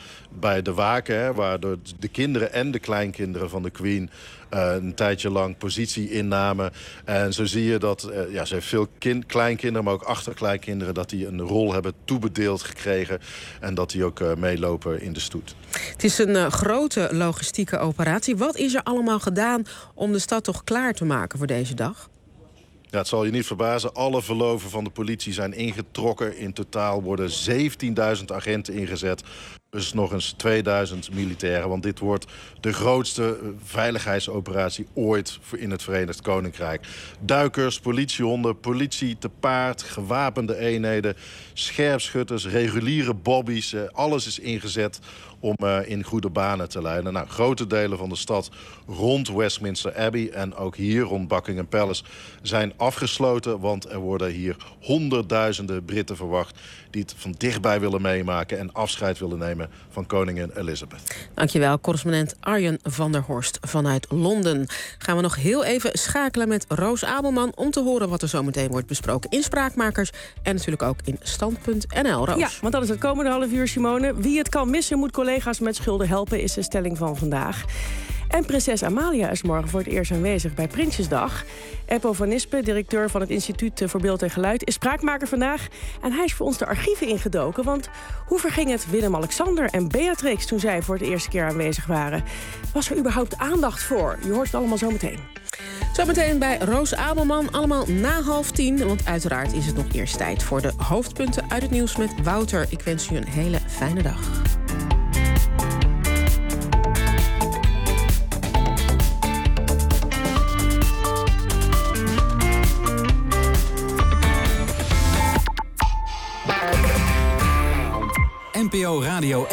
bij de waken, waar de kinderen en de kleinkinderen van de Queen een tijdje lang positie innamen. En zo zie je dat ze heeft veel kleinkinderen, maar ook achterkleinkinderen, dat die een rol hebben toebedeeld gekregen. En dat die ook meelopen in de stoet. Het is een grote logistieke operatie. Wat is er allemaal gedaan om de stad toch klaar te maken voor deze dag? Ja, het zal je niet verbazen. Alle verloven van de politie zijn ingetrokken. In totaal worden 17.000 agenten ingezet. Dus nog eens 2000 militairen. Want dit wordt de grootste veiligheidsoperatie ooit in het Verenigd Koninkrijk. Duikers, politiehonden, politie te paard, gewapende eenheden, scherpschutters, reguliere bobbies. Alles is ingezet om in goede banen te leiden. Nou, grote delen van de stad rond Westminster Abbey en ook hier rond Buckingham Palace zijn afgesloten. Want er worden hier honderdduizenden Britten verwacht die het van dichtbij willen meemaken en afscheid willen nemen van koningin Elizabeth. Dankjewel, correspondent Arjen van der Horst vanuit Londen. Gaan we nog heel even schakelen met Roos Abelman om te horen wat er zo meteen wordt besproken in Spraakmakers en natuurlijk ook in Stand.nl. Roos. Ja, want dat is het komende half uur, Simone. Wie het kan missen moet collega's met schulden helpen, is de stelling van vandaag. En prinses Amalia is morgen voor het eerst aanwezig bij Prinsjesdag. Eppo van Nispen, directeur van het Instituut voor Beeld en Geluid, is spraakmaker vandaag. En hij is voor ons de archieven ingedoken. Want hoe verging het Willem-Alexander en Beatrix toen zij voor de eerste keer aanwezig waren? Was er überhaupt aandacht voor? Je hoort het allemaal zo meteen. Zometeen bij Roos Abelman, allemaal na 9:30. Want uiteraard is het nog eerst tijd voor de hoofdpunten uit het nieuws met Wouter. Ik wens u een hele fijne dag. NPO Radio